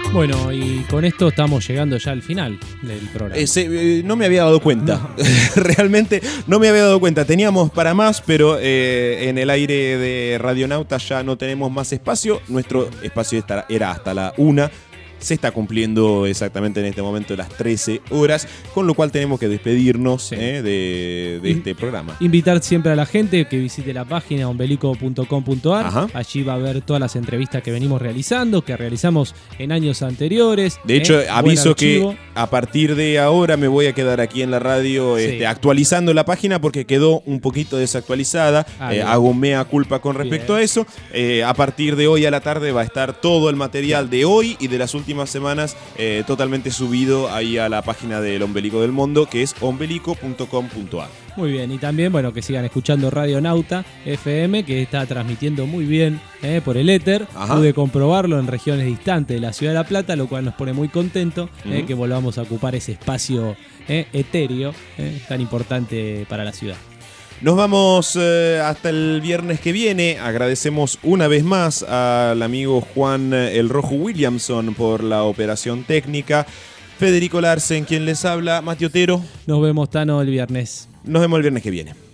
Bueno, y con esto estamos llegando ya al final del programa. Eh, se, eh, no me había dado cuenta. No. Realmente no me había dado cuenta. Teníamos para más, pero eh, en el aire de Radionauta ya no tenemos más espacio. Nuestro espacio era hasta la una. Se está cumpliendo exactamente en este momento las trece horas, con lo cual tenemos que despedirnos sí. eh, de, de este programa. Invitar siempre a la gente que visite la página ombelico punto com punto a r. Allí va a ver todas las entrevistas que venimos realizando, que realizamos en años anteriores. De hecho, eh, aviso que a partir de ahora me voy a quedar aquí en la radio sí. este, actualizando la página porque quedó un poquito desactualizada. Ah, eh, hago mea culpa con respecto bien. a eso. Eh, a partir de hoy a la tarde va a estar todo el material de hoy y de las últimas semanas eh, totalmente subido ahí a la página del Ombelico del Mundo, que es ombelico punto com punto a r. Muy bien, y también bueno que sigan escuchando Radionauta F M, que está transmitiendo muy bien eh, por el éter. Ajá. Pude comprobarlo en regiones distantes de la ciudad de La Plata, lo cual nos pone muy contentos uh-huh. eh, que volvamos a ocupar ese espacio eh, etéreo eh, tan importante para la ciudad. Nos vamos eh, hasta el viernes que viene. Agradecemos una vez más al amigo Juan El Rojo Williamson por la operación técnica. Federico Larsen, quien les habla. Mati Otero. Nos vemos, Tano, el viernes. Nos vemos el viernes que viene.